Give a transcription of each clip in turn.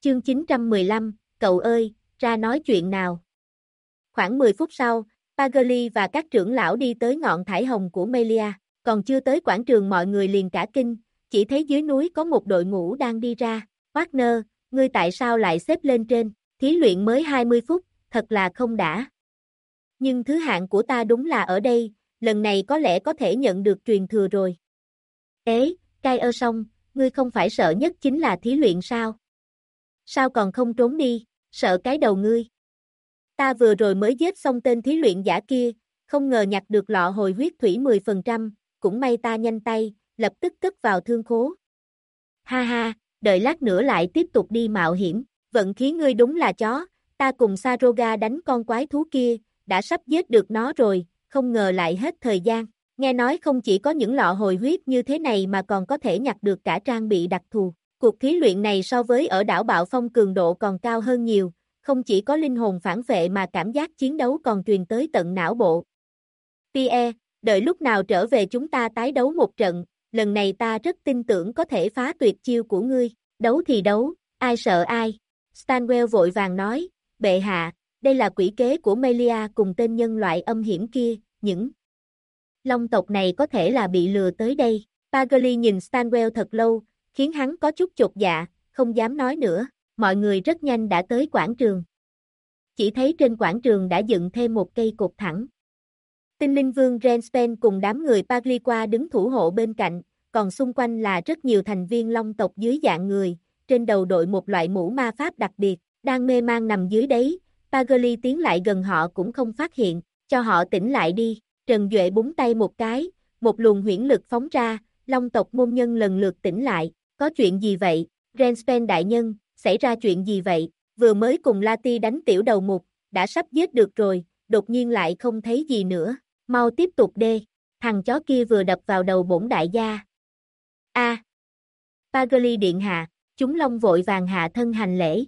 Chương 915, cậu ơi, ra nói chuyện nào. Khoảng 10 phút sau, Pagli và các trưởng lão đi tới ngọn thải hồng của Melia, còn chưa tới quảng trường mọi người liền cả kinh, chỉ thấy dưới núi có một đội ngũ đang đi ra. Wagner, ngươi tại sao lại xếp lên trên, thí luyện mới 20 phút, thật là không đã. Nhưng thứ hạng của ta đúng là ở đây, lần này có lẽ có thể nhận được truyền thừa rồi. Ế, Cai ơ song, ngươi không phải sợ nhất chính là thí luyện sao? Sao còn không trốn đi, sợ cái đầu ngươi. Ta vừa rồi mới giết xong tên thí luyện giả kia, không ngờ nhặt được lọ hồi huyết thủy 10%, cũng may ta nhanh tay, lập tức cất vào thương khố. Ha ha, đợi lát nữa lại tiếp tục đi mạo hiểm, vận khí ngươi đúng là chó, ta cùng Saroga đánh con quái thú kia, đã sắp giết được nó rồi, không ngờ lại hết thời gian. Nghe nói không chỉ có những lọ hồi huyết như thế này mà còn có thể nhặt được cả trang bị đặc thù. Cuộc thí luyện này so với ở đảo Bạo Phong cường độ còn cao hơn nhiều, không chỉ có linh hồn phản vệ mà cảm giác chiến đấu còn truyền tới tận não bộ. Pierre, đợi lúc nào trở về chúng ta tái đấu một trận, lần này ta rất tin tưởng có thể phá tuyệt chiêu của ngươi, đấu thì đấu, ai sợ ai. Stanwell vội vàng nói, bệ hạ, đây là quỷ kế của Melia cùng tên nhân loại âm hiểm kia, những long tộc này có thể là bị lừa tới đây. Pagli nhìn Stanwell thật lâu, khiến hắn có chút chột dạ, không dám nói nữa. Mọi người rất nhanh đã tới quảng trường. Chỉ thấy trên quảng trường đã dựng thêm một cây cột thẳng. Tinh linh vương Renspen cùng đám người Pagliqua đứng thủ hộ bên cạnh, còn xung quanh là rất nhiều thành viên long tộc dưới dạng người, trên đầu đội một loại mũ ma pháp đặc biệt, đang mê man nằm dưới đấy. Pagli tiến lại gần họ cũng không phát hiện, cho họ tỉnh lại đi. Trần Duệ búng tay một cái, một luồng huyễn lực phóng ra, long tộc môn nhân lần lượt tỉnh lại. Có chuyện gì vậy? Renspen đại nhân, xảy ra chuyện gì vậy? Vừa mới cùng Lati đánh tiểu đầu mục, đã sắp giết được rồi, đột nhiên lại không thấy gì nữa. Mau tiếp tục đê, thằng chó kia vừa đập vào đầu bổn đại gia. Pagli điện hạ, chúng long vội vàng hạ thân hành lễ.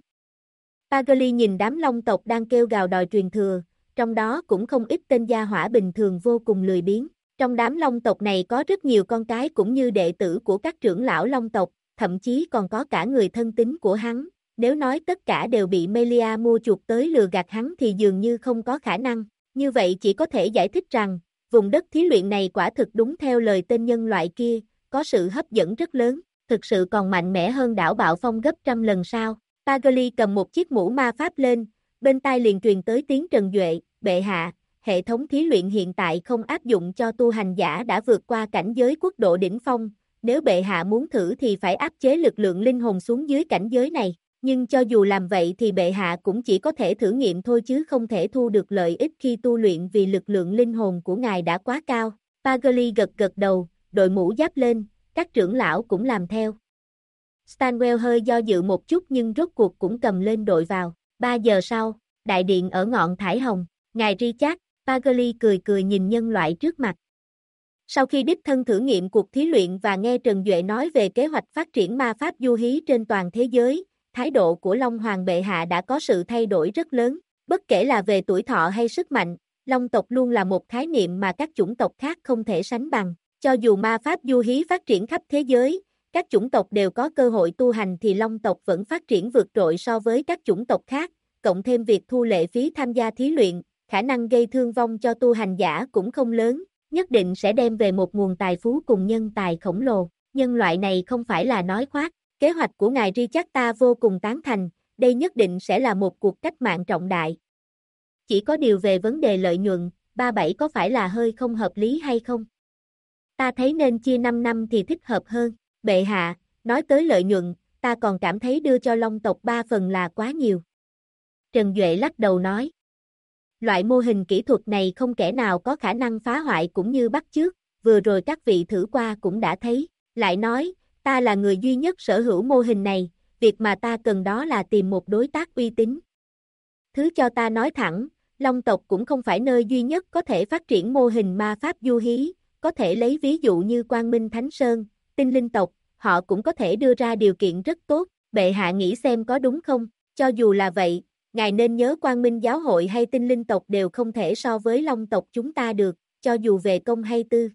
Pagli nhìn đám long tộc đang kêu gào đòi truyền thừa, trong đó cũng không ít tên gia hỏa bình thường vô cùng lười biếng. Trong đám long tộc này có rất nhiều con cái cũng như đệ tử của các trưởng lão long tộc, thậm chí còn có cả người thân tín của hắn. Nếu nói tất cả đều bị Melia mua chuộc tới lừa gạt hắn thì dường như không có khả năng. Như vậy chỉ có thể giải thích rằng, vùng đất thí luyện này quả thực đúng theo lời tên nhân loại kia, có sự hấp dẫn rất lớn, thực sự còn mạnh mẽ hơn đảo Bạo Phong gấp trăm lần sao. Pagli cầm một chiếc mũ ma pháp lên, bên tai liền truyền tới tiếng Trần Duệ, bệ hạ, hệ thống thí luyện hiện tại không áp dụng cho tu hành giả đã vượt qua cảnh giới quốc độ đỉnh phong, nếu bệ hạ muốn thử thì phải áp chế lực lượng linh hồn xuống dưới cảnh giới này. Nhưng cho dù làm vậy thì bệ hạ cũng chỉ có thể thử nghiệm thôi chứ không thể thu được lợi ích khi tu luyện vì lực lượng linh hồn của ngài đã quá cao. Pagli gật gật đầu, đội mũ giáp lên, các trưởng lão cũng làm theo. Stanwell hơi do dự một chút nhưng rốt cuộc cũng cầm lên đội vào. 3 giờ sau, đại điện ở ngọn thải hồng, ngài Richard, Pagli cười cười nhìn nhân loại trước mặt. Sau khi đích thân thử nghiệm cuộc thí luyện và nghe Trần Duệ nói về kế hoạch phát triển ma pháp du hí trên toàn thế giới, thái độ của Long Hoàng bệ hạ đã có sự thay đổi rất lớn, bất kể là về tuổi thọ hay sức mạnh, Long tộc luôn là một khái niệm mà các chủng tộc khác không thể sánh bằng, cho dù ma pháp du hí phát triển khắp thế giới, các chủng tộc đều có cơ hội tu hành thì Long tộc vẫn phát triển vượt trội so với các chủng tộc khác, cộng thêm việc thu lệ phí tham gia thí luyện, khả năng gây thương vong cho tu hành giả cũng không lớn, nhất định sẽ đem về một nguồn tài phú cùng nhân tài khổng lồ, nhân loại này không phải là nói khoác. Kế hoạch của ngài Richard ta vô cùng tán thành, đây nhất định sẽ là một cuộc cách mạng trọng đại. Chỉ có điều về vấn đề lợi nhuận, 37 có phải là hơi không hợp lý hay không? Ta thấy nên chia 5 năm thì thích hợp hơn. Bệ hạ, nói tới lợi nhuận, ta còn cảm thấy đưa cho Long tộc 3 phần là quá nhiều. Trần Duệ lắc đầu nói. Loại mô hình kỹ thuật này không kẻ nào có khả năng phá hoại cũng như bắt chước, vừa rồi các vị thử qua cũng đã thấy. Lại nói, ta là người duy nhất sở hữu mô hình này, việc mà ta cần đó là tìm một đối tác uy tín. Thứ cho ta nói thẳng, Long tộc cũng không phải nơi duy nhất có thể phát triển mô hình ma pháp du hí, có thể lấy ví dụ như Quang Minh Thánh Sơn, Tinh Linh tộc, họ cũng có thể đưa ra điều kiện rất tốt, bệ hạ nghĩ xem có đúng không? Cho dù là vậy, ngài nên nhớ Quang Minh giáo hội hay Tinh Linh tộc đều không thể so với Long tộc chúng ta được, cho dù về công hay tư.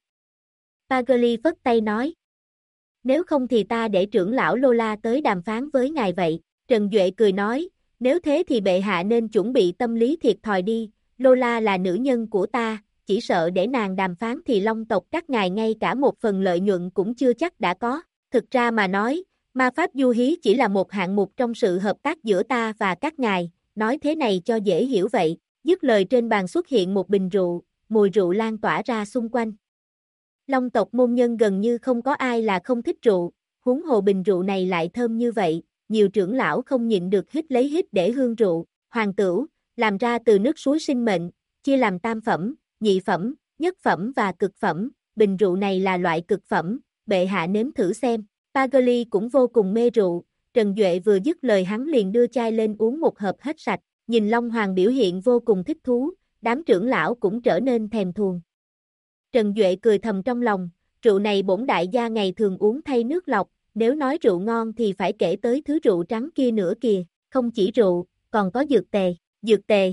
Pagli phất tay nói. Nếu không thì ta để trưởng lão Lola tới đàm phán với ngài vậy. Trần Duệ cười nói, nếu thế thì bệ hạ nên chuẩn bị tâm lý thiệt thòi đi, Lola là nữ nhân của ta, chỉ sợ để nàng đàm phán thì Long tộc các ngài ngay cả một phần lợi nhuận cũng chưa chắc đã có. Thực ra mà nói, ma pháp du hí chỉ là một hạng mục trong sự hợp tác giữa ta và các ngài, nói thế này cho dễ hiểu vậy. Dứt lời trên bàn xuất hiện một bình rượu, mùi rượu lan tỏa ra xung quanh. Long tộc môn nhân gần như không có ai là không thích rượu, huống hồ bình rượu này lại thơm như vậy, nhiều trưởng lão không nhịn được hít để hương rượu. Hoàng tửu, làm ra từ nước suối sinh mệnh, chia làm tam phẩm, nhị phẩm, nhất phẩm và cực phẩm, bình rượu này là loại cực phẩm, bệ hạ nếm thử xem. Pagoli cũng vô cùng mê rượu, Trần Duệ vừa dứt lời hắn liền đưa chai lên uống một hớp hết sạch, nhìn Long Hoàng biểu hiện vô cùng thích thú, đám trưởng lão cũng trở nên thèm thuồng. Trần Duệ cười thầm trong lòng, rượu này bổn đại gia ngày thường uống thay nước lọc, nếu nói rượu ngon thì phải kể tới thứ rượu trắng kia nữa kìa, không chỉ rượu, còn có dược tề. Dược tề.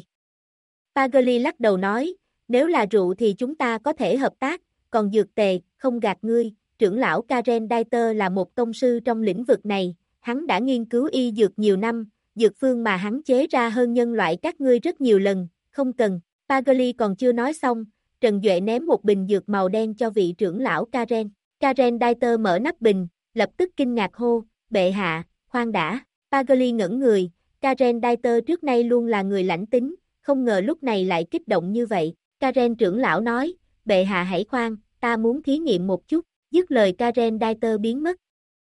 Pagoli lắc đầu nói, nếu là rượu thì chúng ta có thể hợp tác, còn dược tề, không gạt ngươi, trưởng lão Karen Dieter là một tông sư trong lĩnh vực này, hắn đã nghiên cứu y dược nhiều năm, dược phương mà hắn chế ra hơn nhân loại các ngươi rất nhiều lần, không cần. Pagoli còn chưa nói xong, Trần Duệ ném một bình dược màu đen cho vị trưởng lão Karen. Karen Dieter mở nắp bình, lập tức kinh ngạc hô, bệ hạ, khoan đã. Pagoli ngẩn người, Karen Dieter trước nay luôn là người lãnh tính, không ngờ lúc này lại kích động như vậy. Karen trưởng lão nói, bệ hạ hãy khoan, ta muốn thí nghiệm một chút, dứt lời Karen Dieter biến mất.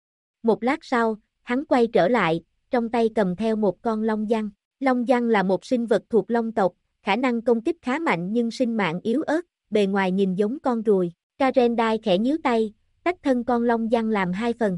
Một lát sau, hắn quay trở lại, trong tay cầm theo một con long giăng. Long giăng là một sinh vật thuộc long tộc, khả năng công kích khá mạnh nhưng sinh mạng yếu ớt, bề ngoài nhìn giống con ruồi. Karen Dai khẽ nhíu tay, tách thân con long giăng làm hai phần.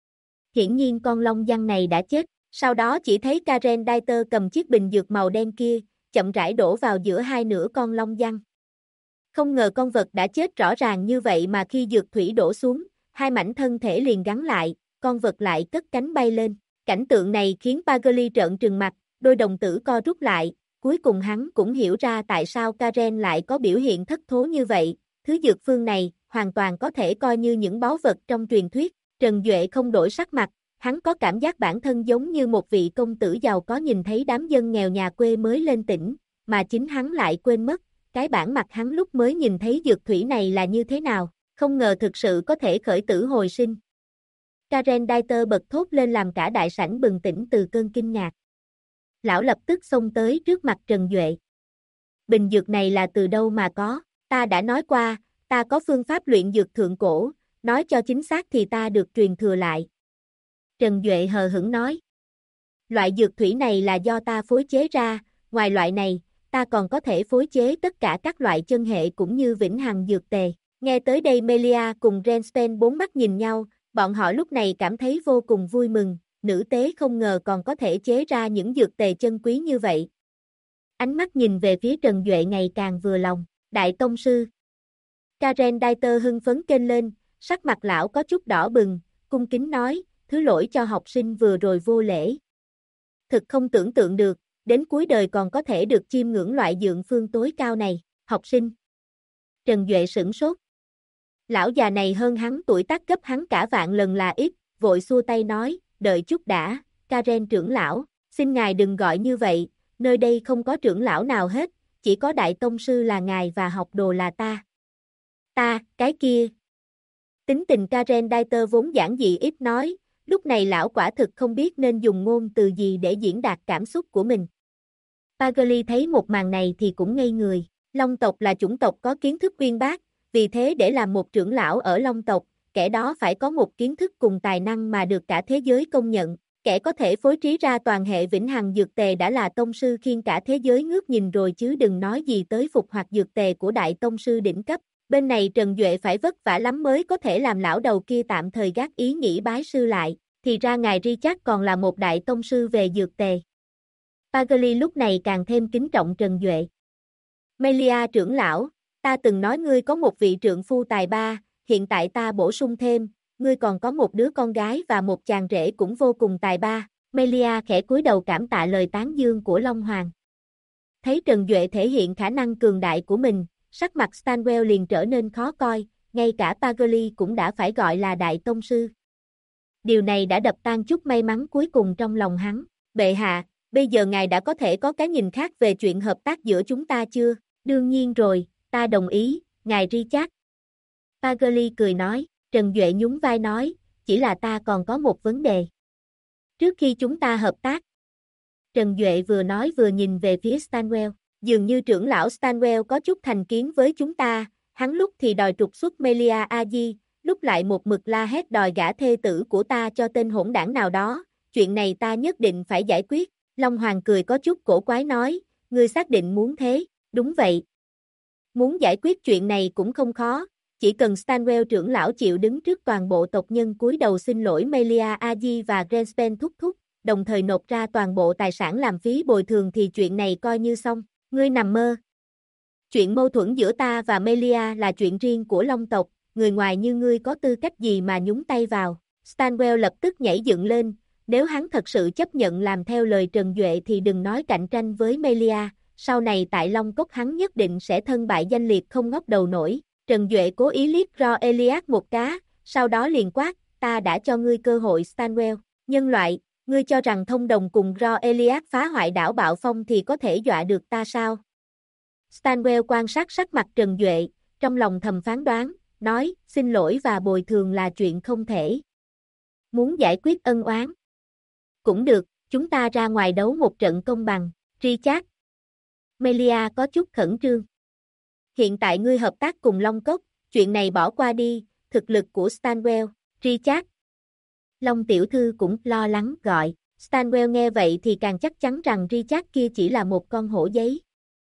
Hiển nhiên con long giăng này đã chết, sau đó chỉ thấy Karen Dieter cầm chiếc bình dược màu đen kia, chậm rãi đổ vào giữa hai nửa con long giăng. Không ngờ con vật đã chết rõ ràng như vậy mà khi dược thủy đổ xuống, hai mảnh thân thể liền gắn lại, con vật lại cất cánh bay lên. Cảnh tượng này khiến Pagoli trợn trừng mặt, đôi đồng tử co rút lại, cuối cùng hắn cũng hiểu ra tại sao Karen lại có biểu hiện thất thố như vậy, thứ dược phương này hoàn toàn có thể coi như những báu vật trong truyền thuyết. Trần Duệ không đổi sắc mặt, hắn có cảm giác bản thân giống như một vị công tử giàu có nhìn thấy đám dân nghèo nhà quê mới lên tỉnh, mà chính hắn lại quên mất, cái bản mặt hắn lúc mới nhìn thấy dược thủy này là như thế nào, không ngờ thực sự có thể khởi tử hồi sinh. Karen Dieter bật thốt lên làm cả đại sảnh bừng tỉnh từ cơn kinh ngạc. Lão lập tức xông tới trước mặt Trần Duệ. Bình dược này là từ đâu mà có, ta đã nói qua, ta có phương pháp luyện dược thượng cổ, nói cho chính xác thì ta được truyền thừa lại. Trần Duệ hờ hững nói. Loại dược thủy này là do ta phối chế ra, ngoài loại này, ta còn có thể phối chế tất cả các loại chân hệ cũng như vĩnh hằng dược tề. Nghe tới đây Melia cùng Renspen bốn mắt nhìn nhau, bọn họ lúc này cảm thấy vô cùng vui mừng, nữ tế không ngờ còn có thể chế ra những dược tề chân quý như vậy. Ánh mắt nhìn về phía Trần Duệ ngày càng vừa lòng, đại tông sư. Karen Dieter hưng phấn kêu lên, sắc mặt lão có chút đỏ bừng, cung kính nói, thứ lỗi cho học sinh vừa rồi vô lễ. Thực không tưởng tượng được, đến cuối đời còn có thể được chiêm ngưỡng loại dược phương tối cao này, học sinh. Trần Duệ sửng sốt. Lão già này hơn hắn tuổi tác gấp hắn cả vạn lần là ít, vội xua tay nói, đợi chút đã, Karen trưởng lão, xin ngài đừng gọi như vậy, nơi đây không có trưởng lão nào hết, chỉ có đại tông sư là ngài và học đồ là ta. Ta, cái kia. Tính tình Karen Dieter vốn giản dị ít nói, lúc này lão quả thực không biết nên dùng ngôn từ gì để diễn đạt cảm xúc của mình. Pagoli thấy một màn này thì cũng ngây người, Long tộc là chủng tộc có kiến thức uyên bác, vì thế để làm một trưởng lão ở Long tộc, kẻ đó phải có một kiến thức cùng tài năng mà được cả thế giới công nhận, kẻ có thể phối trí ra toàn hệ vĩnh hằng dược tề đã là tông sư khiến cả thế giới ngước nhìn rồi chứ đừng nói gì tới phục hoạt dược tề của đại tông sư đỉnh cấp. Bên này Trần Duệ phải vất vả lắm mới có thể làm lão đầu kia tạm thời gác ý nghĩ bái sư lại, thì ra ngài Richard còn là một đại tông sư về dược tề. Pagoli lúc này càng thêm kính trọng Trần Duệ. Melia trưởng lão, ta từng nói ngươi có một vị trượng phu tài ba, hiện tại ta bổ sung thêm, ngươi còn có một đứa con gái và một chàng rể cũng vô cùng tài ba. Melia khẽ cúi đầu cảm tạ lời tán dương của Long Hoàng. Thấy Trần Duệ thể hiện khả năng cường đại của mình, sắc mặt Stanwell liền trở nên khó coi, ngay cả Pagoli cũng đã phải gọi là đại tông sư. Điều này đã đập tan chút may mắn cuối cùng trong lòng hắn. Bệ hạ, bây giờ ngài đã có thể có cái nhìn khác về chuyện hợp tác giữa chúng ta chưa? Đương nhiên rồi, ta đồng ý, ngài Richard. Pagoli cười nói, Trần Duệ nhún vai nói, chỉ là ta còn có một vấn đề. Trước khi chúng ta hợp tác, Trần Duệ vừa nói vừa nhìn về phía Stanwell, dường như trưởng lão Stanwell có chút thành kiến với chúng ta, hắn lúc thì đòi trục xuất Melia Aji, lúc lại một mực la hét đòi gả thê tử của ta cho tên hỗn đảng nào đó, chuyện này ta nhất định phải giải quyết. Long Hoàng cười có chút cổ quái nói, ngươi xác định muốn thế, đúng vậy. Muốn giải quyết chuyện này cũng không khó, chỉ cần Stanwell trưởng lão chịu đứng trước toàn bộ tộc nhân cúi đầu xin lỗi Melia Aji và Grenspen thúc thúc, đồng thời nộp ra toàn bộ tài sản làm phí bồi thường thì chuyện này coi như xong, ngươi nằm mơ. Chuyện mâu thuẫn giữa ta và Melia là chuyện riêng của Long tộc, người ngoài như ngươi có tư cách gì mà nhúng tay vào. Stanwell lập tức nhảy dựng lên, nếu hắn thật sự chấp nhận làm theo lời Trần Duệ thì đừng nói cạnh tranh với Melia, sau này tại Long Cốc hắn nhất định sẽ thân bại danh liệt không ngóc đầu nổi. Trần Duệ cố ý liếc Ro-Elias một cái, sau đó liền quát, ta đã cho ngươi cơ hội Stanwell, nhân loại, ngươi cho rằng thông đồng cùng Ro-Elias phá hoại đảo Bạo Phong thì có thể dọa được ta sao? Stanwell quan sát sắc mặt Trần Duệ, trong lòng thầm phán đoán, nói, xin lỗi và bồi thường là chuyện không thể. Muốn giải quyết ân oán? Cũng được, chúng ta ra ngoài đấu một trận công bằng, Richard. Melia có chút khẩn trương. Hiện tại ngươi hợp tác cùng Long Cốc, chuyện này bỏ qua đi, thực lực của Stanwell, Richard. Long tiểu thư cũng lo lắng gọi, Stanwell nghe vậy thì càng chắc chắn rằng Richard kia chỉ là một con hổ giấy.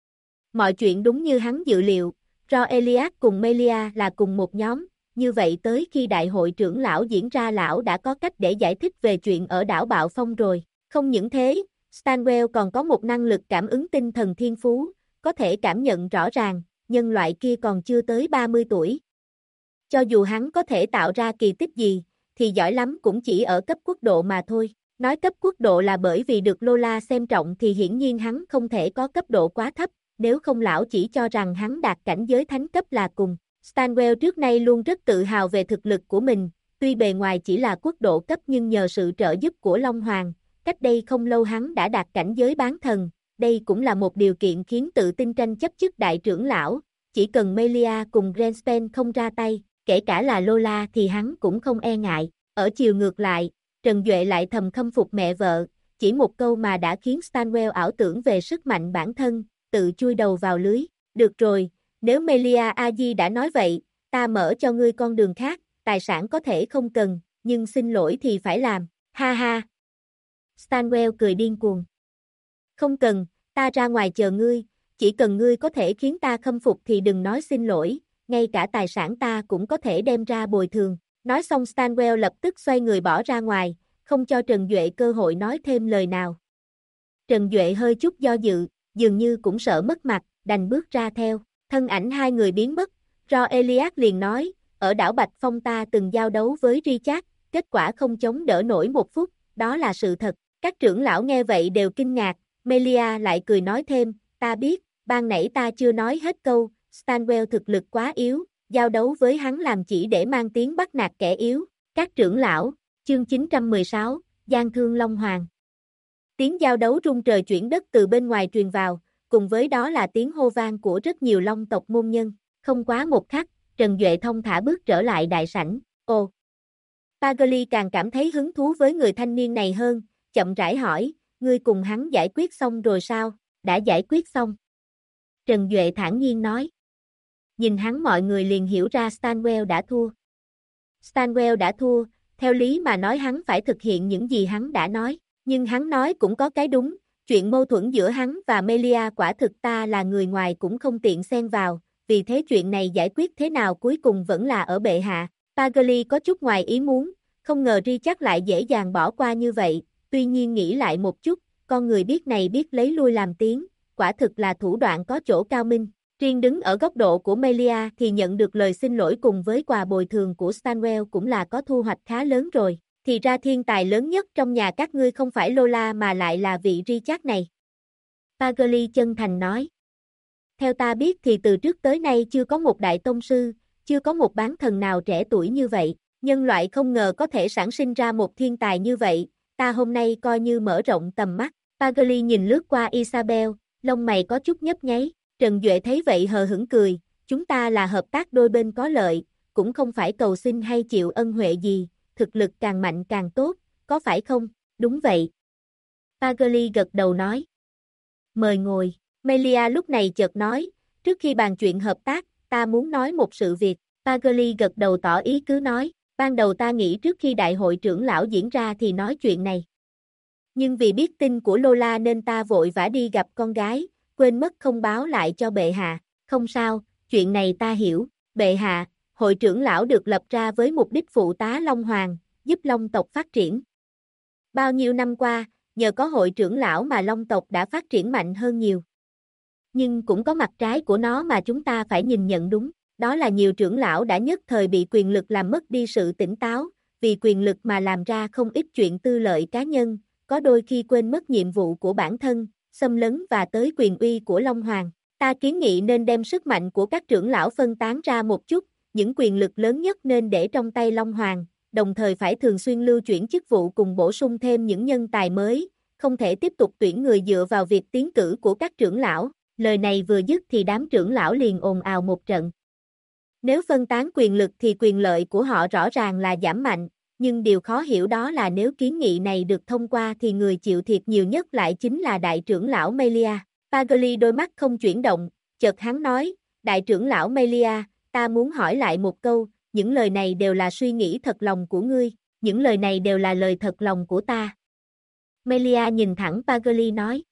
Mọi chuyện đúng như hắn dự liệu, Ro-Elias cùng Melia là cùng một nhóm, như vậy tới khi đại hội trưởng lão diễn ra lão đã có cách để giải thích về chuyện ở đảo Bạo Phong rồi. Không những thế, Stanwell còn có một năng lực cảm ứng tinh thần thiên phú, có thể cảm nhận rõ ràng, nhân loại kia còn chưa tới 30 tuổi. Cho dù hắn có thể tạo ra kỳ tích gì, thì giỏi lắm cũng chỉ ở cấp quốc độ mà thôi. Nói cấp quốc độ là bởi vì được Lola xem trọng thì hiển nhiên hắn không thể có cấp độ quá thấp, nếu không lão chỉ cho rằng hắn đạt cảnh giới thánh cấp là cùng. Stanwell trước nay luôn rất tự hào về thực lực của mình, tuy bề ngoài chỉ là quốc độ cấp nhưng nhờ sự trợ giúp của Long Hoàng, cách đây không lâu hắn đã đạt cảnh giới bán thần, đây cũng là một điều kiện khiến tự tin tranh chấp chức đại trưởng lão, chỉ cần Melia cùng Grenspen không ra tay, kể cả là Lola thì hắn cũng không e ngại. Ở chiều ngược lại, Trần Duệ lại thầm khâm phục mẹ vợ, chỉ một câu mà đã khiến Stanwell ảo tưởng về sức mạnh bản thân, tự chui đầu vào lưới. Được rồi, nếu Melia Aji đã nói vậy, ta mở cho ngươi con đường khác, tài sản có thể không cần, nhưng xin lỗi thì phải làm, ha ha. Stanwell cười điên cuồng. Không cần, ta ra ngoài chờ ngươi, chỉ cần ngươi có thể khiến ta khâm phục thì đừng nói xin lỗi, ngay cả tài sản ta cũng có thể đem ra bồi thường. Nói xong Stanwell lập tức xoay người bỏ ra ngoài, không cho Trần Duệ cơ hội nói thêm lời nào. Trần Duệ hơi chút do dự, dường như cũng sợ mất mặt, đành bước ra theo. Thân ảnh hai người biến mất, Ro-Elias liền nói, ở đảo Bạch Phong ta từng giao đấu với Richard, kết quả không chống đỡ nổi một phút, đó là sự thật. Các trưởng lão nghe vậy đều kinh ngạc, Melia lại cười nói thêm, ta biết, ban nãy ta chưa nói hết câu, Stanwell thực lực quá yếu, giao đấu với hắn làm chỉ để mang tiếng bắt nạt kẻ yếu. Các trưởng lão, chương 916, Gian Thương Long Hoàng. Tiếng giao đấu rung trời chuyển đất từ bên ngoài truyền vào, cùng với đó là tiếng hô vang của rất nhiều Long tộc môn nhân. Không quá một khắc, Trần Duệ thông thả bước trở lại đại sảnh. Ồ! Pagoli càng cảm thấy hứng thú với người thanh niên này hơn, chậm rãi hỏi, ngươi cùng hắn giải quyết xong rồi sao? Đã giải quyết xong. Trần Duệ thản nhiên nói. Nhìn hắn mọi người liền hiểu ra Stanwell đã thua. Stanwell đã thua, theo lý mà nói hắn phải thực hiện những gì hắn đã nói, nhưng hắn nói cũng có cái đúng, chuyện mâu thuẫn giữa hắn và Melia quả thực ta là người ngoài cũng không tiện xen vào, vì thế chuyện này giải quyết thế nào cuối cùng vẫn là ở bệ hạ. Pagoli có chút ngoài ý muốn, không ngờ Richard lại dễ dàng bỏ qua như vậy, tuy nhiên nghĩ lại một chút, con người biết này biết lấy lui làm tiếng, quả thực là thủ đoạn có chỗ cao minh. Riêng đứng ở góc độ của Melia thì nhận được lời xin lỗi cùng với quà bồi thường của Stanwell cũng là có thu hoạch khá lớn rồi. Thì ra thiên tài lớn nhất trong nhà các ngươi không phải Lola mà lại là vị Richard này. Pagoli chân thành nói. Theo ta biết thì từ trước tới nay chưa có một đại tông sư, chưa có một bán thần nào trẻ tuổi như vậy. Nhân loại không ngờ có thể sản sinh ra một thiên tài như vậy, ta hôm nay coi như mở rộng tầm mắt. Pagli nhìn lướt qua Isabel, lông mày có chút nhấp nháy. Trần Duệ thấy vậy hờ hững cười, chúng ta là hợp tác đôi bên có lợi, cũng không phải cầu xin hay chịu ân huệ gì, thực lực càng mạnh càng tốt, có phải không? Đúng vậy. Pagli gật đầu nói. Mời ngồi. Melia lúc này chợt nói, trước khi bàn chuyện hợp tác, ta muốn nói một sự việc. Pagli gật đầu tỏ ý cứ nói, ban đầu ta nghĩ trước khi đại hội trưởng lão diễn ra thì nói chuyện này. Nhưng vì biết tin của Lola nên ta vội vã đi gặp con gái, quên mất không báo lại cho bệ hạ. Không sao, chuyện này ta hiểu. Bệ hạ, hội trưởng lão được lập ra với mục đích phụ tá Long Hoàng, giúp Long tộc phát triển. Bao nhiêu năm qua, nhờ có hội trưởng lão mà Long tộc đã phát triển mạnh hơn nhiều. Nhưng cũng có mặt trái của nó mà chúng ta phải nhìn nhận đúng. Đó là nhiều trưởng lão đã nhất thời bị quyền lực làm mất đi sự tỉnh táo, vì quyền lực mà làm ra không ít chuyện tư lợi cá nhân, có đôi khi quên mất nhiệm vụ của bản thân, xâm lấn và tới quyền uy của Long Hoàng. Ta kiến nghị nên đem sức mạnh của các trưởng lão phân tán ra một chút, những quyền lực lớn nhất nên để trong tay Long Hoàng, đồng thời phải thường xuyên lưu chuyển chức vụ cùng bổ sung thêm những nhân tài mới, không thể tiếp tục tuyển người dựa vào việc tiến cử của các trưởng lão. Lời này vừa dứt thì đám trưởng lão liền ồn ào một trận. Nếu phân tán quyền lực thì quyền lợi của họ rõ ràng là giảm mạnh, nhưng điều khó hiểu đó là nếu kiến nghị này được thông qua thì người chịu thiệt nhiều nhất lại chính là đại trưởng lão Melia. Pagli đôi mắt không chuyển động, chợt hắn nói, đại trưởng lão Melia, ta muốn hỏi lại một câu, những lời này đều là suy nghĩ thật lòng của ngươi, những lời này đều là lời thật lòng của ta. Melia nhìn thẳng Pagli nói,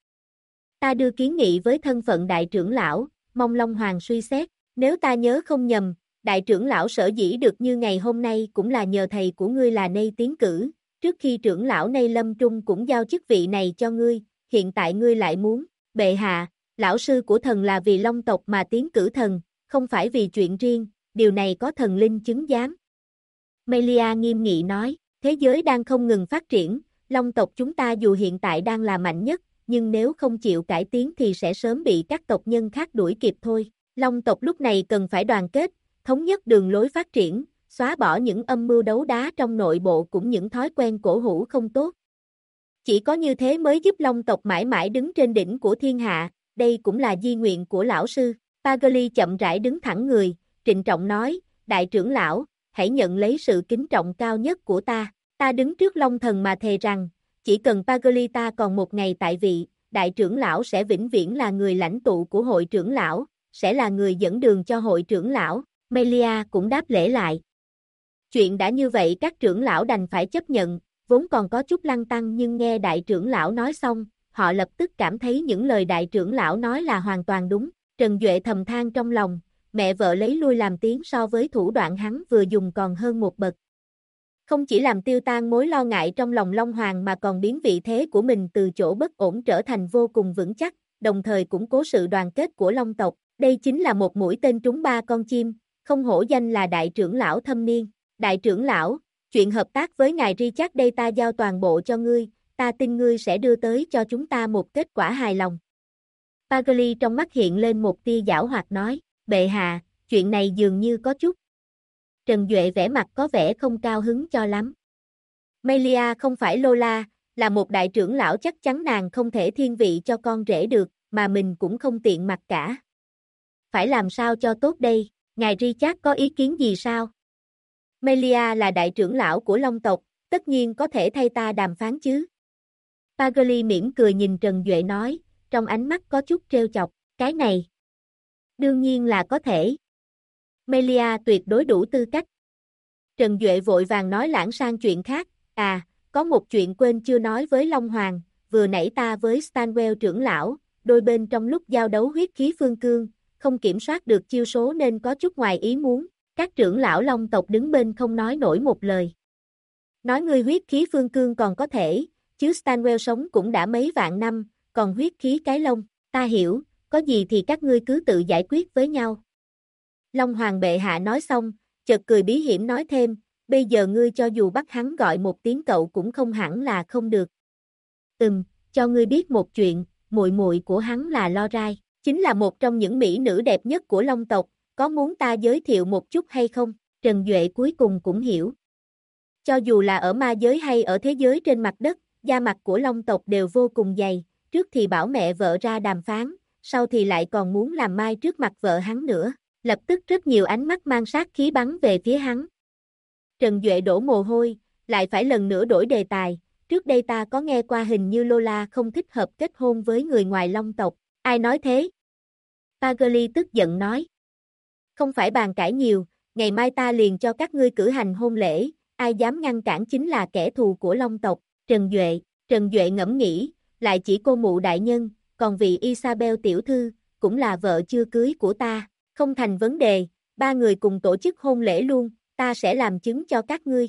ta đưa kiến nghị với thân phận đại trưởng lão, mong Long Hoàng suy xét, nếu ta nhớ không nhầm, đại trưởng lão sở dĩ được như ngày hôm nay cũng là nhờ thầy của ngươi là Nay tiến cử, trước khi trưởng lão Nay lâm trung cũng giao chức vị này cho ngươi, hiện tại ngươi lại muốn, bệ hạ, lão sư của thần là vì Long tộc mà tiến cử thần, không phải vì chuyện riêng, điều này có thần linh chứng giám. Melia nghiêm nghị nói, thế giới đang không ngừng phát triển, Long tộc chúng ta dù hiện tại đang là mạnh nhất, nhưng nếu không chịu cải tiến thì sẽ sớm bị các tộc nhân khác đuổi kịp thôi. Long tộc lúc này cần phải đoàn kết, thống nhất đường lối phát triển, xóa bỏ những âm mưu đấu đá trong nội bộ cũng những thói quen cổ hủ không tốt. Chỉ có như thế mới giúp Long tộc mãi mãi đứng trên đỉnh của thiên hạ, đây cũng là di nguyện của lão sư. Pagli chậm rãi đứng thẳng người, trịnh trọng nói, đại trưởng lão, hãy nhận lấy sự kính trọng cao nhất của ta. Ta đứng trước Long thần mà thề rằng, chỉ cần Pagli ta còn một ngày tại vị, đại trưởng lão sẽ vĩnh viễn là người lãnh tụ của hội trưởng lão, sẽ là người dẫn đường cho hội trưởng lão. Melia cũng đáp lễ lại. Chuyện đã như vậy các trưởng lão đành phải chấp nhận, vốn còn có chút lăn tăn nhưng nghe đại trưởng lão nói xong, họ lập tức cảm thấy những lời đại trưởng lão nói là hoàn toàn đúng. Trần Duệ thầm than trong lòng, mẹ vợ lấy lui làm tiếng so với thủ đoạn hắn vừa dùng còn hơn một bậc. Không chỉ làm tiêu tan mối lo ngại trong lòng Long Hoàng mà còn biến vị thế của mình từ chỗ bất ổn trở thành vô cùng vững chắc, đồng thời củng cố sự đoàn kết của Long tộc. Đây chính là một mũi tên trúng ba con chim, không hổ danh là đại trưởng lão thâm niên. Đại trưởng lão, chuyện hợp tác với ngài Richard đây ta giao toàn bộ cho ngươi, ta tin ngươi sẽ đưa tới cho chúng ta một kết quả hài lòng. Pagli trong mắt hiện lên một tia giảo hoạt nói, bệ hạ, chuyện này dường như có chút. Trần Duệ vẻ mặt có vẻ không cao hứng cho lắm. Melia không phải Lola, là một đại trưởng lão chắc chắn nàng không thể thiên vị cho con rể được, mà mình cũng không tiện mặc cả. Phải làm sao cho tốt đây, ngài Richard có ý kiến gì sao? Melia là đại trưởng lão của Long tộc, tất nhiên có thể thay ta đàm phán chứ. Pagli mỉm cười nhìn Trần Duệ nói, trong ánh mắt có chút trêu chọc, cái này. Đương nhiên là có thể. Melia tuyệt đối đủ tư cách. Trần Duệ vội vàng nói lãng sang chuyện khác, có một chuyện quên chưa nói với Long Hoàng, vừa nãy ta với Stanwell trưởng lão, đôi bên trong lúc giao đấu huyết khí phương cương, không kiểm soát được chiêu số nên có chút ngoài ý muốn, các trưởng lão Long tộc đứng bên không nói nổi một lời. Nói ngươi huyết khí phương cương còn có thể, chứ Stanwell sống cũng đã mấy vạn năm, còn huyết khí cái lông, ta hiểu, có gì thì các ngươi cứ tự giải quyết với nhau. Long Hoàng bệ hạ nói xong, chợt cười bí hiểm nói thêm, bây giờ ngươi cho dù bắt hắn gọi một tiếng cậu cũng không hẳn là không được. Cho ngươi biết một chuyện, muội muội của hắn là Lorai, chính là một trong những mỹ nữ đẹp nhất của Long tộc, có muốn ta giới thiệu một chút hay không? Trần Duệ cuối cùng cũng hiểu. Cho dù là ở ma giới hay ở thế giới trên mặt đất, da mặt của Long tộc đều vô cùng dày, trước thì bảo mẹ vợ ra đàm phán, sau thì lại còn muốn làm mai trước mặt vợ hắn nữa, lập tức rất nhiều ánh mắt mang sát khí bắn về phía hắn. Trần Duệ đổ mồ hôi, lại phải lần nữa đổi đề tài, trước đây ta có nghe qua hình như Lola không thích hợp kết hôn với người ngoài Long tộc, ai nói thế? Pagli tức giận nói. Không phải bàn cãi nhiều, ngày mai ta liền cho các ngươi cử hành hôn lễ, ai dám ngăn cản chính là kẻ thù của Long tộc. Trần Duệ ngẫm nghĩ, lại chỉ cô mụ đại nhân, còn vị Isabel tiểu thư, cũng là vợ chưa cưới của ta, không thành vấn đề, ba người cùng tổ chức hôn lễ luôn, ta sẽ làm chứng cho các ngươi.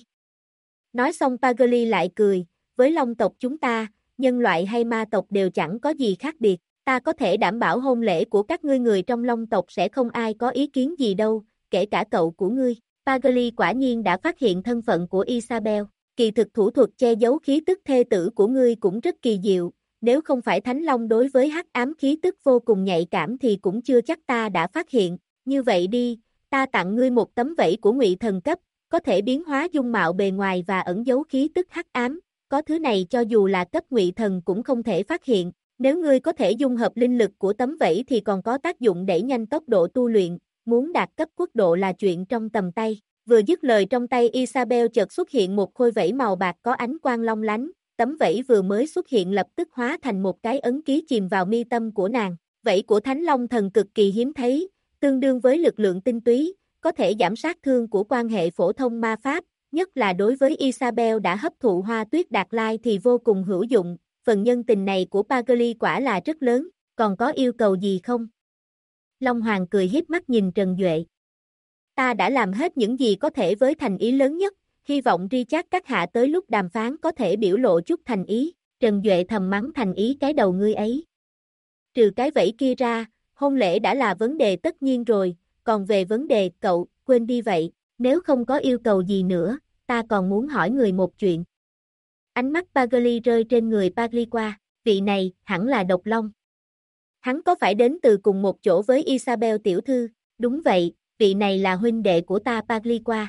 Nói xong Pagli lại cười, với Long tộc chúng ta, nhân loại hay ma tộc đều chẳng có gì khác biệt, ta có thể đảm bảo hôn lễ của các ngươi người trong Long tộc sẽ không ai có ý kiến gì đâu, kể cả cậu của ngươi. Pagli quả nhiên đã phát hiện thân phận của Isabel, kỳ thực thủ thuật che giấu khí tức thê tử của ngươi cũng rất kỳ diệu, nếu không phải Thánh Long đối với hắc ám khí tức vô cùng nhạy cảm thì cũng chưa chắc ta đã phát hiện, như vậy đi, ta tặng ngươi một tấm vẫy của Ngụy Thần cấp, có thể biến hóa dung mạo bề ngoài và ẩn giấu khí tức hắc ám, có thứ này cho dù là cấp Ngụy Thần cũng không thể phát hiện, nếu ngươi có thể dung hợp linh lực của tấm vẫy thì còn có tác dụng đẩy nhanh tốc độ tu luyện, muốn đạt cấp quốc độ là chuyện trong tầm tay. Vừa dứt lời trong tay Isabel chợt xuất hiện một khôi vẫy màu bạc có ánh quang long lánh, tấm vẫy vừa mới xuất hiện lập tức hóa thành một cái ấn ký chìm vào mi tâm của nàng. Vẫy của Thánh Long thần cực kỳ hiếm thấy, tương đương với lực lượng tinh túy, có thể giảm sát thương của quan hệ phổ thông ma pháp, nhất là đối với Isabel đã hấp thụ hoa tuyết đạt lai thì vô cùng hữu dụng, phần nhân tình này của Pagli quả là rất lớn, còn có yêu cầu gì không? Long Hoàng cười hiếp mắt nhìn Trần Duệ. Ta đã làm hết những gì có thể với thành ý lớn nhất, hy vọng Richard các hạ tới lúc đàm phán có thể biểu lộ chút thành ý, Trần Duệ thầm mắng thành ý cái đầu ngươi ấy. Trừ cái vẫy kia ra, hôn lễ đã là vấn đề tất nhiên rồi, còn về vấn đề cậu, quên đi vậy, nếu không có yêu cầu gì nữa, ta còn muốn hỏi người một chuyện. Ánh mắt Pagli rơi trên người Pagliqua, vị này, hẳn là Độc Long. Hắn có phải đến từ cùng một chỗ với Isabel tiểu thư? Đúng vậy, vị này là huynh đệ của ta Pagliqua.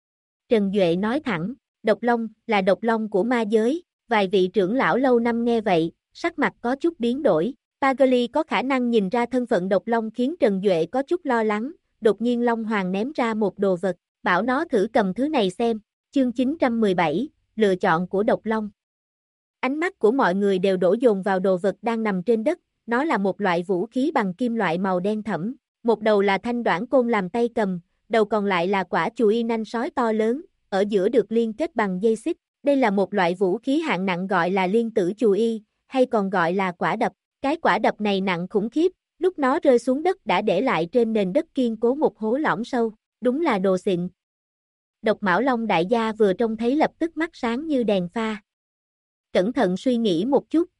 Trần Duệ nói thẳng, Độc Long là Độc Long của ma giới, vài vị trưởng lão lâu năm nghe vậy, sắc mặt có chút biến đổi. Pagli có khả năng nhìn ra thân phận Độc Long khiến Trần Duệ có chút lo lắng, đột nhiên Long Hoàng ném ra một đồ vật, bảo nó thử cầm thứ này xem, chương 917, lựa chọn của Độc Long. Ánh mắt của mọi người đều đổ dồn vào đồ vật đang nằm trên đất, nó là một loại vũ khí bằng kim loại màu đen thẫm, một đầu là thanh đoản côn làm tay cầm, đầu còn lại là quả chùy nanh sói to lớn, ở giữa được liên kết bằng dây xích, đây là một loại vũ khí hạng nặng gọi là liên tử chùy, hay còn gọi là quả đập, cái quả đập này nặng khủng khiếp, lúc nó rơi xuống đất đã để lại trên nền đất kiên cố một hố lõm sâu, đúng là đồ xịn. Độc Mão Long đại gia vừa trông thấy lập tức mắt sáng như đèn pha. Cẩn thận suy nghĩ một chút,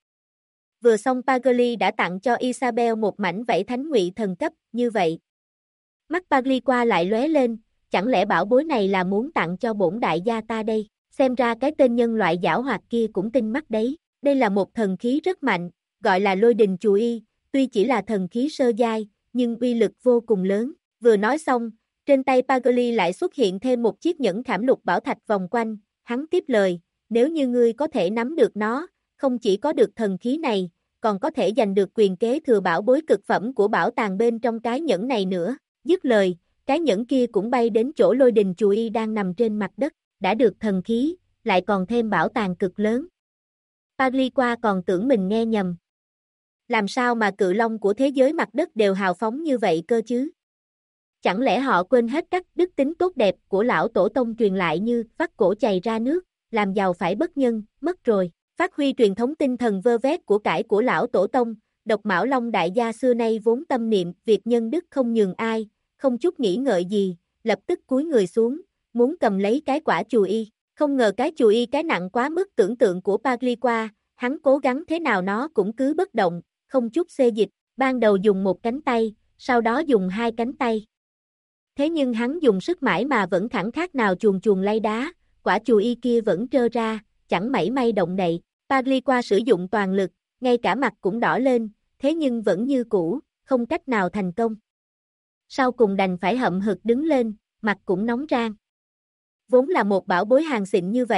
Vừa xong Pagli đã tặng cho Isabel một mảnh vảy thánh Ngụy Thần cấp, như vậy. Mắt Pagliqua lại lóe lên, chẳng lẽ bảo bối này là muốn tặng cho bổn đại gia ta đây, xem ra cái tên nhân loại giảo hoạt kia cũng tinh mắt đấy, đây là một thần khí rất mạnh, gọi là lôi đình chùy, tuy chỉ là thần khí sơ giai, nhưng uy lực vô cùng lớn, vừa nói xong, trên tay Pagli lại xuất hiện thêm một chiếc nhẫn khảm lục bảo thạch vòng quanh, hắn tiếp lời, nếu như ngươi có thể nắm được nó, không chỉ có được thần khí này, còn có thể giành được quyền kế thừa bảo bối cực phẩm của bảo tàng bên trong cái nhẫn này nữa. Dứt lời, cái nhẫn kia cũng bay đến chỗ lôi đình chùy đang nằm trên mặt đất, đã được thần khí, lại còn thêm bảo tàng cực lớn. Pagliqua còn tưởng mình nghe nhầm. Làm sao mà cự long của thế giới mặt đất đều hào phóng như vậy cơ chứ? Chẳng lẽ họ quên hết các đức tính tốt đẹp của lão tổ tông truyền lại như vắt cổ chày ra nước, làm giàu phải bất nhân, mất rồi. Phát huy truyền thống tinh thần vơ vét của cải của lão tổ tông, Độc Mão Long đại gia xưa nay vốn tâm niệm việc nhân đức không nhường ai, không chút nghĩ ngợi gì, lập tức cúi người xuống, muốn cầm lấy cái quả chùy, không ngờ cái chùy cái nặng quá mức tưởng tượng của Pagliqua, hắn cố gắng thế nào nó cũng cứ bất động, không chút xê dịch, ban đầu dùng một cánh tay, sau đó dùng hai cánh tay. Thế nhưng hắn dùng sức mãi mà vẫn khẳng khác nào chuồn chuồn lay đá, quả chùy kia vẫn trơ ra, chẳng mảy may động đậy. Pagliqua sử dụng toàn lực, ngay cả mặt cũng đỏ lên, thế nhưng vẫn như cũ, không cách nào thành công. Sau cùng đành phải hậm hực đứng lên, mặt cũng nóng rang. Vốn là một bảo bối hàng xịn như vậy,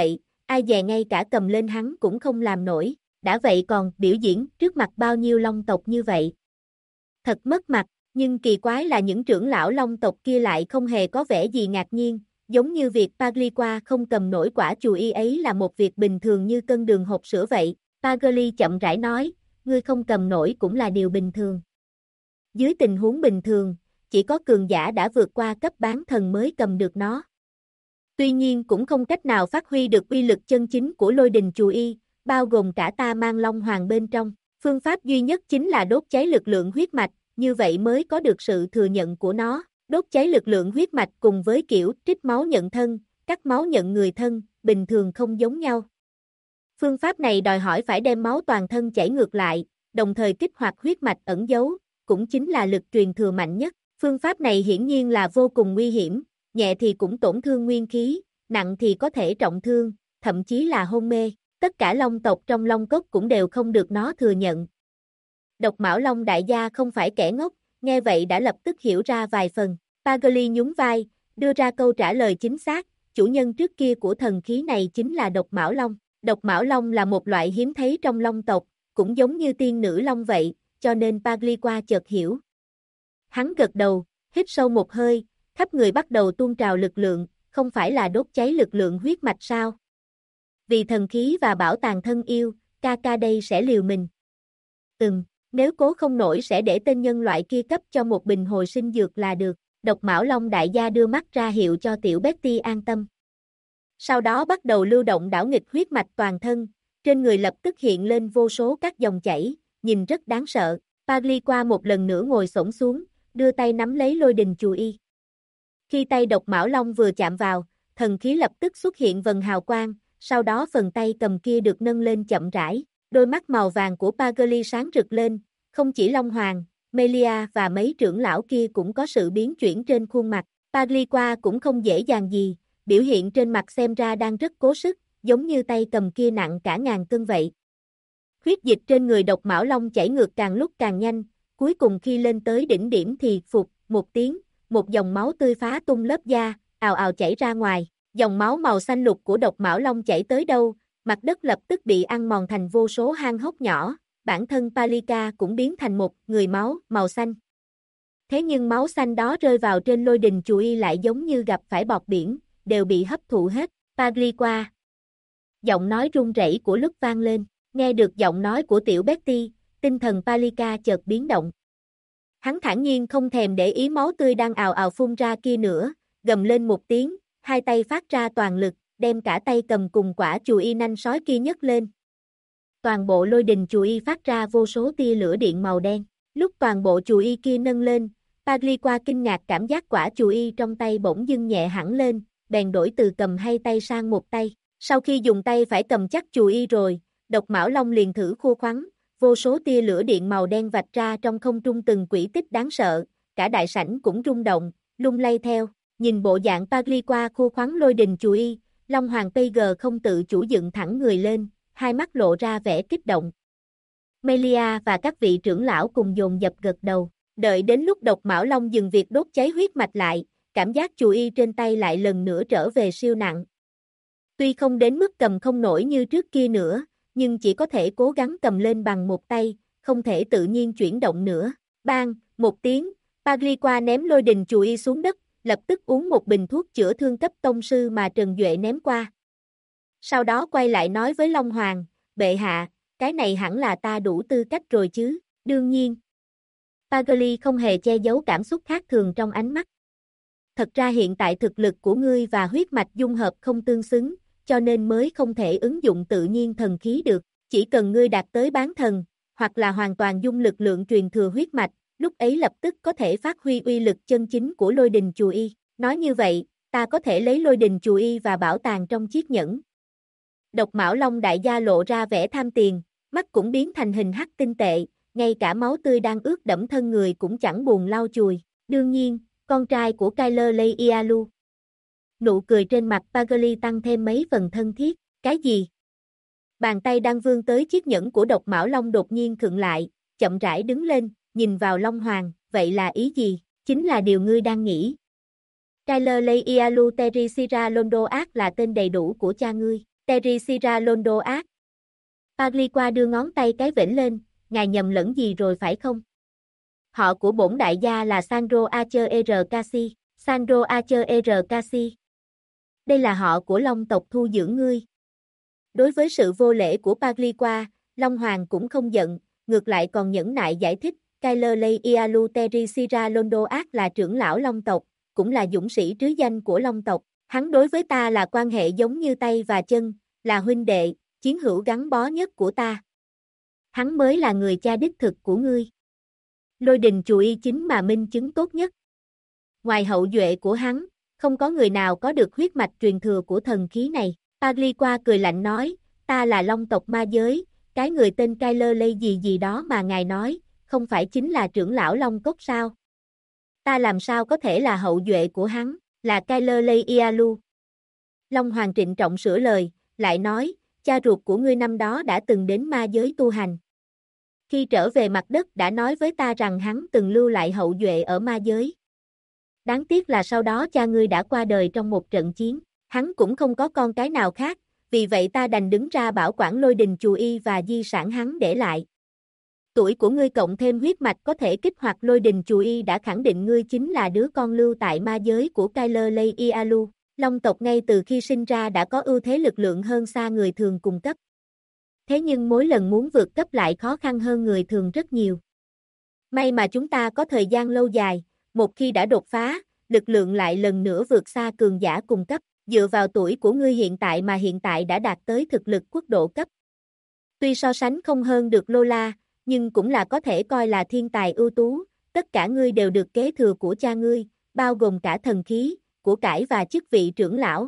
ai dè ngay cả cầm lên hắn cũng không làm nổi, đã vậy còn biểu diễn trước mặt bao nhiêu long tộc như vậy. Thật mất mặt, nhưng kỳ quái là những trưởng lão long tộc kia lại không hề có vẻ gì ngạc nhiên, giống như việc Pagliqua không cầm nổi quả chù y ấy là một việc bình thường như cân đường hộp sữa vậy. Pagli chậm rãi nói, ngươi không cầm nổi cũng là điều bình thường. Dưới tình huống bình thường, chỉ có cường giả đã vượt qua cấp bán thần mới cầm được nó. Tuy nhiên cũng không cách nào phát huy được uy lực chân chính của lôi đình chù y, bao gồm cả ta mang long hoàng bên trong. Phương pháp duy nhất chính là đốt cháy lực lượng huyết mạch, như vậy mới có được sự thừa nhận của nó. Đốt cháy lực lượng huyết mạch cùng với kiểu trích máu nhận thân, cắt máu nhận người thân, bình thường không giống nhau. Phương pháp này đòi hỏi phải đem máu toàn thân chảy ngược lại, đồng thời kích hoạt huyết mạch ẩn giấu, cũng chính là lực truyền thừa mạnh nhất. Phương pháp này hiển nhiên là vô cùng nguy hiểm, nhẹ thì cũng tổn thương nguyên khí, nặng thì có thể trọng thương, thậm chí là hôn mê. Tất cả long tộc trong long cốc cũng đều không được nó thừa nhận. Độc Mão Long đại gia không phải kẻ ngốc, nghe vậy đã lập tức hiểu ra vài phần. Pagli nhún vai, đưa ra câu trả lời chính xác, chủ nhân trước kia của thần khí này chính là Độc Mão Long. Độc Mão Long là một loại hiếm thấy trong long tộc, cũng giống như tiên nữ long vậy, cho nên Pagliqua chợt hiểu. Hắn gật đầu, hít sâu một hơi, khắp người bắt đầu tuôn trào lực lượng, không phải là đốt cháy lực lượng huyết mạch sao? Vì thần khí và bảo tàng thân yêu, ca ca đây sẽ liều mình. Nếu cố không nổi sẽ để tên nhân loại kia cấp cho một bình hồi sinh dược là được. Độc Mão Long đại gia đưa mắt ra hiệu cho tiểu Betty an tâm. Sau đó bắt đầu lưu động đảo nghịch huyết mạch toàn thân, trên người lập tức hiện lên vô số các dòng chảy, nhìn rất đáng sợ. Pagliqua một lần nữa ngồi xổm xuống, đưa tay nắm lấy lôi đình chù y. Khi tay Độc Mão Long vừa chạm vào, thần khí lập tức xuất hiện vầng hào quang, sau đó phần tay cầm kia được nâng lên chậm rãi. Đôi mắt màu vàng của Pagli sáng rực lên, không chỉ Long Hoàng, Melia và mấy trưởng lão kia cũng có sự biến chuyển trên khuôn mặt. Pagliqua cũng không dễ dàng gì, biểu hiện trên mặt xem ra đang rất cố sức, giống như tay cầm kia nặng cả ngàn cân vậy. Huyết dịch trên người Độc Mão Long chảy ngược càng lúc càng nhanh, cuối cùng khi lên tới đỉnh điểm thì phụt, một tiếng, một dòng máu tươi phá tung lớp da, ào ào chảy ra ngoài. Dòng máu màu xanh lục của Độc Mão Long chảy tới đâu, mặt đất lập tức bị ăn mòn thành vô số hang hốc nhỏ, bản thân Palika cũng biến thành một người máu màu xanh. Thế nhưng máu xanh đó rơi vào trên lôi đình chù y lại giống như gặp phải bọt biển, đều bị hấp thụ hết. Pagliqua. Giọng nói run rẩy của Luke vang lên, nghe được giọng nói của tiểu Betty, tinh thần Palika chợt biến động. Hắn thản nhiên không thèm để ý máu tươi đang ào ào phun ra kia nữa, gầm lên một tiếng, hai tay phát ra toàn lực, đem cả tay cầm cùng quả chù y nanh sói kia nhấc lên. Toàn bộ lôi đình chù y phát ra vô số tia lửa điện màu đen. Lúc toàn bộ chù y kia nâng lên, Pagliqua kinh ngạc cảm giác quả chù y trong tay bỗng dưng nhẹ hẳn lên, bèn đổi từ cầm hai tay sang một tay. Sau khi dùng tay phải cầm chắc chù y rồi, Độc Mão Long liền thử khô khoắn, vô số tia lửa điện màu đen vạch ra trong không trung từng quỹ tích đáng sợ, cả đại sảnh cũng rung động, lung lay theo. Nhìn bộ dạng Pagliqua khô khoắn lôi đình chù y, Long Hoàng Pager không tự chủ dựng thẳng người lên, hai mắt lộ ra vẻ kích động. Melia và các vị trưởng lão cùng dồn dập gật đầu, đợi đến lúc Độc Mão Long dừng việc đốt cháy huyết mạch lại, cảm giác chù y trên tay lại lần nữa trở về siêu nặng. Tuy không đến mức cầm không nổi như trước kia nữa, nhưng chỉ có thể cố gắng cầm lên bằng một tay, không thể tự nhiên chuyển động nữa. Bang, một tiếng, Pagliqua ném lôi đình chù y xuống đất, lập tức uống một bình thuốc chữa thương cấp tông sư mà Trần Duệ ném qua. Sau đó quay lại nói với Long Hoàng, bệ hạ, cái này hẳn là ta đủ tư cách rồi chứ, đương nhiên. Pagli không hề che giấu cảm xúc khác thường trong ánh mắt. Thật ra hiện tại thực lực của ngươi và huyết mạch dung hợp không tương xứng, cho nên mới không thể ứng dụng tự nhiên thần khí được, chỉ cần ngươi đạt tới bán thần, hoặc là hoàn toàn dung lực lượng truyền thừa huyết mạch, lúc ấy lập tức có thể phát huy uy lực chân chính của lôi đình chù y. Nói như vậy, ta có thể lấy lôi đình chù y và bảo tàng trong chiếc nhẫn. Độc Mão Long đại gia lộ ra vẻ tham tiền, mắt cũng biến thành hình hắc tinh tệ, ngay cả máu tươi đang ướt đẫm thân người cũng chẳng buồn lau chùi. Đương nhiên, con trai của Kyler Leialu. Nụ cười trên mặt Pagli tăng thêm mấy phần thân thiết. Cái gì? Bàn tay đang vươn tới chiếc nhẫn của Độc Mão Long đột nhiên khựng lại, chậm rãi đứng lên, nhìn vào Long Hoàng, vậy là ý gì? Chính là điều ngươi đang nghĩ. Kyler Leialu Terry Sira Londo Ác là tên đầy đủ của cha ngươi. Terry Sira Londo ác. Pagliqua đưa ngón tay cái vểnh lên, ngài nhầm lẫn gì rồi phải không? Họ của bổn đại gia là Sandro Acher Casi. Sandro Acher Casi. Đây là họ của Long tộc thu dưỡng ngươi. Đối với sự vô lễ của Pagliqua, Long Hoàng cũng không giận, ngược lại còn nhẫn nại giải thích, Kyler Lay Ialu Terry Sira Londo ác là trưởng lão Long tộc, cũng là dũng sĩ trứ danh của Long tộc. Hắn đối với ta là quan hệ giống như tay và chân, là huynh đệ, chiến hữu gắn bó nhất của ta. Hắn mới là người cha đích thực của ngươi. Lôi Đình Chù Y chính mà minh chứng tốt nhất. Ngoài hậu duệ của hắn, không có người nào có được huyết mạch truyền thừa của thần khí này. Pagliqua cười lạnh nói, ta là Long tộc ma giới, cái người tên Kyler Lay gì gì đó mà ngài nói, không phải chính là trưởng lão Long Cốc sao? Ta làm sao có thể là hậu duệ của hắn, là Kyler Lay Ialu. Long Hoàng trịnh trọng sửa lời, lại nói, cha ruột của ngươi năm đó đã từng đến ma giới tu hành. Khi trở về mặt đất đã nói với ta rằng hắn từng lưu lại hậu duệ ở ma giới. Đáng tiếc là sau đó cha ngươi đã qua đời trong một trận chiến, hắn cũng không có con cái nào khác, vì vậy ta đành đứng ra bảo quản Lôi Đình Chù Y và di sản hắn để lại. Tuổi của ngươi cộng thêm huyết mạch có thể kích hoạt Lôi Đình Chù Y đã khẳng định ngươi chính là đứa con lưu tại ma giới của Kyler Lay Ialu. Long tộc ngay từ khi sinh ra đã có ưu thế lực lượng hơn xa người thường cùng cấp. Thế nhưng mỗi lần muốn vượt cấp lại khó khăn hơn người thường rất nhiều. May mà chúng ta có thời gian lâu dài, một khi đã đột phá, lực lượng lại lần nữa vượt xa cường giả cùng cấp, dựa vào tuổi của ngươi hiện tại mà hiện tại đã đạt tới thực lực quốc độ cấp. Tuy so sánh không hơn được Lola, nhưng cũng là có thể coi là thiên tài ưu tú, tất cả ngươi đều được kế thừa của cha ngươi, bao gồm cả thần khí, của cải và chức vị trưởng lão.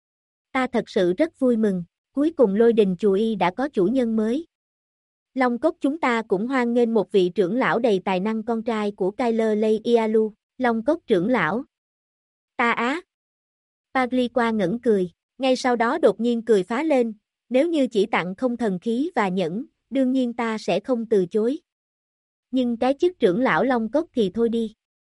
Ta thật sự rất vui mừng, cuối cùng Lôi Đình Chù Y đã có chủ nhân mới. Long Cốc chúng ta cũng hoan nghênh một vị trưởng lão đầy tài năng con trai của Kyler Lay Ialu, Long Cốc trưởng lão. Ta á. Pagliqua ngẩn cười, ngay sau đó đột nhiên cười phá lên, nếu như chỉ tặng không thần khí và nhẫn, đương nhiên ta sẽ không từ chối. Nhưng cái chức trưởng lão Long Cốc thì thôi đi.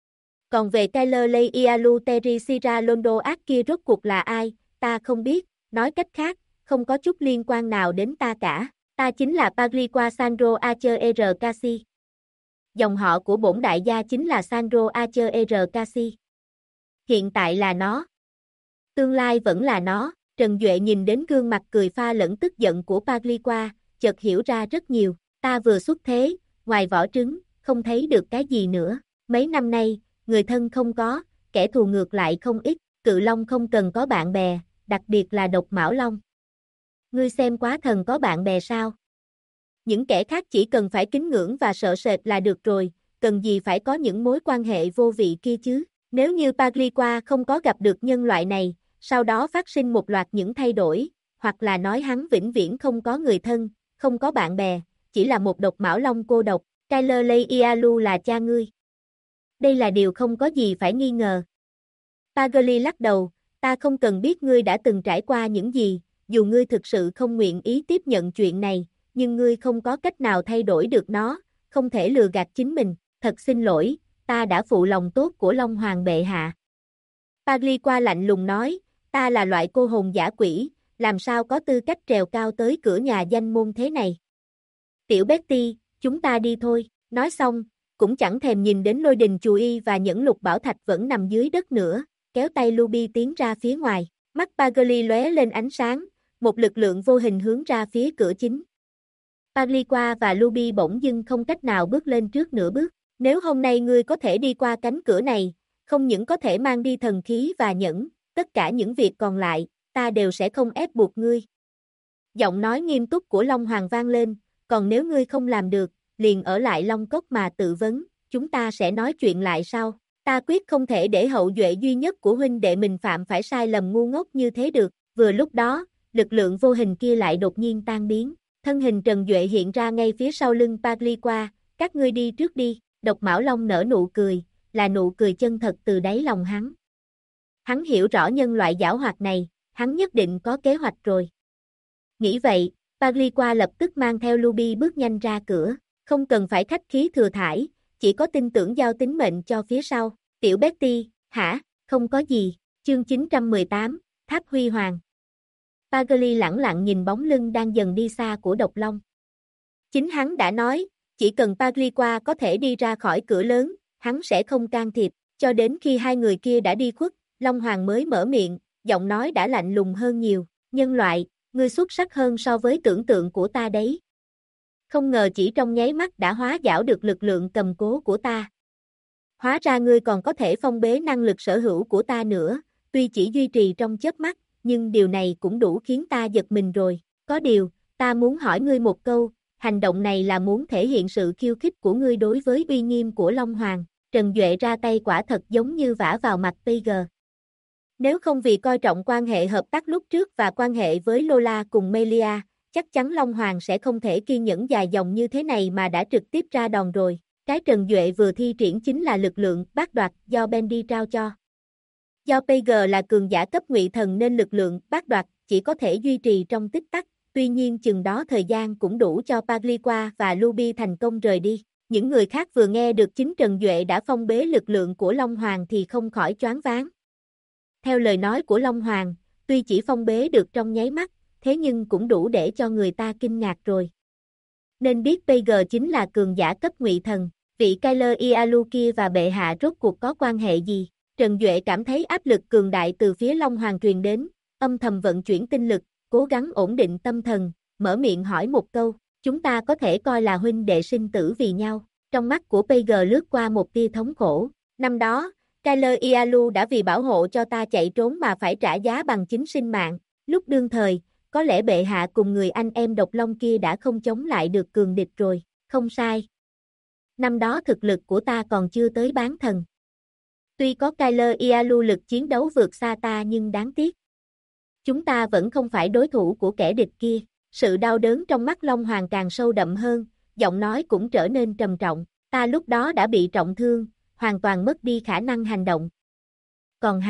Còn về Kyler Lay Ialu Terry Sira Londo ác kia rốt cuộc là ai, ta không biết, nói cách khác, không có chút liên quan nào đến ta cả, ta chính là Pagliqua Sandro Acher Casi. Dòng họ của bổn đại gia chính là Sandro Acher Casi. Hiện tại là nó. Tương lai vẫn là nó, Trần Duệ nhìn đến gương mặt cười pha lẫn tức giận của Pagliqua, chợt hiểu ra rất nhiều, ta vừa xuất thế, ngoài vỏ trứng, không thấy được cái gì nữa, mấy năm nay, người thân không có, kẻ thù ngược lại không ít, Cự Long không cần có bạn bè, đặc biệt là Độc Mão Long. Ngươi xem Quá Thần có bạn bè sao? Những kẻ khác chỉ cần phải kính ngưỡng và sợ sệt là được rồi, cần gì phải có những mối quan hệ vô vị kia chứ? Nếu như Pagliqua không có gặp được nhân loại này, sau đó phát sinh một loạt những thay đổi, hoặc là nói hắn vĩnh viễn không có người thân, không có bạn bè, chỉ là một Độc Mão Long cô độc, Kyler Lay Ialu là cha ngươi. Đây là điều không có gì phải nghi ngờ. Pagli lắc đầu, ta không cần biết ngươi đã từng trải qua những gì, dù ngươi thực sự không nguyện ý tiếp nhận chuyện này, nhưng ngươi không có cách nào thay đổi được nó, không thể lừa gạt chính mình, thật xin lỗi, ta đã phụ lòng tốt của Long Hoàng bệ hạ. Pagliqua lạnh lùng nói, ta là loại cô hồn dã quỷ, làm sao có tư cách trèo cao tới cửa nhà danh môn thế này. Tiểu Betty, chúng ta đi thôi, nói xong, cũng chẳng thèm nhìn đến Lôi Đình Chù Y và những lục bảo thạch vẫn nằm dưới đất nữa, kéo tay Luby tiến ra phía ngoài, mắt Pagli lóe lên ánh sáng, một lực lượng vô hình hướng ra phía cửa chính. Pagliqua và Luby bỗng dưng không cách nào bước lên trước nửa bước, nếu hôm nay ngươi có thể đi qua cánh cửa này, không những có thể mang đi thần khí và nhẫn, tất cả những việc còn lại, ta đều sẽ không ép buộc ngươi. Giọng nói nghiêm túc của Long Hoàng vang lên, còn nếu ngươi không làm được, liền ở lại Long Cốc mà tự vấn, chúng ta sẽ nói chuyện lại sau. Ta quyết không thể để hậu duệ duy nhất của huynh đệ mình phạm phải sai lầm ngu ngốc như thế được. Vừa lúc đó, lực lượng vô hình kia lại đột nhiên tan biến. Thân hình Trần Duệ hiện ra ngay phía sau lưng Pagliqua, các ngươi đi trước đi. Độc Mão Long nở nụ cười, là nụ cười chân thật từ đáy lòng hắn. Hắn hiểu rõ nhân loại giảo hoạt này, hắn nhất định có kế hoạch rồi. Nghĩ vậy, Pagliqua lập tức mang theo Luby bước nhanh ra cửa, không cần phải khách khí thừa thãi, chỉ có tin tưởng giao tính mệnh cho phía sau. Tiểu Betty, hả, không có gì, chương 918, Tháp Huy Hoàng. Pagli lẳng lặng nhìn bóng lưng đang dần đi xa của độc long. Chính hắn đã nói, chỉ cần Pagli qua có thể đi ra khỏi cửa lớn, hắn sẽ không can thiệp, cho đến khi hai người kia đã đi khuất, Long Hoàng mới mở miệng, giọng nói đã lạnh lùng hơn nhiều, nhân loại, ngươi xuất sắc hơn so với tưởng tượng của ta đấy. Không ngờ chỉ trong nháy mắt đã hóa giải được lực lượng cầm cố của ta. Hóa ra ngươi còn có thể phong bế năng lực sở hữu của ta nữa, tuy chỉ duy trì trong chớp mắt, nhưng điều này cũng đủ khiến ta giật mình rồi. Có điều, ta muốn hỏi ngươi một câu, hành động này là muốn thể hiện sự khiêu khích của ngươi đối với uy nghiêm của Long Hoàng. Trần Duệ ra tay quả thật giống như vả vào mặt Tiger. Nếu không vì coi trọng quan hệ hợp tác lúc trước và quan hệ với Lola cùng Melia, chắc chắn Long Hoàng sẽ không thể kiên nhẫn dài dòng như thế này mà đã trực tiếp ra đòn rồi. Cái Trần Duệ vừa thi triển chính là lực lượng bát đoạt do Bendy trao cho. Do PG là cường giả cấp ngụy thần nên lực lượng bát đoạt chỉ có thể duy trì trong tích tắc, tuy nhiên chừng đó thời gian cũng đủ cho Pagliqua và Luby thành công rời đi. Những người khác vừa nghe được chính Trần Duệ đã phong bế lực lượng của Long Hoàng thì không khỏi choáng váng. Theo lời nói của Long Hoàng, tuy chỉ phong bế được trong nháy mắt, thế nhưng cũng đủ để cho người ta kinh ngạc rồi. Nên biết PG chính là cường giả cấp ngụy thần, vị Kyler Ialu kia và bệ hạ rốt cuộc có quan hệ gì? Trần Duệ cảm thấy áp lực cường đại từ phía Long Hoàng truyền đến, âm thầm vận chuyển tinh lực, cố gắng ổn định tâm thần, mở miệng hỏi một câu, chúng ta có thể coi là huynh đệ sinh tử vì nhau. Trong mắt của PG lướt qua một tia thống khổ. Năm đó, Kyler Ialu đã vì bảo hộ cho ta chạy trốn mà phải trả giá bằng chính sinh mạng. Lúc đương thời, có lẽ bệ hạ cùng người anh em độc long kia đã không chống lại được cường địch rồi. Không sai. Năm đó thực lực của ta còn chưa tới bán thần. Tuy có Kyler Ialu lực chiến đấu vượt xa ta nhưng đáng tiếc. Chúng ta vẫn không phải đối thủ của kẻ địch kia. Sự đau đớn trong mắt Long Hoàng càng sâu đậm hơn, giọng nói cũng trở nên trầm trọng. Ta lúc đó đã bị trọng thương, hoàn toàn mất đi khả năng hành động. Còn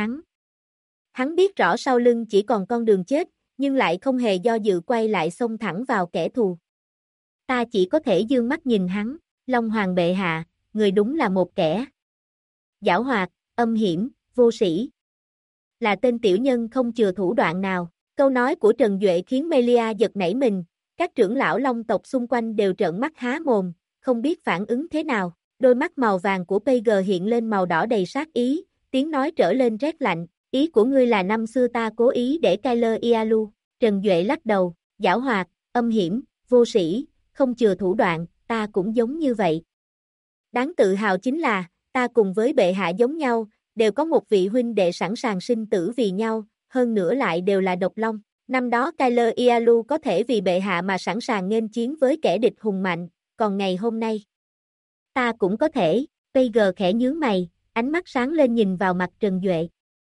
hắn biết rõ sau lưng chỉ còn con đường chết, nhưng lại không hề do dự quay lại xông thẳng vào kẻ thù. Ta chỉ có thể dương mắt nhìn hắn, Long Hoàng bệ hạ, người đúng là một kẻ giảo hoạt, âm hiểm, vô sĩ. Là tên tiểu nhân không chừa thủ đoạn nào. Câu nói của Trần Duệ khiến Melia giật nảy mình, các trưởng lão Long tộc xung quanh đều trợn mắt há mồm, không biết phản ứng thế nào. Đôi mắt màu vàng của PG hiện lên màu đỏ đầy sát ý, tiếng nói trở lên rét lạnh, ý của ngươi là năm xưa ta cố ý để Kyler Ialu. Trần Duệ lắc đầu, giảo hoạt, âm hiểm, vô sĩ, không chừa thủ đoạn, ta cũng giống như vậy. Đáng tự hào chính là, ta cùng với bệ hạ giống nhau, đều có một vị huynh đệ sẵn sàng sinh tử vì nhau, hơn nữa lại đều là độc long. Năm đó Kyler Ialu có thể vì bệ hạ mà sẵn sàng nghênh chiến với kẻ địch hùng mạnh, còn ngày hôm nay, ta cũng có thể. PG khẽ nhướng mày, ánh mắt sáng lên nhìn vào mặt Trần Duệ.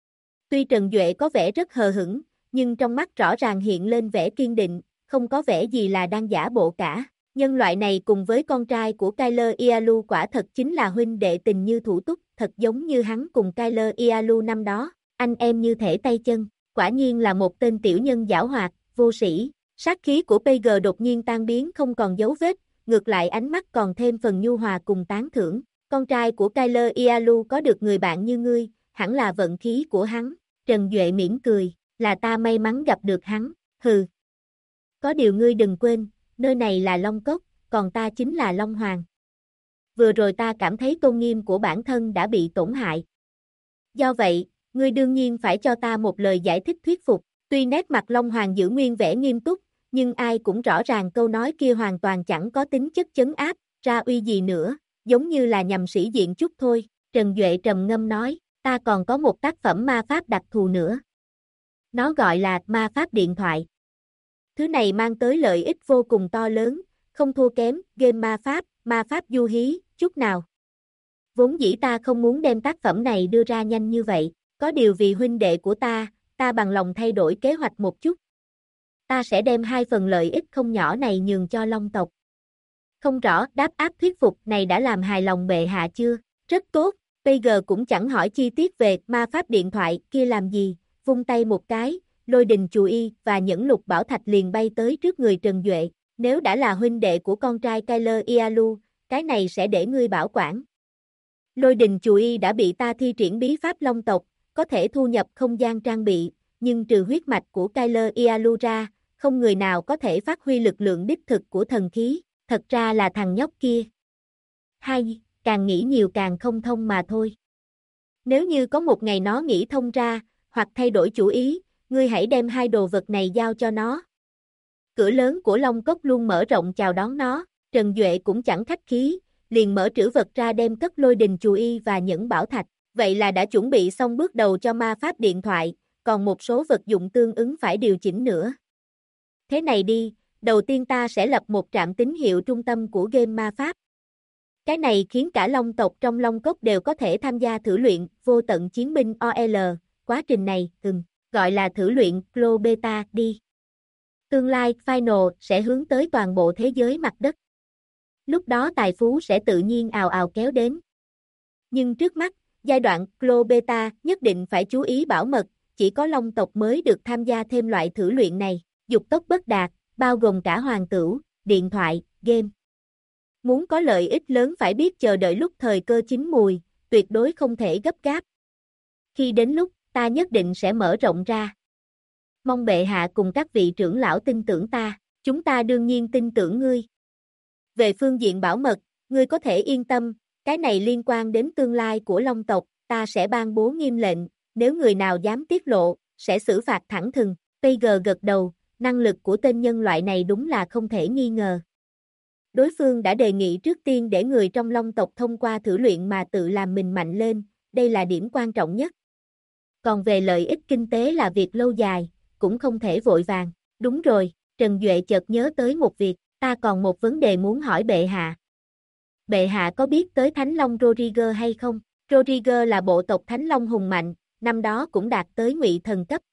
Tuy Trần Duệ có vẻ rất hờ hững, nhưng trong mắt rõ ràng hiện lên vẻ kiên định, không có vẻ gì là đang giả bộ cả. Nhân loại này cùng với con trai của Kyler Ialu quả thật chính là huynh đệ tình như thủ túc, thật giống như hắn cùng Kyler Ialu năm đó, anh em như thể tay chân, quả nhiên là một tên tiểu nhân giảo hoạt, vô sĩ. Sát khí của PG đột nhiên tan biến không còn dấu vết, ngược lại ánh mắt còn thêm phần nhu hòa cùng tán thưởng. Con trai của Kyler Ialu có được người bạn như ngươi, hẳn là vận khí của hắn. Trần Duệ mỉm cười, là ta may mắn gặp được hắn, hừ. Có điều ngươi đừng quên, nơi này là Long Cốc, còn ta chính là Long Hoàng. Vừa rồi ta cảm thấy tôn nghiêm của bản thân đã bị tổn hại. Do vậy, ngươi đương nhiên phải cho ta một lời giải thích thuyết phục. Tuy nét mặt Long Hoàng giữ nguyên vẻ nghiêm túc, nhưng ai cũng rõ ràng câu nói kia hoàn toàn chẳng có tính chất trấn áp, ra uy gì nữa, giống như là nhằm sĩ diện chút thôi. Trần Duệ trầm ngâm nói, ta còn có một tác phẩm ma pháp đặc thù nữa. Nó gọi là ma pháp điện thoại. Thứ này mang tới lợi ích vô cùng to lớn, không thua kém game ma pháp du hí, chút nào. Vốn dĩ ta không muốn đem tác phẩm này đưa ra nhanh như vậy, có điều vì huynh đệ của ta bằng lòng thay đổi kế hoạch một chút. Ta sẽ đem 2 phần lợi ích không nhỏ này nhường cho Long tộc. Không rõ đáp áp thuyết phục này đã làm hài lòng bệ hạ chưa? Rất tốt, PG cũng chẳng hỏi chi tiết về ma pháp điện thoại kia làm gì, vung tay một cái, Lôi Đình Chù Y và những lục bảo thạch liền bay tới trước người Trần Duệ. Nếu đã là huynh đệ của con trai Kyler Ialu, cái này sẽ để ngươi bảo quản. Lôi Đình Chù Y đã bị ta thi triển bí pháp Long tộc, có thể thu nhập không gian trang bị, nhưng trừ huyết mạch của Kyler Ialu ra, không người nào có thể phát huy lực lượng đích thực của thần khí, thật ra là thằng nhóc kia. Hay, càng nghĩ nhiều càng không thông mà thôi. Nếu như có một ngày nó nghĩ thông ra, hoặc thay đổi chủ ý, ngươi hãy đem hai đồ vật này giao cho nó. Cửa lớn của Long Cốc luôn mở rộng chào đón nó, Trần Duệ cũng chẳng khách khí, liền mở trữ vật ra đem cất lôi đình chù y và những bảo thạch. Vậy là đã chuẩn bị xong bước đầu cho ma pháp điện thoại, còn một số vật dụng tương ứng phải điều chỉnh nữa. Thế này đi, đầu tiên ta sẽ lập một trạm tín hiệu trung tâm của game ma pháp. Cái này khiến cả Long tộc trong Long Cốc đều có thể tham gia thử luyện vô tận chiến binh OL, quá trình này, gọi là thử luyện Clo Beta đi. Tương lai Final sẽ hướng tới toàn bộ thế giới mặt đất. Lúc đó tài phú sẽ tự nhiên ào ào kéo đến. Nhưng trước mắt, giai đoạn Clo Beta nhất định phải chú ý bảo mật, chỉ có Long tộc mới được tham gia thêm loại thử luyện này, dục tốc bất đạt, bao gồm cả hoàng tửu, điện thoại, game. Muốn có lợi ích lớn phải biết chờ đợi lúc thời cơ chín mùi, tuyệt đối không thể gấp gáp. Khi đến lúc, ta nhất định sẽ mở rộng ra. Mong bệ hạ cùng các vị trưởng lão tin tưởng ta, chúng ta đương nhiên tin tưởng ngươi. Về phương diện bảo mật, ngươi có thể yên tâm, cái này liên quan đến tương lai của Long tộc, ta sẽ ban bố nghiêm lệnh, nếu người nào dám tiết lộ, sẽ xử phạt thẳng thừng. PG gật đầu, năng lực của tên nhân loại này đúng là không thể nghi ngờ. Đối phương đã đề nghị trước tiên để người trong Long tộc thông qua thử luyện mà tự làm mình mạnh lên, đây là điểm quan trọng nhất. Còn về lợi ích kinh tế là việc lâu dài, cũng không thể vội vàng. Đúng rồi, Trần Duệ chợt nhớ tới một việc, ta còn một vấn đề muốn hỏi bệ hạ. Bệ hạ có biết tới Thánh Long Rodriguez hay không? Rodriguez là bộ tộc Thánh Long hùng mạnh, năm đó cũng đạt tới ngụy thần cấp.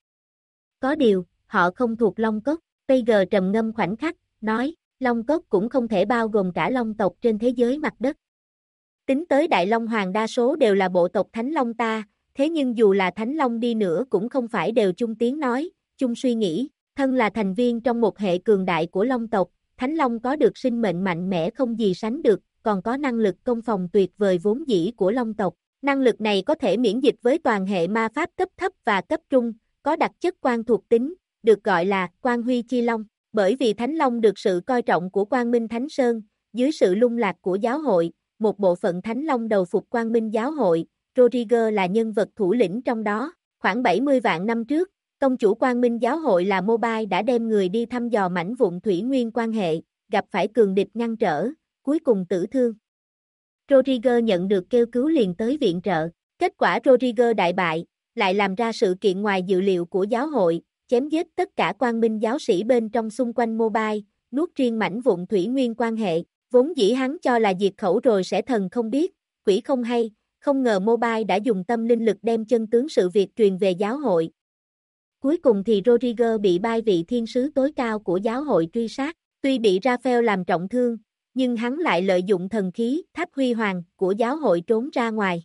Có điều, họ không thuộc Long Cốc. PG trầm ngâm khoảnh khắc, nói, Long Cốc cũng không thể bao gồm cả Long tộc trên thế giới mặt đất. Tính tới Đại Long Hoàng đa số đều là bộ tộc Thánh Long ta, thế nhưng dù là Thánh Long đi nữa cũng không phải đều chung tiếng nói, chung suy nghĩ, thân là thành viên trong một hệ cường đại của Long tộc, Thánh Long có được sinh mệnh mạnh mẽ không gì sánh được, còn có năng lực công phòng tuyệt vời vốn dĩ của Long tộc. Năng lực này có thể miễn dịch với toàn hệ ma pháp cấp thấp và cấp trung, có đặc chất quan thuộc tính, được gọi là Quang Huy Chi Long. Bởi vì Thánh Long được sự coi trọng của Quang Minh Thánh Sơn, dưới sự lung lạc của giáo hội, một bộ phận Thánh Long đầu phục Quang Minh giáo hội, Rodriguez là nhân vật thủ lĩnh trong đó. Khoảng 70 vạn năm trước, tông chủ Quang Minh giáo hội là Mobile đã đem người đi thăm dò mảnh vụn thủy nguyên quan hệ, gặp phải cường địch ngăn trở, cuối cùng tử thương. Rodriguez nhận được kêu cứu liền tới viện trợ, kết quả Rodriguez đại bại, lại làm ra sự kiện ngoài dự liệu của giáo hội, chém giết tất cả Quang Minh giáo sĩ bên trong xung quanh Mobile, nuốt riêng mảnh vụn thủy nguyên quan hệ, vốn dĩ hắn cho là diệt khẩu rồi sẽ thần không biết, quỷ không hay, không ngờ Mobile đã dùng tâm linh lực đem chân tướng sự việc truyền về giáo hội. Cuối cùng thì Rodriguez bị bai vị thiên sứ tối cao của giáo hội truy sát, tuy bị Raphael làm trọng thương, nhưng hắn lại lợi dụng thần khí Tháp Huy Hoàng của giáo hội trốn ra ngoài.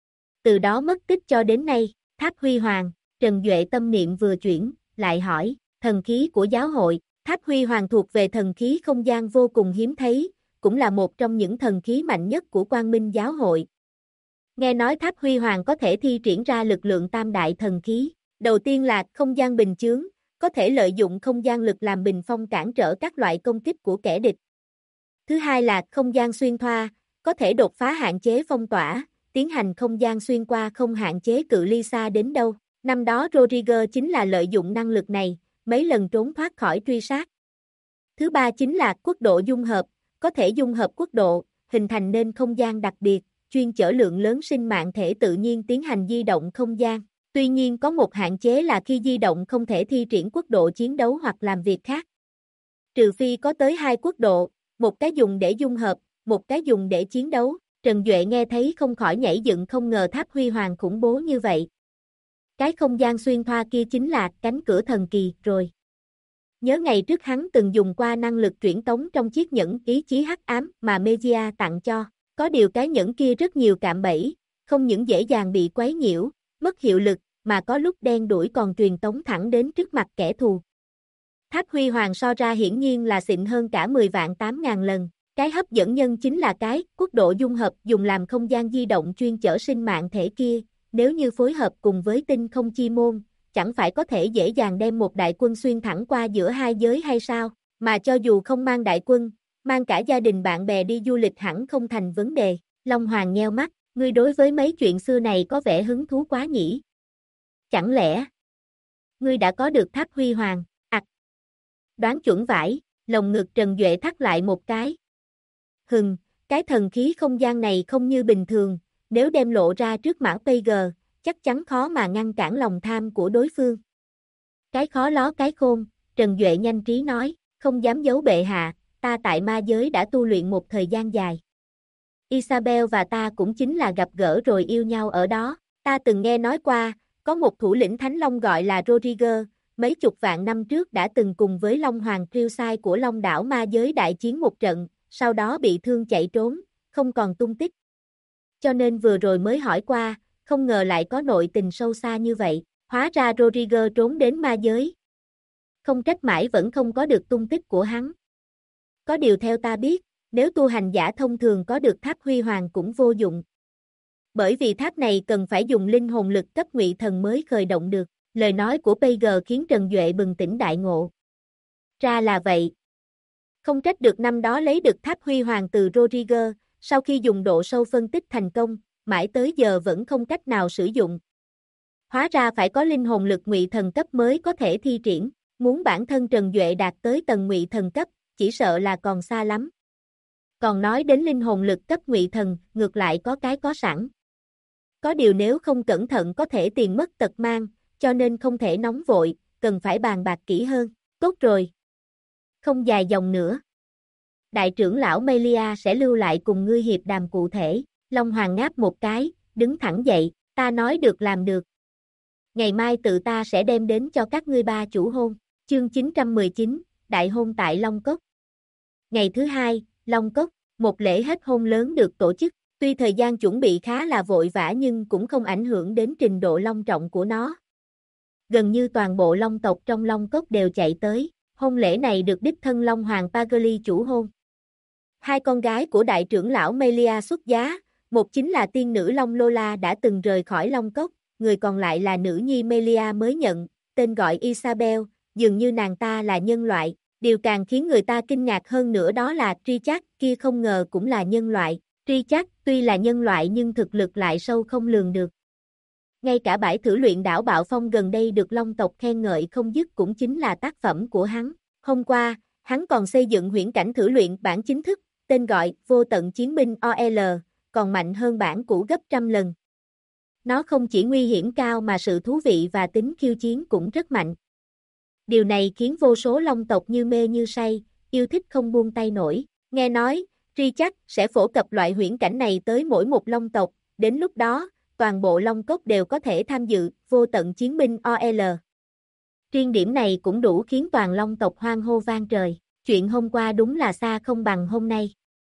Từ đó mất tích cho đến nay, Tháp Huy Hoàng, Trần Duệ tâm niệm vừa chuyển, lại hỏi, thần khí của giáo hội, Tháp Huy Hoàng thuộc về thần khí không gian vô cùng hiếm thấy, cũng là một trong những thần khí mạnh nhất của Quang Minh giáo hội. Nghe nói Tháp Huy Hoàng có thể thi triển ra lực lượng tam đại thần khí. Đầu tiên là không gian bình chướng, có thể lợi dụng không gian lực làm bình phong cản trở các loại công kích của kẻ địch. Thứ hai là không gian xuyên thoa, có thể đột phá hạn chế phong tỏa, tiến hành không gian xuyên qua không hạn chế cự ly xa đến đâu. Năm đó Rodriguez chính là lợi dụng năng lực này, mấy lần trốn thoát khỏi truy sát. Thứ ba chính là quốc độ dung hợp, có thể dung hợp quốc độ, hình thành nên không gian đặc biệt, chuyên chở lượng lớn sinh mạng thể tự nhiên tiến hành di động không gian. Tuy nhiên có một hạn chế là khi di động không thể thi triển quốc độ chiến đấu hoặc làm việc khác. Trừ phi có tới 2 quốc độ, một cái dùng để dung hợp, một cái dùng để chiến đấu. Trần Duệ nghe thấy không khỏi nhảy dựng không ngờ Tháp Huy Hoàng khủng bố như vậy. Cái không gian xuyên thoa kia chính là cánh cửa thần kỳ rồi. Nhớ ngày trước hắn từng dùng qua năng lực truyền tống trong chiếc nhẫn ý chí hắc ám mà Megia tặng cho. Có điều cái nhẫn kia rất nhiều cạm bẫy, không những dễ dàng bị quấy nhiễu, mất hiệu lực, mà có lúc đen đuổi còn truyền tống thẳng đến trước mặt kẻ thù. Tháp Huy Hoàng so ra hiển nhiên là xịn hơn cả 10 vạn 8.000 lần. Cái hấp dẫn nhân chính là cái quốc độ dung hợp dùng làm không gian di động chuyên chở sinh mạng thể kia, nếu như phối hợp cùng với tinh không chi môn, chẳng phải có thể dễ dàng đem một đại quân xuyên thẳng qua giữa hai giới hay sao, mà cho dù không mang đại quân, mang cả gia đình bạn bè đi du lịch hẳn không thành vấn đề. Long Hoàng nheo mắt, ngươi đối với mấy chuyện xưa này có vẻ hứng thú quá nhỉ? Chẳng lẽ ngươi đã có được tháp huy hoàng? Đoán chuẩn vải, lồng ngực Trần Duệ thắt lại một cái. Cái thần khí không gian này không như bình thường, nếu đem lộ ra trước Mã Pager, chắc chắn khó mà ngăn cản lòng tham của đối phương. Cái khó ló cái khôn, Trần Duệ nhanh trí nói, không dám giấu bệ hạ, ta tại ma giới đã tu luyện một thời gian dài. Isabel và ta cũng chính là gặp gỡ rồi yêu nhau ở đó, ta từng nghe nói qua, có một thủ lĩnh Thánh Long gọi là Rodriguez, mấy chục vạn năm trước đã từng cùng với Long Hoàng Triêu của Long đảo ma giới đại chiến một trận, sau đó bị thương chạy trốn, không còn tung tích. Cho nên vừa rồi mới hỏi qua, không ngờ lại có nội tình sâu xa như vậy, hóa ra Rodriguez trốn đến ma giới. Không trách mãi vẫn không có được tung tích của hắn. Có điều theo ta biết, nếu tu hành giả thông thường có được tháp huy hoàng cũng vô dụng. Bởi vì tháp này cần phải dùng linh hồn lực cấp ngụy thần mới khởi động được. Lời nói của Pager khiến Trần Duệ bừng tỉnh đại ngộ. Ra là vậy. Không trách được năm đó lấy được tháp huy hoàng từ Rodriguez, sau khi dùng độ sâu phân tích thành công, mãi tới giờ vẫn không cách nào sử dụng. Hóa ra phải có linh hồn lực ngụy thần cấp mới có thể thi triển, muốn bản thân Trần Duệ đạt tới tầng ngụy thần cấp, chỉ sợ là còn xa lắm. Còn nói đến linh hồn lực cấp ngụy thần, ngược lại có cái có sẵn. Có điều nếu không cẩn thận có thể tiền mất tật mang, cho nên không thể nóng vội, cần phải bàn bạc kỹ hơn. Tốt rồi. Không dài dòng nữa. Đại trưởng lão Melia sẽ lưu lại cùng ngươi hiệp đàm cụ thể. Long Hoàng ngáp một cái, đứng thẳng dậy, ta nói được làm được. Ngày mai tự ta sẽ đem đến cho các ngươi ba chủ hôn. Chương 919, Đại hôn tại Long Cốc. Ngày thứ hai, Long Cốc, một lễ hết hôn lớn được tổ chức. Tuy thời gian chuẩn bị khá là vội vã nhưng cũng không ảnh hưởng đến trình độ long trọng của nó. Gần như toàn bộ long tộc trong Long Cốc đều chạy tới, hôn lễ này được đích thân Long Hoàng Pagli chủ hôn. Hai con gái của đại trưởng lão Melia xuất giá, một chính là tiên nữ Long Lola đã từng rời khỏi Long Cốc, người còn lại là nữ nhi Melia mới nhận, tên gọi Isabel, dường như nàng ta là nhân loại, điều càng khiến người ta kinh ngạc hơn nữa đó là Richard kia không ngờ cũng là nhân loại, Richard tuy là nhân loại nhưng thực lực lại sâu không lường được. Ngay cả bãi thử luyện đảo Bạo Phong gần đây được Long tộc khen ngợi không dứt cũng chính là tác phẩm của hắn. Hôm qua, hắn còn xây dựng huyễn cảnh thử luyện bản chính thức, tên gọi Vô Tận Chiến Binh OL, còn mạnh hơn bản cũ gấp trăm lần. Nó không chỉ nguy hiểm cao mà sự thú vị và tính khiêu chiến cũng rất mạnh. Điều này khiến vô số Long tộc như mê như say, yêu thích không buông tay nổi. Nghe nói, Richard sẽ phổ cập loại huyễn cảnh này tới mỗi một Long tộc, đến lúc đó, toàn bộ Long Cốc đều có thể tham dự Vô Tận Chiến Binh OL. Riêng điểm này cũng đủ khiến toàn Long tộc hoan hô vang trời, chuyện hôm qua đúng là xa không bằng hôm nay.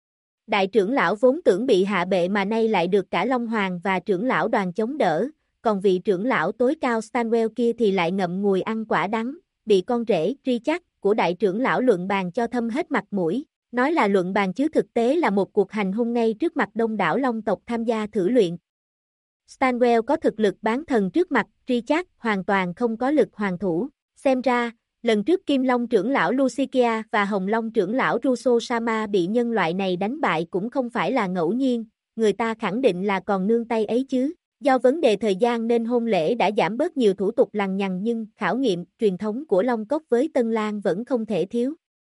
Đại trưởng lão vốn tưởng bị hạ bệ mà nay lại được cả Long Hoàng và trưởng lão đoàn chống đỡ, còn vị trưởng lão tối cao Stanwell kia thì lại ngậm ngùi ăn quả đắng, bị con rể Richard của đại trưởng lão luận bàn cho thâm hết mặt mũi, nói là luận bàn chứ thực tế là một cuộc hành hung ngay trước mặt đông đảo Long tộc tham gia thử luyện. Stanwell có thực lực bán thần trước mặt, Richard hoàn toàn không có lực hoàn thủ. Xem ra, lần trước Kim Long trưởng lão Lucikia và Hồng Long trưởng lão Russo Sama bị nhân loại này đánh bại cũng không phải là ngẫu nhiên, người ta khẳng định là còn nương tay ấy chứ. Do vấn đề thời gian nên hôn lễ đã giảm bớt nhiều thủ tục lằng nhằng nhưng khảo nghiệm truyền thống của Long Cốc với Tân Lan vẫn không thể thiếu.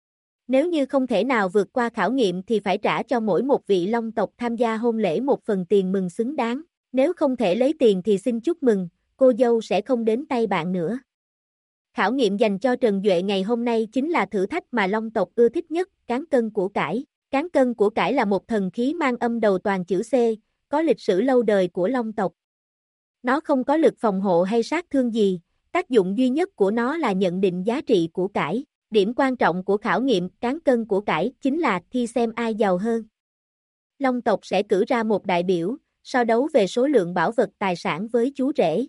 Nếu như không thể nào vượt qua khảo nghiệm thì phải trả cho mỗi một vị Long tộc tham gia hôn lễ một phần tiền mừng xứng đáng. Nếu không thể lấy tiền thì xin chúc mừng, cô dâu sẽ không đến tay bạn nữa. Khảo nghiệm dành cho Trần Duệ ngày hôm nay chính là thử thách mà Long tộc ưa thích nhất, cán cân của cải. Cán cân của cải là một thần khí mang âm đầu toàn chữ C, có lịch sử lâu đời của Long tộc. Nó không có lực phòng hộ hay sát thương gì, tác dụng duy nhất của nó là nhận định giá trị của cải. Điểm quan trọng của khảo nghiệm cán cân của cải chính là thi xem ai giàu hơn. Long tộc sẽ cử ra một đại biểu, so đấu về số lượng bảo vật tài sản với chú rể.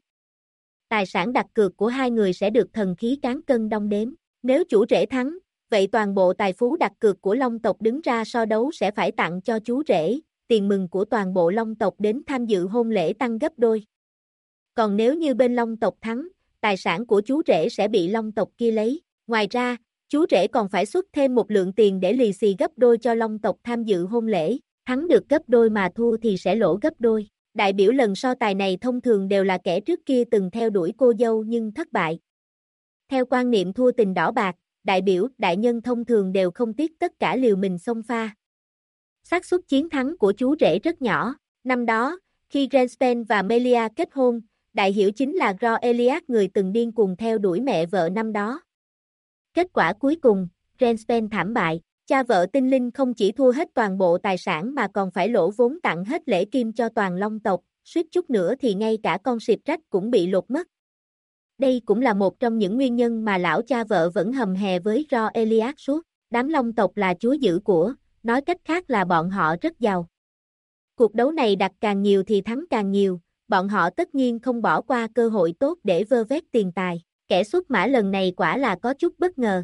Tài sản đặt cược của hai người sẽ được thần khí cán cân đong đếm. Nếu chủ rể thắng, vậy toàn bộ tài phú đặt cược của Long tộc đứng ra so đấu sẽ phải tặng cho chú rể, tiền mừng của toàn bộ Long tộc đến tham dự hôn lễ tăng gấp đôi. Còn nếu như bên Long tộc thắng, tài sản của chú rể sẽ bị Long tộc kia lấy. Ngoài ra, chú rể còn phải xuất thêm một lượng tiền để lì xì gấp đôi cho Long tộc tham dự hôn lễ, thắng được gấp đôi mà thua thì sẽ lỗ gấp đôi. Đại biểu lần so tài này thông thường đều là kẻ trước kia từng theo đuổi cô dâu nhưng thất bại. Theo quan niệm thua tình đỏ bạc, đại biểu, đại nhân thông thường đều không tiếc tất cả liều mình xông pha. Xác suất chiến thắng của chú rể rất nhỏ. Năm đó, khi Renspen và Melia kết hôn, đại hiểu chính là Gro-Eliad người từng điên cuồng theo đuổi mẹ vợ năm đó. Kết quả cuối cùng, Renspen thảm bại. Cha vợ tinh linh không chỉ thua hết toàn bộ tài sản mà còn phải lỗ vốn tặng hết lễ kim cho toàn Long tộc, suýt chút nữa thì ngay cả con sịp rách cũng bị lột mất. Đây cũng là một trong những nguyên nhân mà lão cha vợ vẫn hầm hè với Gro-Eliad suốt. Đám Long tộc là chúa giữ của, nói cách khác là bọn họ rất giàu. Cuộc đấu này đặt càng nhiều thì thắng càng nhiều, bọn họ tất nhiên không bỏ qua cơ hội tốt để vơ vét tiền tài. Kẻ xuất mã lần này quả là có chút bất ngờ.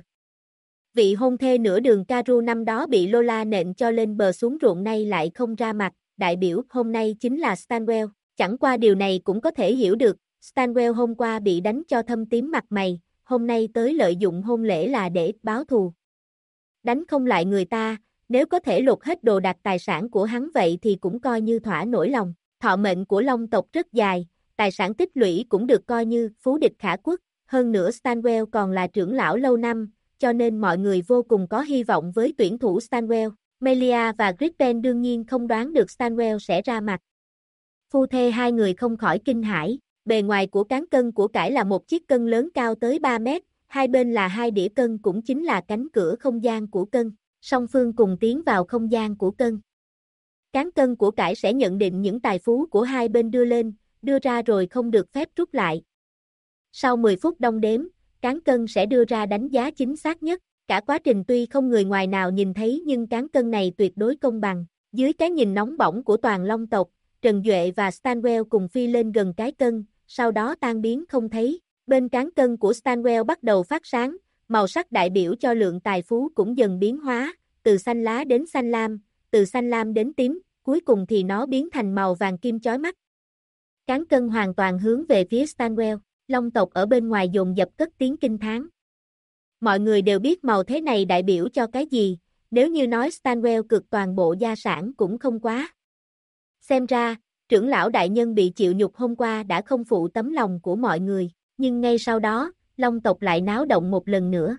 Vị hôn thê nửa đường Karu năm đó bị Lola nện cho lên bờ xuống ruộng nay lại không ra mặt, đại biểu hôm nay chính là Stanwell. Chẳng qua điều này cũng có thể hiểu được, Stanwell hôm qua bị đánh cho thâm tím mặt mày, hôm nay tới lợi dụng hôn lễ là để báo thù. Đánh không lại người ta, nếu có thể lột hết đồ đạc tài sản của hắn vậy thì cũng coi như thỏa nỗi lòng. Thọ mệnh của Long tộc rất dài, tài sản tích lũy cũng được coi như phú địch khả quốc, hơn nữa Stanwell còn là trưởng lão lâu năm, cho nên mọi người vô cùng có hy vọng với tuyển thủ Stanwell. Melia và Gripen đương nhiên không đoán được Stanwell sẽ ra mặt. Phu thê hai người không khỏi kinh hãi, bề ngoài của cán cân của cải là một chiếc cân lớn cao tới 3 mét, hai bên là hai đĩa cân cũng chính là cánh cửa không gian của cân, song phương cùng tiến vào không gian của cân. Cán cân của cải sẽ nhận định những tài phú của hai bên đưa lên, đưa ra rồi không được phép rút lại. Sau 10 phút đong đếm, cán cân sẽ đưa ra đánh giá chính xác nhất. Cả quá trình tuy không người ngoài nào nhìn thấy nhưng cán cân này tuyệt đối công bằng. Dưới cái nhìn nóng bỏng của toàn Long tộc, Trần Duệ và Stanwell cùng phi lên gần cái cân, sau đó tan biến không thấy. Bên cán cân của Stanwell bắt đầu phát sáng, màu sắc đại biểu cho lượng tài phú cũng dần biến hóa, từ xanh lá đến xanh lam, từ xanh lam đến tím, cuối cùng thì nó biến thành màu vàng kim chói mắt. Cán cân hoàn toàn hướng về phía Stanwell, Long tộc ở bên ngoài dồn dập cất tiếng kinh thán. Mọi người đều biết màu thế này đại biểu cho cái gì, nếu như nói Stanwell cực toàn bộ gia sản cũng không quá. Xem ra, trưởng lão đại nhân bị chịu nhục hôm qua đã không phụ tấm lòng của mọi người, nhưng ngay sau đó, Long tộc lại náo động một lần nữa.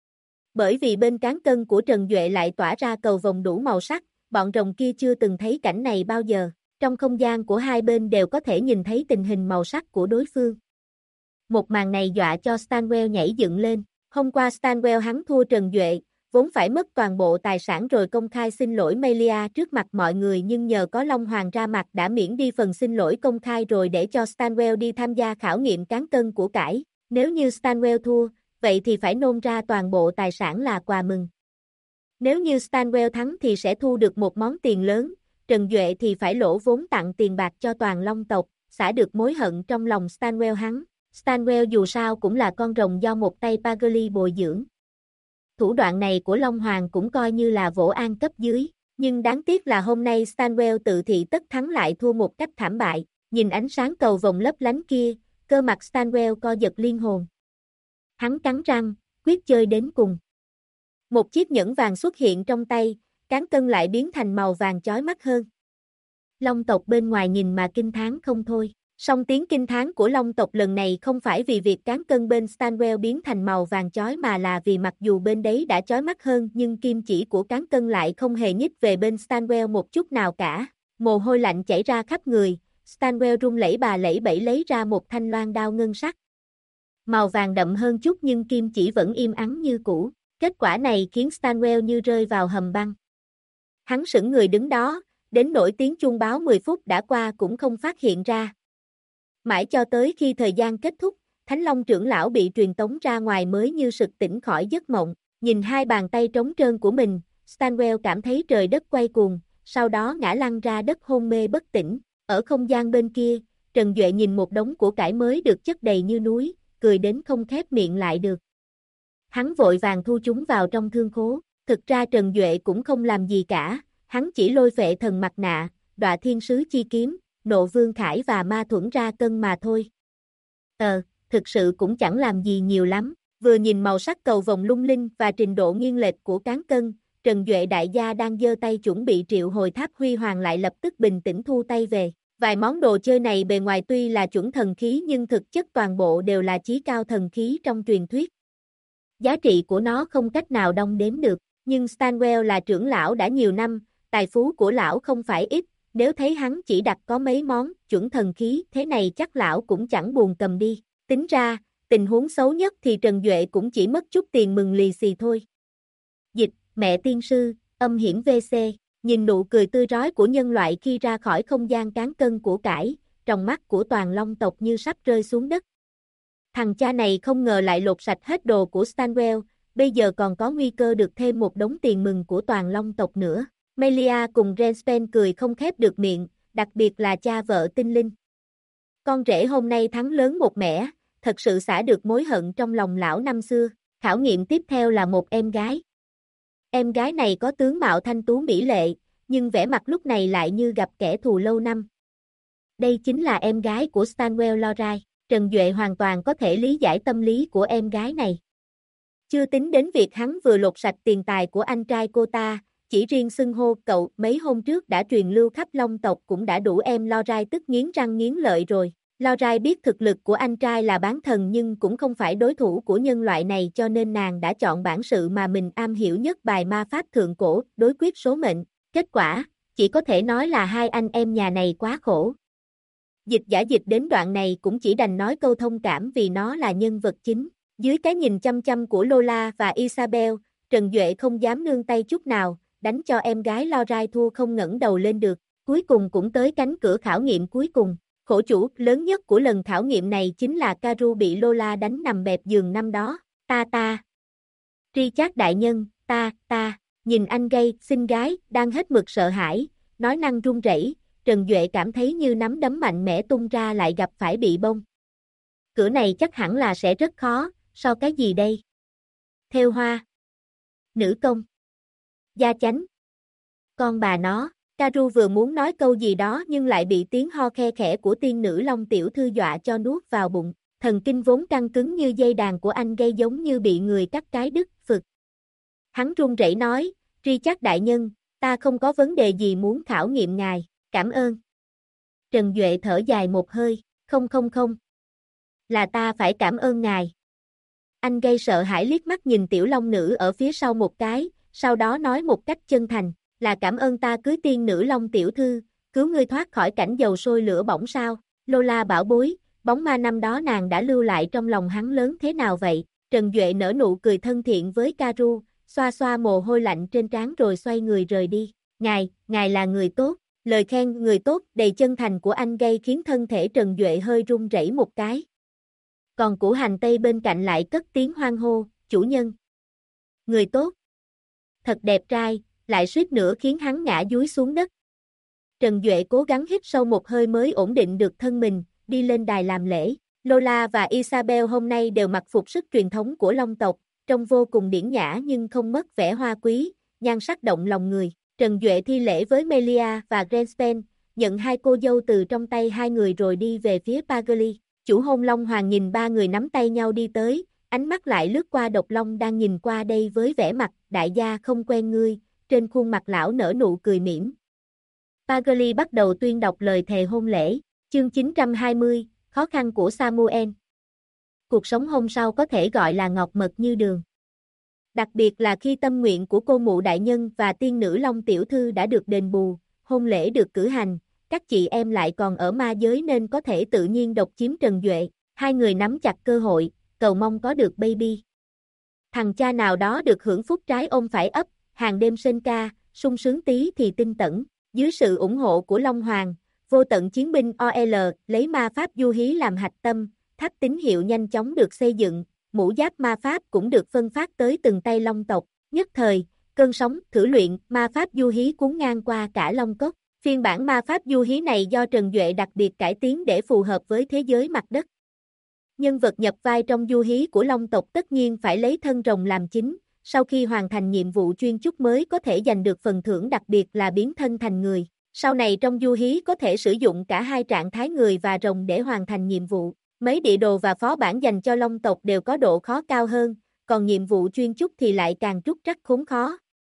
Bởi vì bên cán cân của Trần Duệ lại tỏa ra cầu vồng đủ màu sắc, bọn rồng kia chưa từng thấy cảnh này bao giờ, trong không gian của hai bên đều có thể nhìn thấy tình hình màu sắc của đối phương. Một màn này dọa cho Stanwell nhảy dựng lên, hôm qua Stanwell hắn thua Trần Duệ, vốn phải mất toàn bộ tài sản rồi công khai xin lỗi Melia trước mặt mọi người nhưng nhờ có Long Hoàng ra mặt đã miễn đi phần xin lỗi công khai rồi để cho Stanwell đi tham gia khảo nghiệm cán cân của cải, nếu như Stanwell thua, vậy thì phải nôn ra toàn bộ tài sản là quà mừng. Nếu như Stanwell thắng thì sẽ thu được một món tiền lớn, Trần Duệ thì phải lỗ vốn tặng tiền bạc cho toàn Long tộc, xả được mối hận trong lòng Stanwell hắn. Stanwell dù sao cũng là con rồng do một tay Pagli bồi dưỡng. Thủ đoạn này của Long Hoàng cũng coi như là vỗ an cấp dưới, nhưng đáng tiếc là hôm nay Stanwell tự thị tất thắng lại thua một cách thảm bại, nhìn ánh sáng cầu vồng lấp lánh kia, cơ mặt Stanwell co giật liên hồn. Hắn cắn răng, quyết chơi đến cùng. Một chiếc nhẫn vàng xuất hiện trong tay, cán cân lại biến thành màu vàng chói mắt hơn. Long tộc bên ngoài nhìn mà kinh thán không thôi. Song tiếng kinh thán của Long tộc lần này không phải vì việc cán cân bên Stanwell biến thành màu vàng chói mà là vì mặc dù bên đấy đã chói mắt hơn nhưng kim chỉ của cán cân lại không hề nhích về bên Stanwell một chút nào cả. Mồ hôi lạnh chảy ra khắp người, Stanwell run lẩy bà lẩy bẩy lấy ra một thanh loan đao ngân sắc. Màu vàng đậm hơn chút nhưng kim chỉ vẫn im ắng như cũ. Kết quả này khiến Stanwell như rơi vào hầm băng. Hắn sững người đứng đó, đến nỗi tiếng chuông báo 10 phút đã qua cũng không phát hiện ra. Mãi cho tới khi thời gian kết thúc, Thánh Long trưởng lão bị truyền tống ra ngoài mới như sực tỉnh khỏi giấc mộng, nhìn hai bàn tay trống trơn của mình, Stanwell cảm thấy trời đất quay cuồng, sau đó ngã lăn ra đất hôn mê bất tỉnh. Ở không gian bên kia, Trần Duệ nhìn một đống của cải mới được chất đầy như núi, cười đến không khép miệng lại được. Hắn vội vàng thu chúng vào trong thương khố, thực ra Trần Duệ cũng không làm gì cả, hắn chỉ lôi phệ thần mặt nạ, Đọa Thiên Sứ chi kiếm, Nộ Vương Khải và Ma Thuẫn ra cân mà thôi. thực sự cũng chẳng làm gì nhiều lắm. Vừa nhìn màu sắc cầu vồng lung linh và trình độ nghiêng lệch của cán cân, Trần Duệ đại gia đang giơ tay chuẩn bị triệu hồi tháp huy hoàng lại lập tức bình tĩnh thu tay về. Vài món đồ chơi này bề ngoài tuy là chuẩn thần khí nhưng thực chất toàn bộ đều là chí cao thần khí trong truyền thuyết. Giá trị của nó không cách nào đong đếm được, nhưng Stanwell là trưởng lão đã nhiều năm, tài phú của lão không phải ít, nếu thấy hắn chỉ đặt có mấy món chuẩn thần khí thế này chắc lão cũng chẳng buồn cầm đi. Tính ra, tình huống xấu nhất thì Trần Duệ cũng chỉ mất chút tiền mừng lì xì thôi. Dịch, mẹ tiên sư, âm hiểm VC, nhìn nụ cười tươi rói của nhân loại khi ra khỏi không gian cán cân của cải, trong mắt của toàn long tộc như sắp rơi xuống đất. Thằng cha này không ngờ lại lột sạch hết đồ của Stanwell, bây giờ còn có nguy cơ được thêm một đống tiền mừng của toàn long tộc nữa. Melia cùng Renspen cười không khép được miệng, đặc biệt là cha vợ tinh linh. Con rể hôm nay thắng lớn một mẻ, thật sự xả được mối hận trong lòng lão năm xưa. Khảo nghiệm tiếp theo là một em gái. Em gái này có tướng mạo thanh tú mỹ lệ, nhưng vẻ mặt lúc này lại như gặp kẻ thù lâu năm. Đây chính là em gái của Stanwell Lorai. Trần Duệ hoàn toàn có thể lý giải tâm lý của em gái này. Chưa tính đến việc hắn vừa lột sạch tiền tài của anh trai cô ta, chỉ riêng xưng hô cậu mấy hôm trước đã truyền lưu khắp Long tộc cũng đã đủ em Lorai tức nghiến răng nghiến lợi rồi. Lorai biết thực lực của anh trai là bán thần nhưng cũng không phải đối thủ của nhân loại này cho nên nàng đã chọn bản sự mà mình am hiểu nhất bài ma pháp thượng cổ, đối quyết số mệnh. Kết quả, chỉ có thể nói là hai anh em nhà này quá khổ. Dịch giả dịch đến đoạn này cũng chỉ đành nói câu thông cảm vì nó là nhân vật chính. Dưới cái nhìn chăm chăm của Lola và Isabel, Trần Duệ không dám nương tay chút nào, đánh cho em gái Lorai thua không ngẩng đầu lên được. Cuối cùng cũng tới cánh cửa khảo nghiệm cuối cùng. Khổ chủ lớn nhất của lần khảo nghiệm này chính là Karu bị Lola đánh nằm bẹp giường năm đó. Ta. Richard đại nhân, ta. Nhìn anh gay, xinh gái, đang hết mực sợ hãi, nói năng run rẩy. Trần Duệ cảm thấy như nắm đấm mạnh mẽ tung ra lại gặp phải bị bông. Cửa này chắc hẳn là sẽ rất khó, so cái gì đây? Thêu hoa. Nữ công. Gia chánh. Con bà nó, Karu vừa muốn nói câu gì đó nhưng lại bị tiếng ho khe khẽ của tiên nữ Long tiểu thư dọa cho nuốt vào bụng. Thần kinh vốn căng cứng như dây đàn của anh gây giống như bị người cắt cái đứt, phực. Hắn run rẩy nói, Richard đại nhân, ta không có vấn đề gì muốn khảo nghiệm ngài. Cảm ơn. Trần Duệ thở dài một hơi, không. Là ta phải cảm ơn ngài. Anh gây sợ hãi liếc mắt nhìn tiểu long nữ ở phía sau một cái, sau đó nói một cách chân thành, là cảm ơn ta cưới tiên nữ Long tiểu thư, cứu ngươi thoát khỏi cảnh dầu sôi lửa bỏng sao. Lola bảo bối, bóng ma năm đó nàng đã lưu lại trong lòng hắn lớn thế nào vậy? Trần Duệ nở nụ cười thân thiện với Karu, xoa xoa mồ hôi lạnh trên trán rồi xoay người rời đi. Ngài là người tốt. Lời khen người tốt đầy chân thành của anh gây khiến thân thể Trần Duệ hơi run rẩy một cái. Còn củ hành tây bên cạnh lại cất tiếng hoan hô, chủ nhân. Người tốt. Thật đẹp trai, lại suýt nữa khiến hắn ngã dúi xuống đất. Trần Duệ cố gắng hít sâu một hơi mới ổn định được thân mình, đi lên đài làm lễ. Lola và Isabel hôm nay đều mặc phục sức truyền thống của Long tộc, trông vô cùng điển nhã nhưng không mất vẻ hoa quý, nhan sắc động lòng người. Trần Duệ thi lễ với Melia và Renspen, nhận hai cô dâu từ trong tay hai người rồi đi về phía Pagli. Chủ hôn Long Hoàng nhìn ba người nắm tay nhau đi tới, ánh mắt lại lướt qua Độc Long đang nhìn qua đây với vẻ mặt đại gia không quen ngươi, trên khuôn mặt lão nở nụ cười mỉm. Pagli bắt đầu tuyên đọc lời thề hôn lễ, chương 920, khó khăn của Samuel. Cuộc sống hôm sau có thể gọi là ngọt mật như đường. Đặc biệt là khi tâm nguyện của cô mụ đại nhân và tiên nữ Long tiểu thư đã được đền bù, hôn lễ được cử hành, các chị em lại còn ở ma giới nên có thể tự nhiên độc chiếm Trần Duệ, hai người nắm chặt cơ hội, cầu mong có được baby. Thằng cha nào đó được hưởng phúc trái ôm phải ấp, hàng đêm sinh ca, sung sướng tí thì tinh tẩn, dưới sự ủng hộ của Long Hoàng, vô tận chiến binh OL lấy ma pháp du hí làm hạch tâm, tháp tín hiệu nhanh chóng được xây dựng. Mũ giáp ma pháp cũng được phân phát tới từng tay Long tộc, nhất thời, cơn sóng thử luyện ma pháp du hí cuốn ngang qua cả Long cốc. Phiên bản ma pháp du hí này do Trần Duệ đặc biệt cải tiến để phù hợp với thế giới mặt đất. Nhân vật nhập vai trong du hí của Long tộc tất nhiên phải lấy thân rồng làm chính, sau khi hoàn thành nhiệm vụ chuyên chúc mới có thể giành được phần thưởng đặc biệt là biến thân thành người. Sau này trong du hí có thể sử dụng cả hai trạng thái người và rồng để hoàn thành nhiệm vụ. Mấy địa đồ và phó bản dành cho Long tộc đều có độ khó cao hơn, còn nhiệm vụ chuyên chúc thì lại càng trúc trắc khốn khó.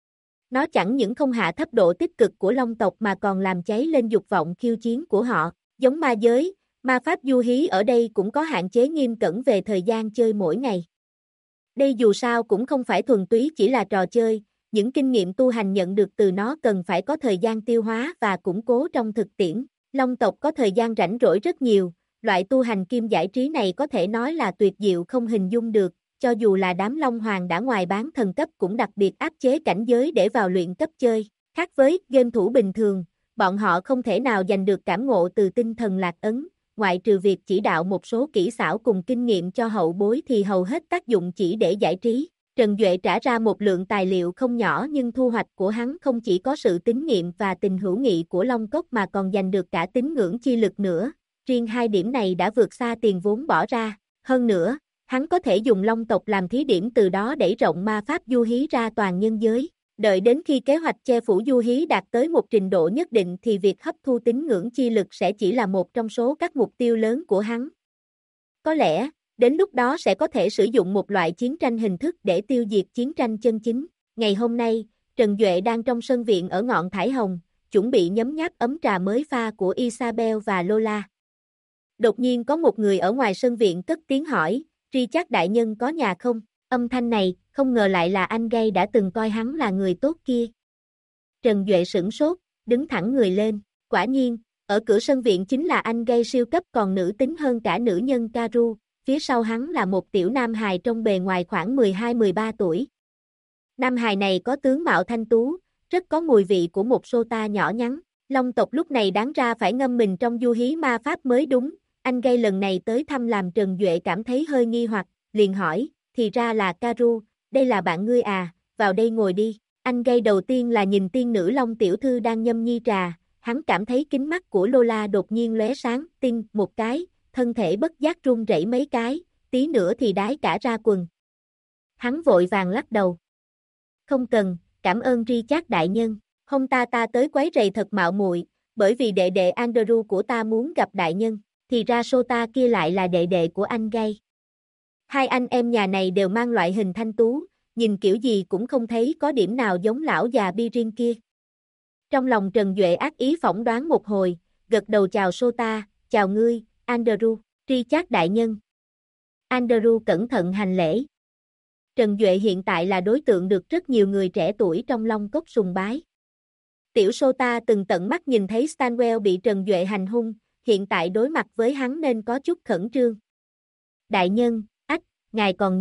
Nó chẳng những không hạ thấp độ tích cực của Long tộc mà còn làm cháy lên dục vọng khiêu chiến của họ. Giống ma giới, ma pháp du hí ở đây cũng có hạn chế nghiêm cẩn về thời gian chơi mỗi ngày. Đây dù sao cũng không phải thuần túy chỉ là trò chơi, những kinh nghiệm tu hành nhận được từ nó cần phải có thời gian tiêu hóa và củng cố trong thực tiễn. Long tộc có thời gian rảnh rỗi rất nhiều, loại tu hành kim giải trí này có thể nói là tuyệt diệu không hình dung được, cho dù là đám Long Hoàng đã ngoài bán thần cấp cũng đặc biệt áp chế cảnh giới để vào luyện cấp chơi. Khác với game thủ bình thường, bọn họ không thể nào giành được cảm ngộ từ tinh thần lạc ấn, ngoại trừ việc chỉ đạo một số kỹ xảo cùng kinh nghiệm cho hậu bối thì hầu hết tác dụng chỉ để giải trí. Trần Duệ trả ra một lượng tài liệu không nhỏ nhưng thu hoạch của hắn không chỉ có sự tín nhiệm và tình hữu nghị của Long Cốc mà còn giành được cả tín ngưỡng chi lực nữa. Riêng hai điểm này đã vượt xa tiền vốn bỏ ra. Hơn nữa, hắn có thể dùng Long tộc làm thí điểm từ đó đẩy rộng ma pháp du hí ra toàn nhân giới. Đợi đến khi kế hoạch che phủ du hí đạt tới một trình độ nhất định thì việc hấp thu tín ngưỡng chi lực sẽ chỉ là một trong số các mục tiêu lớn của hắn. Có lẽ, đến lúc đó sẽ có thể sử dụng một loại chiến tranh hình thức để tiêu diệt chiến tranh chân chính. Ngày hôm nay, Trần Duệ đang trong sân viện ở ngọn Thải Hồng, chuẩn bị nhấm nháp ấm trà mới pha của Isabel và Lola. Đột nhiên có một người ở ngoài sân viện cất tiếng hỏi, Richard đại nhân có nhà không? Âm thanh này, không ngờ lại là anh Gay đã từng coi hắn là người tốt kia. Trần Duệ sửng sốt, đứng thẳng người lên, quả nhiên, ở cửa sân viện chính là anh Gay siêu cấp còn nữ tính hơn cả nữ nhân Karu, phía sau hắn là một tiểu nam hài trong bề ngoài khoảng 12-13 tuổi. Nam hài này có tướng mạo thanh tú, rất có mùi vị của một sota nhỏ nhắn. Long tộc lúc này đáng ra phải ngâm mình trong du hí ma pháp mới đúng. Anh Gay lần này tới thăm làm Trần Duệ cảm thấy hơi nghi hoặc, liền hỏi, thì ra là Karu, đây là bạn ngươi à, vào đây ngồi đi. Anh Gay đầu tiên là nhìn tiên nữ Long tiểu thư đang nhâm nhi trà, hắn cảm thấy kính mắt của Lola đột nhiên lóe sáng, tinh một cái, thân thể bất giác run rẩy mấy cái, tí nữa thì đái cả ra quần. Hắn vội vàng lắc đầu. Không cần, cảm ơn Richard đại nhân, hôm ta tới quấy rầy thật mạo muội, bởi vì đệ đệ Andrew của ta muốn gặp đại nhân, thì ra Sota kia lại là đệ đệ của anh Gay. Hai anh em nhà này đều mang loại hình thanh tú, nhìn kiểu gì cũng không thấy có điểm nào giống lão già Birin kia. Trong lòng Trần Duệ ác ý phỏng đoán một hồi, gật đầu chào Sota, chào ngươi, Andrew, Richard đại nhân. Andrew cẩn thận hành lễ. Trần Duệ hiện tại là đối tượng được rất nhiều người trẻ tuổi trong Long Cốc sùng bái. Tiểu Sota từng tận mắt nhìn thấy Stanwell bị Trần Duệ hành hung, hiện tại đối mặt với hắn nên có chút khẩn trương. Đại nhân, ngài còn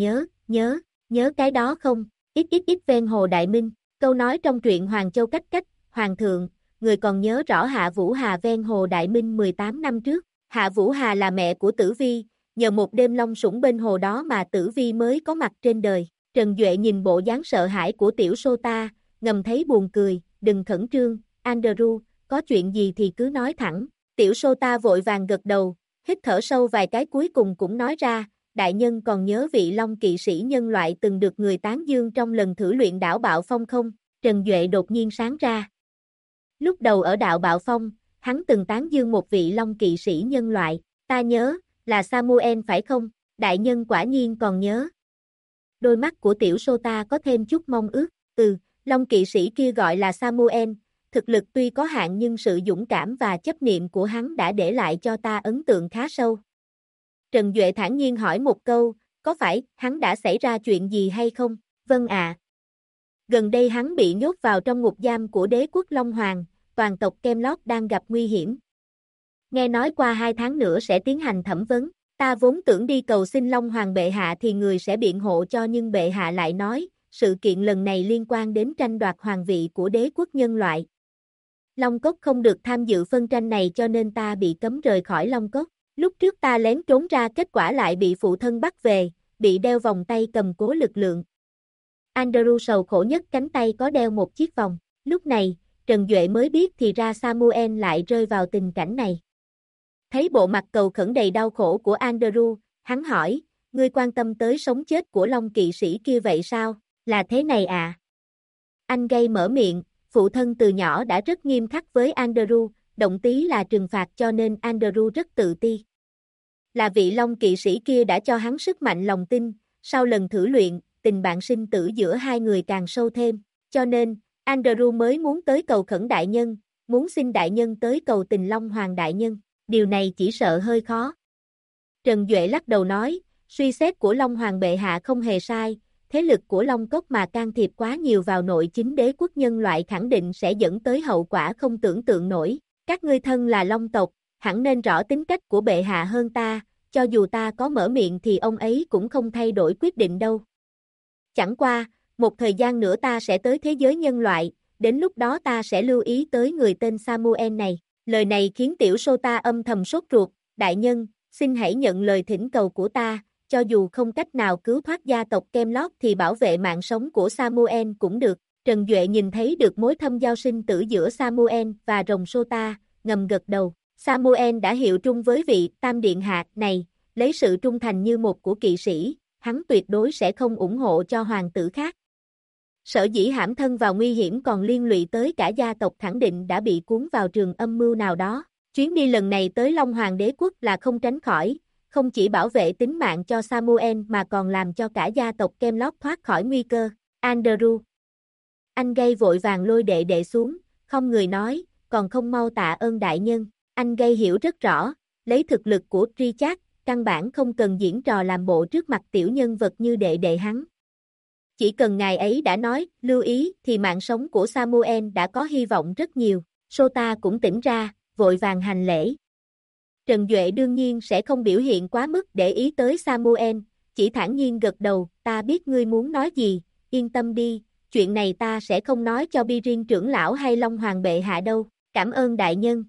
nhớ cái đó không? Ít ven hồ Đại Minh, câu nói trong truyện Hoàng Châu Cách, Hoàng thượng, người còn nhớ rõ Hạ Vũ Hà ven hồ Đại Minh 18 năm trước. Hạ Vũ Hà là mẹ của Tử Vi, nhờ một đêm long sủng bên hồ đó mà Tử Vi mới có mặt trên đời. Trần Duệ nhìn bộ dáng sợ hãi của tiểu Sota, ngầm thấy buồn cười, đừng khẩn trương, Andrew, có chuyện gì thì cứ nói thẳng. Tiểu Sota vội vàng gật đầu, hít thở sâu vài cái cuối cùng cũng nói ra, đại nhân còn nhớ vị Long kỵ sĩ nhân loại từng được người tán dương trong lần thử luyện đảo Bạo Phong không? Trần Duệ đột nhiên sáng ra. Lúc đầu ở đạo Bạo Phong, hắn từng tán dương một vị Long kỵ sĩ nhân loại, ta nhớ, là Samuel phải không? Đại nhân quả nhiên còn nhớ. Đôi mắt của tiểu Sota có thêm chút mong ước, Long kỵ sĩ kia gọi là Samuel, thực lực tuy có hạn nhưng sự dũng cảm và chấp niệm của hắn đã để lại cho ta ấn tượng khá sâu. Trần Duệ thản nhiên hỏi một câu, có phải hắn đã xảy ra chuyện gì hay không? Vâng ạ. Gần đây hắn bị nhốt vào trong ngục giam của đế quốc Long Hoàng, toàn tộc Camelot đang gặp nguy hiểm. Nghe nói qua 2 tháng nữa sẽ tiến hành thẩm vấn, ta vốn tưởng đi cầu xin Long Hoàng bệ hạ thì người sẽ biện hộ cho nhưng bệ hạ lại nói, sự kiện lần này liên quan đến tranh đoạt hoàng vị của đế quốc nhân loại. Long Cốc không được tham dự phân tranh này cho nên ta bị cấm rời khỏi Long Cốc. Lúc trước ta lén trốn ra kết quả lại bị phụ thân bắt về, bị đeo vòng tay cầm cố lực lượng. Andrew sầu khổ nhất cánh tay có đeo một chiếc vòng. Lúc này, Trần Duệ mới biết thì ra Samuel lại rơi vào tình cảnh này. Thấy bộ mặt cầu khẩn đầy đau khổ của Andrew, hắn hỏi, ngươi quan tâm tới sống chết của Long kỵ sĩ kia vậy sao? Là thế này à? Anh Gay mở miệng, phụ thân từ nhỏ đã rất nghiêm khắc với Andrew, động tí là trừng phạt cho nên Andrew rất tự ti. Là vị Long kỵ sĩ kia đã cho hắn sức mạnh lòng tin, sau lần thử luyện, tình bạn sinh tử giữa hai người càng sâu thêm, cho nên, Andrew mới muốn tới cầu khẩn đại nhân, muốn xin đại nhân tới cầu tình Long Hoàng đại nhân, điều này chỉ sợ hơi khó. Trần Duệ lắc đầu nói, suy xét của Long Hoàng bệ hạ không hề sai, thế lực của Long Cốc mà can thiệp quá nhiều vào nội chính đế quốc nhân loại khẳng định sẽ dẫn tới hậu quả không tưởng tượng nổi. Các ngươi thân là Long tộc, hẳn nên rõ tính cách của bệ hạ hơn ta, cho dù ta có mở miệng thì ông ấy cũng không thay đổi quyết định đâu. Chẳng qua, một thời gian nữa ta sẽ tới thế giới nhân loại, đến lúc đó ta sẽ lưu ý tới người tên Samuel này. Lời này khiến tiểu Sota âm thầm sốt ruột, đại nhân, xin hãy nhận lời thỉnh cầu của ta, cho dù không cách nào cứu thoát gia tộc Camelot thì bảo vệ mạng sống của Samuel cũng được. Trần Duệ nhìn thấy được mối thâm giao sinh tử giữa Samuel và rồng Sota, ngầm gật đầu. Samuel đã hiệu trung với vị Tam Điện Hạ này, lấy sự trung thành như một của kỵ sĩ, hắn tuyệt đối sẽ không ủng hộ cho hoàng tử khác. Sở dĩ hãm thân vào nguy hiểm còn liên lụy tới cả gia tộc khẳng định đã bị cuốn vào trường âm mưu nào đó. Chuyến đi lần này tới Long Hoàng đế quốc là không tránh khỏi, không chỉ bảo vệ tính mạng cho Samuel mà còn làm cho cả gia tộc Camelot thoát khỏi nguy cơ. Andrew. Anh Gay vội vàng lôi đệ đệ xuống, không người nói, còn không mau tạ ơn đại nhân. Anh Gay hiểu rất rõ, lấy thực lực của Richard, căn bản không cần diễn trò làm bộ trước mặt tiểu nhân vật như đệ đệ hắn. Chỉ cần ngài ấy đã nói, lưu ý thì mạng sống của Samuel đã có hy vọng rất nhiều. Sota cũng tỉnh ra, vội vàng hành lễ. Trần Duệ đương nhiên sẽ không biểu hiện quá mức để ý tới Samuel, chỉ thản nhiên gật đầu, ta biết ngươi muốn nói gì, yên tâm đi, chuyện này ta sẽ không nói cho Birin trưởng lão hay Long Hoàng bệ hạ đâu, cảm ơn đại nhân.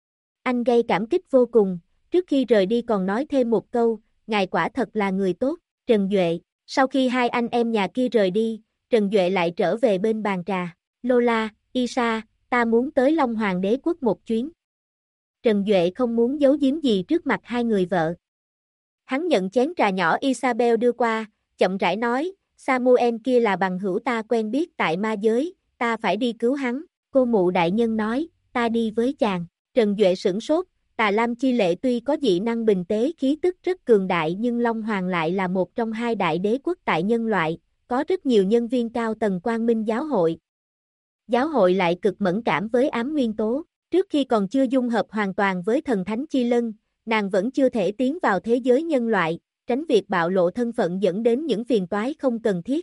Anh Gay cảm kích vô cùng, trước khi rời đi còn nói thêm một câu, ngài quả thật là người tốt. Trần Duệ, sau khi hai anh em nhà kia rời đi, Trần Duệ lại trở về bên bàn trà. Lola, Isa, ta muốn tới Long Hoàng đế quốc một chuyến. Trần Duệ không muốn giấu giếm gì trước mặt hai người vợ. Hắn nhận chén trà nhỏ Isabel đưa qua, chậm rãi nói, Samuel kia là bằng hữu ta quen biết tại ma giới, ta phải đi cứu hắn. Cô mụ đại nhân nói, ta đi với chàng. Trần Duệ sửng sốt, Tà Lam Chi Lệ tuy có dị năng bình tế khí tức rất cường đại nhưng Long Hoàng lại là một trong hai đại đế quốc tại nhân loại, có rất nhiều nhân viên cao tầng Quang Minh giáo hội. Giáo hội lại cực mẫn cảm với ám nguyên tố, trước khi còn chưa dung hợp hoàn toàn với thần thánh Chi Lân, nàng vẫn chưa thể tiến vào thế giới nhân loại, tránh việc bạo lộ thân phận dẫn đến những phiền toái không cần thiết.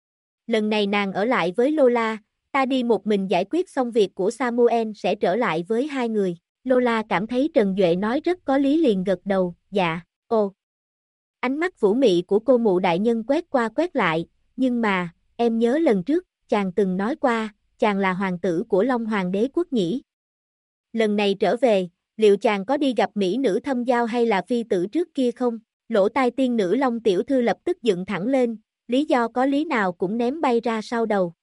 Lần này nàng ở lại với Lola, ta đi một mình giải quyết xong việc của Samuel sẽ trở lại với hai người. Lola cảm thấy Trần Duệ nói rất có lý liền gật đầu, dạ, ồ. Ánh mắt vũ mị của cô mụ đại nhân quét qua quét lại, nhưng mà, em nhớ lần trước, chàng từng nói qua, chàng là hoàng tử của Long Hoàng đế quốc nhỉ. Lần này trở về, liệu chàng có đi gặp mỹ nữ thâm giao hay là phi tử trước kia không? Lỗ tai tiên nữ Long tiểu thư lập tức dựng thẳng lên, lý do có lý nào cũng ném bay ra sau đầu.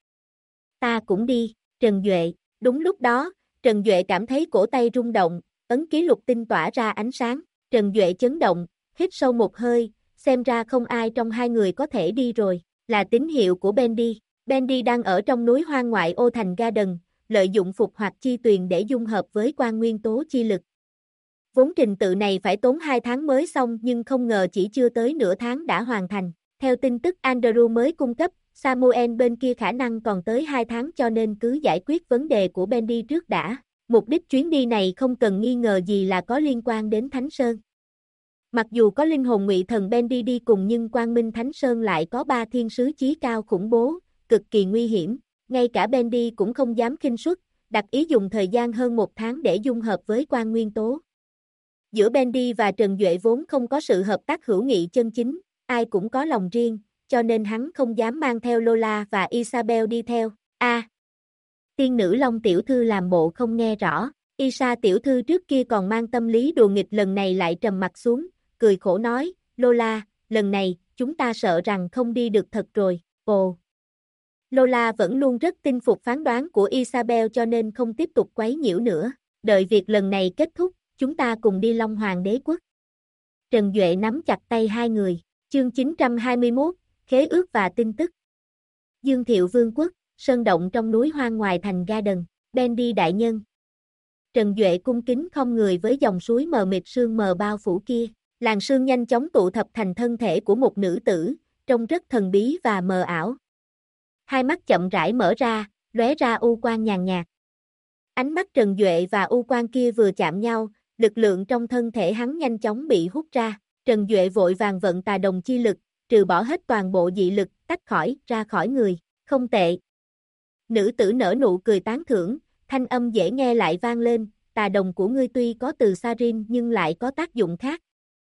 Ta cũng đi, Trần Duệ, đúng lúc đó, Trần Duệ cảm thấy cổ tay rung động, ấn ký lục tinh tỏa ra ánh sáng, Trần Duệ chấn động, hít sâu một hơi, xem ra không ai trong hai người có thể đi rồi, là tín hiệu của Bendy. Bendy đang ở trong núi hoang ngoại ô thành Garden, lợi dụng phục hoạt chi tuyền để dung hợp với quan nguyên tố chi lực. Vốn trình tự này phải tốn 2 tháng mới xong nhưng không ngờ chỉ chưa tới nửa tháng đã hoàn thành. Theo tin tức Andrew mới cung cấp, Samuel bên kia khả năng còn tới 2 tháng cho nên cứ giải quyết vấn đề của Bendy trước đã. Mục đích chuyến đi này không cần nghi ngờ gì là có liên quan đến Thánh Sơn. Mặc dù có linh hồn ngụy thần Bendy đi cùng nhưng Quang Minh Thánh Sơn lại có 3 thiên sứ chí cao khủng bố, cực kỳ nguy hiểm. Ngay cả Bendy cũng không dám khinh suất, đặt ý dùng thời gian hơn 1 tháng để dung hợp với quan nguyên tố. Giữa Bendy và Trần Duệ vốn không có sự hợp tác hữu nghị chân chính, ai cũng có lòng riêng, cho nên hắn không dám mang theo Lola và Isabel đi theo. Tiên nữ Long tiểu thư làm bộ không nghe rõ, Isa tiểu thư trước kia còn mang tâm lý đùa nghịch lần này lại trầm mặt xuống, cười khổ nói, Lola, lần này, chúng ta sợ rằng không đi được thật rồi, ồ. Lola vẫn luôn rất tin phục phán đoán của Isabel cho nên không tiếp tục quấy nhiễu nữa, đợi việc lần này kết thúc, chúng ta cùng đi Long Hoàng đế quốc. Trần Duệ nắm chặt tay hai người, chương 921, khế ước và tin tức. Dương Thiệu Vương quốc, sơn động trong núi hoang ngoài thành Garden, Bendy đại nhân. Trần Duệ cung kính không người với dòng suối mờ mịt sương mờ bao phủ kia, Làn sương nhanh chóng tụ thập thành thân thể của một nữ tử, trông rất thần bí và mờ ảo. Hai mắt chậm rãi mở ra, lóe ra u quang nhàn nhạt. Ánh mắt Trần Duệ và u quang kia vừa chạm nhau, lực lượng trong thân thể hắn nhanh chóng bị hút ra. Trần Duệ vội vàng vận tà đồng chi lực, trừ bỏ hết toàn bộ dị lực, tách ra khỏi người. Không tệ. Nữ tử nở nụ cười tán thưởng, thanh âm dễ nghe lại vang lên, tà đồng của ngươi tuy có từ Sarin nhưng lại có tác dụng khác.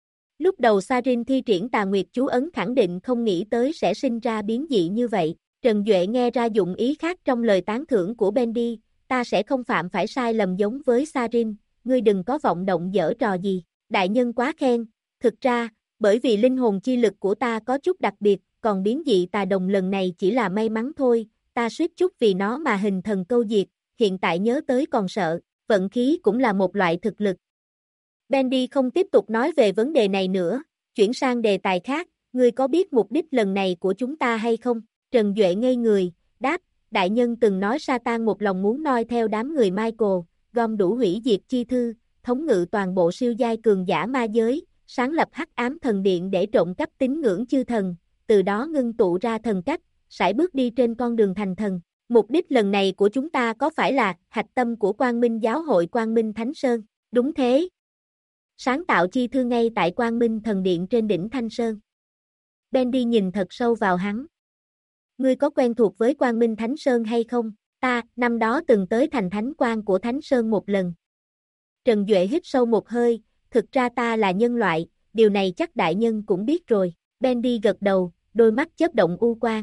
Lúc đầu Sarin thi triển tà nguyệt chú ấn khẳng định không nghĩ tới sẽ sinh ra biến dị như vậy. Trần Duệ nghe ra dụng ý khác trong lời tán thưởng của Bendy, ta sẽ không phạm phải sai lầm giống với Sarin, ngươi đừng có vọng động dở trò gì. Đại nhân quá khen, thực ra, bởi vì linh hồn chi lực của ta có chút đặc biệt, còn biến dị tà đồng lần này chỉ là may mắn thôi, ta suýt chút vì nó mà hình thần câu diệt, hiện tại nhớ tới còn sợ, vận khí cũng là một loại thực lực. Bendy không tiếp tục nói về vấn đề này nữa, chuyển sang đề tài khác, ngươi có biết mục đích lần này của chúng ta hay không? Trần Duệ ngây người, đáp, đại nhân từng nói Satan một lòng muốn noi theo đám người Michael, gom đủ hủy diệt chi thư, thống ngự toàn bộ siêu giai cường giả ma giới, sáng lập Hắc Ám Thần Điện để trộm cắp tín ngưỡng chư thần, từ đó ngưng tụ ra thần cách, sải bước đi trên con đường thành thần. Mục đích lần này của chúng ta có phải là hạch tâm của Quang Minh Giáo hội Quang Minh Thánh Sơn? Đúng thế. Sáng tạo chi thư ngay tại Quang Minh Thần Điện trên đỉnh Thanh Sơn. Bendy nhìn thật sâu vào hắn. Ngươi có quen thuộc với Quang Minh Thánh Sơn hay không? Ta, năm đó từng tới thành thánh quang của Thánh Sơn một lần. Trần Duệ hít sâu một hơi, thực ra ta là nhân loại, điều này chắc đại nhân cũng biết rồi. Bendy gật đầu, đôi mắt chớp động u quang.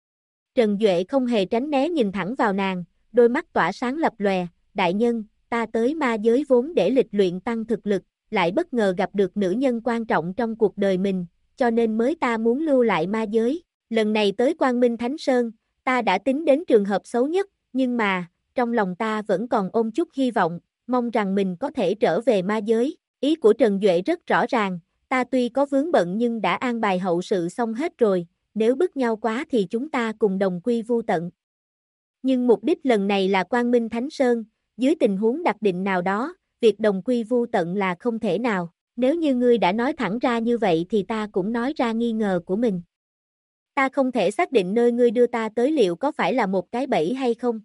Trần Duệ không hề tránh né nhìn thẳng vào nàng, đôi mắt tỏa sáng lập lòe, đại nhân, ta tới ma giới vốn để lịch luyện tăng thực lực, lại bất ngờ gặp được nữ nhân quan trọng trong cuộc đời mình, cho nên mới ta muốn lưu lại ma giới. Lần này tới Quang Minh Thánh Sơn, ta đã tính đến trường hợp xấu nhất, nhưng mà, trong lòng ta vẫn còn ôm chút hy vọng, mong rằng mình có thể trở về ma giới. Ý của Trần Duệ rất rõ ràng, ta tuy có vướng bận nhưng đã an bài hậu sự xong hết rồi, nếu bức nhau quá thì chúng ta cùng đồng quy vu tận. Nhưng mục đích lần này là Quang Minh Thánh Sơn, dưới tình huống đặc định nào đó, việc đồng quy vu tận là không thể nào. Nếu như ngươi đã nói thẳng ra như vậy thì ta cũng nói ra nghi ngờ của mình. Ta không thể xác định nơi ngươi đưa ta tới liệu có phải là một cái bẫy hay không.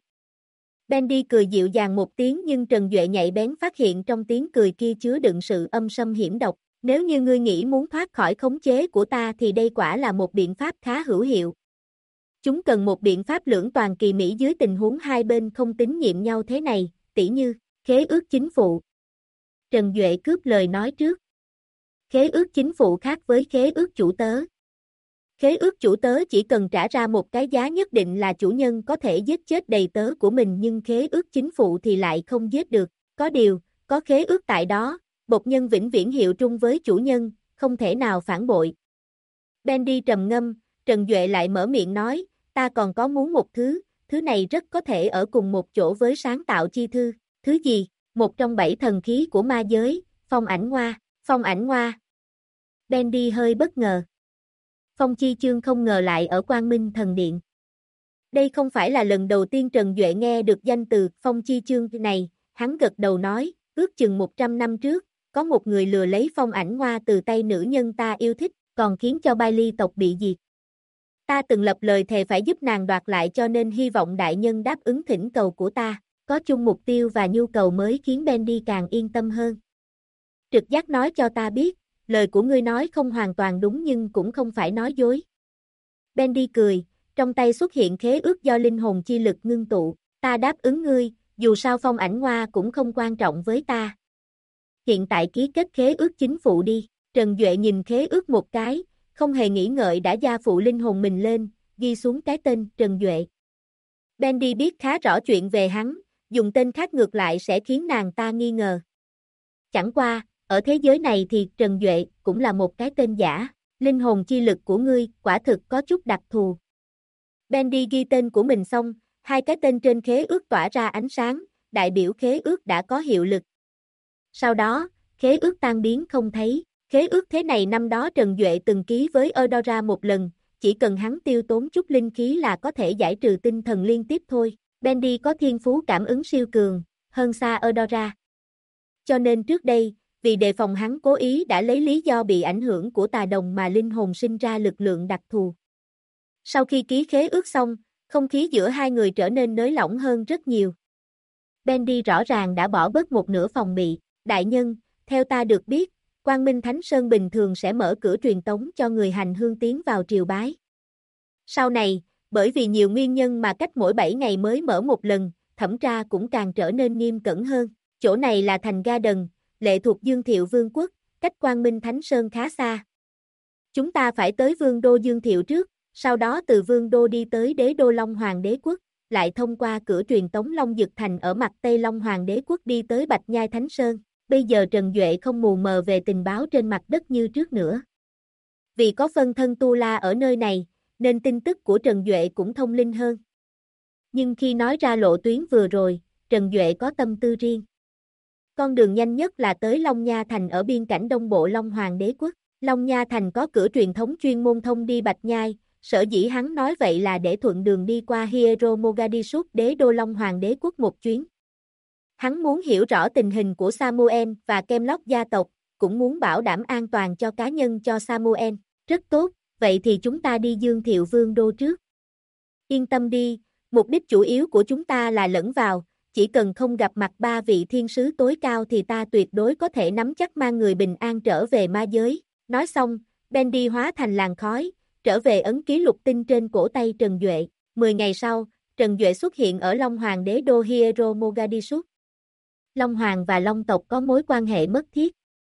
Bendy cười dịu dàng một tiếng nhưng Trần Duệ nhạy bén phát hiện trong tiếng cười kia chứa đựng sự âm sâm hiểm độc. Nếu như ngươi nghĩ muốn thoát khỏi khống chế của ta thì đây quả là một biện pháp khá hữu hiệu. Chúng cần một biện pháp lưỡng toàn kỳ mỹ dưới tình huống hai bên không tín nhiệm nhau thế này, tỉ như, khế ước chính phụ. Trần Duệ cướp lời nói trước. Khế ước chính phụ khác với khế ước chủ tớ. Khế ước chủ tớ chỉ cần trả ra một cái giá nhất định là chủ nhân có thể giết chết đầy tớ của mình nhưng khế ước chính phụ thì lại không giết được. Có điều, có khế ước tại đó, bột nhân vĩnh viễn hiệu trung với chủ nhân, không thể nào phản bội. Bendy trầm ngâm, Trần Duệ lại mở miệng nói, ta còn có muốn một thứ này rất có thể ở cùng một chỗ với sáng tạo chi thư. Thứ gì? Một trong 7 thần khí của ma giới, phong ảnh ngoa. Phong ảnh ngoa. Bendy hơi bất ngờ. Phong Chi Chương không ngờ lại ở Quang Minh Thần Điện. Đây không phải là lần đầu tiên Trần Duệ nghe được danh từ Phong Chi Chương này, hắn gật đầu nói, ước chừng 100 năm trước, có một người lừa lấy phong ảnh ngoa từ tay nữ nhân ta yêu thích, còn khiến cho Bailey tộc bị diệt. Ta từng lập lời thề phải giúp nàng đoạt lại cho nên hy vọng đại nhân đáp ứng thỉnh cầu của ta, có chung mục tiêu và nhu cầu mới khiến Bendy càng yên tâm hơn. Trực giác nói cho ta biết, lời của ngươi nói không hoàn toàn đúng nhưng cũng không phải nói dối. Bendy cười, trong tay xuất hiện khế ước do linh hồn chi lực ngưng tụ, ta đáp ứng ngươi, dù sao phong ảnh ngoa cũng không quan trọng với ta. Hiện tại ký kết khế ước chính phụ đi. Trần Duệ nhìn khế ước một cái, không hề nghĩ ngợi đã gia phụ linh hồn mình lên, ghi xuống cái tên Trần Duệ. Bendy biết khá rõ chuyện về hắn, dùng tên khác ngược lại sẽ khiến nàng ta nghi ngờ. Chẳng qua, ở thế giới này thì Trần Duệ cũng là một cái tên giả, linh hồn chi lực của ngươi quả thực có chút đặc thù. Bendy ghi tên của mình xong, hai cái tên trên khế ước tỏa ra ánh sáng, đại biểu khế ước đã có hiệu lực. Sau đó, khế ước tan biến không thấy. Khế ước thế này năm đó Trần Duệ từng ký với Eudora một lần, chỉ cần hắn tiêu tốn chút linh khí là có thể giải trừ tinh thần liên tiếp thôi. Bendy có thiên phú cảm ứng siêu cường, hơn xa Eudora. Cho nên trước đây, vì đề phòng hắn cố ý đã lấy lý do bị ảnh hưởng của tà đồng mà linh hồn sinh ra lực lượng đặc thù. Sau khi ký khế ước xong, không khí giữa hai người trở nên nới lỏng hơn rất nhiều. Bendy rõ ràng đã bỏ bớt một nửa phòng bị. Đại nhân, theo ta được biết, Quang Minh Thánh Sơn bình thường sẽ mở cửa truyền tống cho người hành hương tiến vào triều bái. Sau này, bởi vì nhiều nguyên nhân mà cách mỗi 7 ngày mới mở một lần, thẩm tra cũng càng trở nên nghiêm cẩn hơn. Chỗ này là thành Garden, lệ thuộc Dương Thiệu Vương quốc, cách Quang Minh Thánh Sơn khá xa. Chúng ta phải tới Vương đô Dương Thiệu trước, sau đó từ Vương đô đi tới Đế đô Long Hoàng đế quốc, lại thông qua cửa truyền tống Long Dực Thành ở mặt Tây Long Hoàng đế quốc đi tới Bạch Nhai Thánh Sơn. Bây giờ Trần Duệ không mù mờ về tình báo trên mặt đất như trước nữa. Vì có phân thân Tu La ở nơi này, nên tin tức của Trần Duệ cũng thông linh hơn. Nhưng khi nói ra lộ tuyến vừa rồi, Trần Duệ có tâm tư riêng. Con đường nhanh nhất là tới Long Nha Thành ở biên cảnh đông bộ Long Hoàng đế quốc. Long Nha Thành có cửa truyền thống chuyên môn thông đi Bạch Nhai, sở dĩ hắn nói vậy là để thuận đường đi qua Hiero Mogadishu đế đô Long Hoàng đế quốc một chuyến. Hắn muốn hiểu rõ tình hình của Samuel và Kemlock gia tộc, cũng muốn bảo đảm an toàn cho cá nhân cho Samuel. Rất tốt, vậy thì chúng ta đi Dương Thiệu Vương đô trước. Yên tâm đi, mục đích chủ yếu của chúng ta là lẫn vào, chỉ cần không gặp mặt 3 vị thiên sứ tối cao thì ta tuyệt đối có thể nắm chắc mang người bình an trở về ma giới. Nói xong, Bendy hóa thành làn khói, trở về ấn ký lục tinh trên cổ tay Trần Duệ. 10 ngày sau, Trần Duệ xuất hiện ở Long Hoàng đế đô Hiero Mogadishu. Long Hoàng và Long tộc có mối quan hệ mật thiết.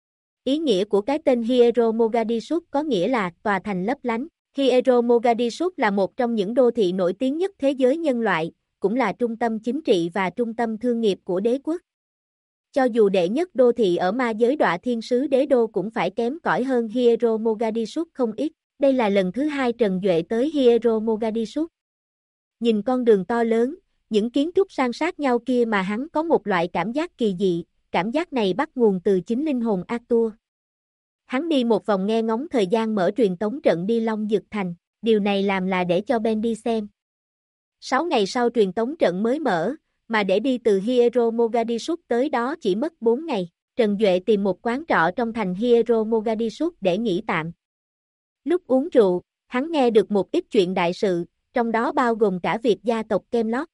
Ý nghĩa của cái tên Hiero Mogadishu có nghĩa là tòa thành lấp lánh. Hiero Mogadishu là một trong những đô thị nổi tiếng nhất thế giới nhân loại, cũng là trung tâm chính trị và trung tâm thương nghiệp của đế quốc. Cho dù đệ nhất đô thị ở ma giới Đọa Thiên Sứ Đế Đô cũng phải kém cỏi hơn Hiero Mogadishu không ít. Đây là lần thứ 2 Trần Duệ tới Hiero Mogadishu. Nhìn con đường to lớn, những kiến trúc san sát nhau kia mà hắn có một loại cảm giác kỳ dị, cảm giác này bắt nguồn từ chính linh hồn Arthur. Hắn đi một vòng nghe ngóng thời gian mở truyền tống trận đi Long Dực Thành, điều này làm là để cho Ben đi xem. 6 ngày sau truyền tống trận mới mở, mà để đi từ Hiero Mogadishu tới đó chỉ mất 4 ngày. Trần Duệ tìm một quán trọ trong thành Hiero Mogadishu để nghỉ tạm. Lúc uống rượu, hắn nghe được một ít chuyện đại sự, trong đó bao gồm cả việc gia tộc Kemlock.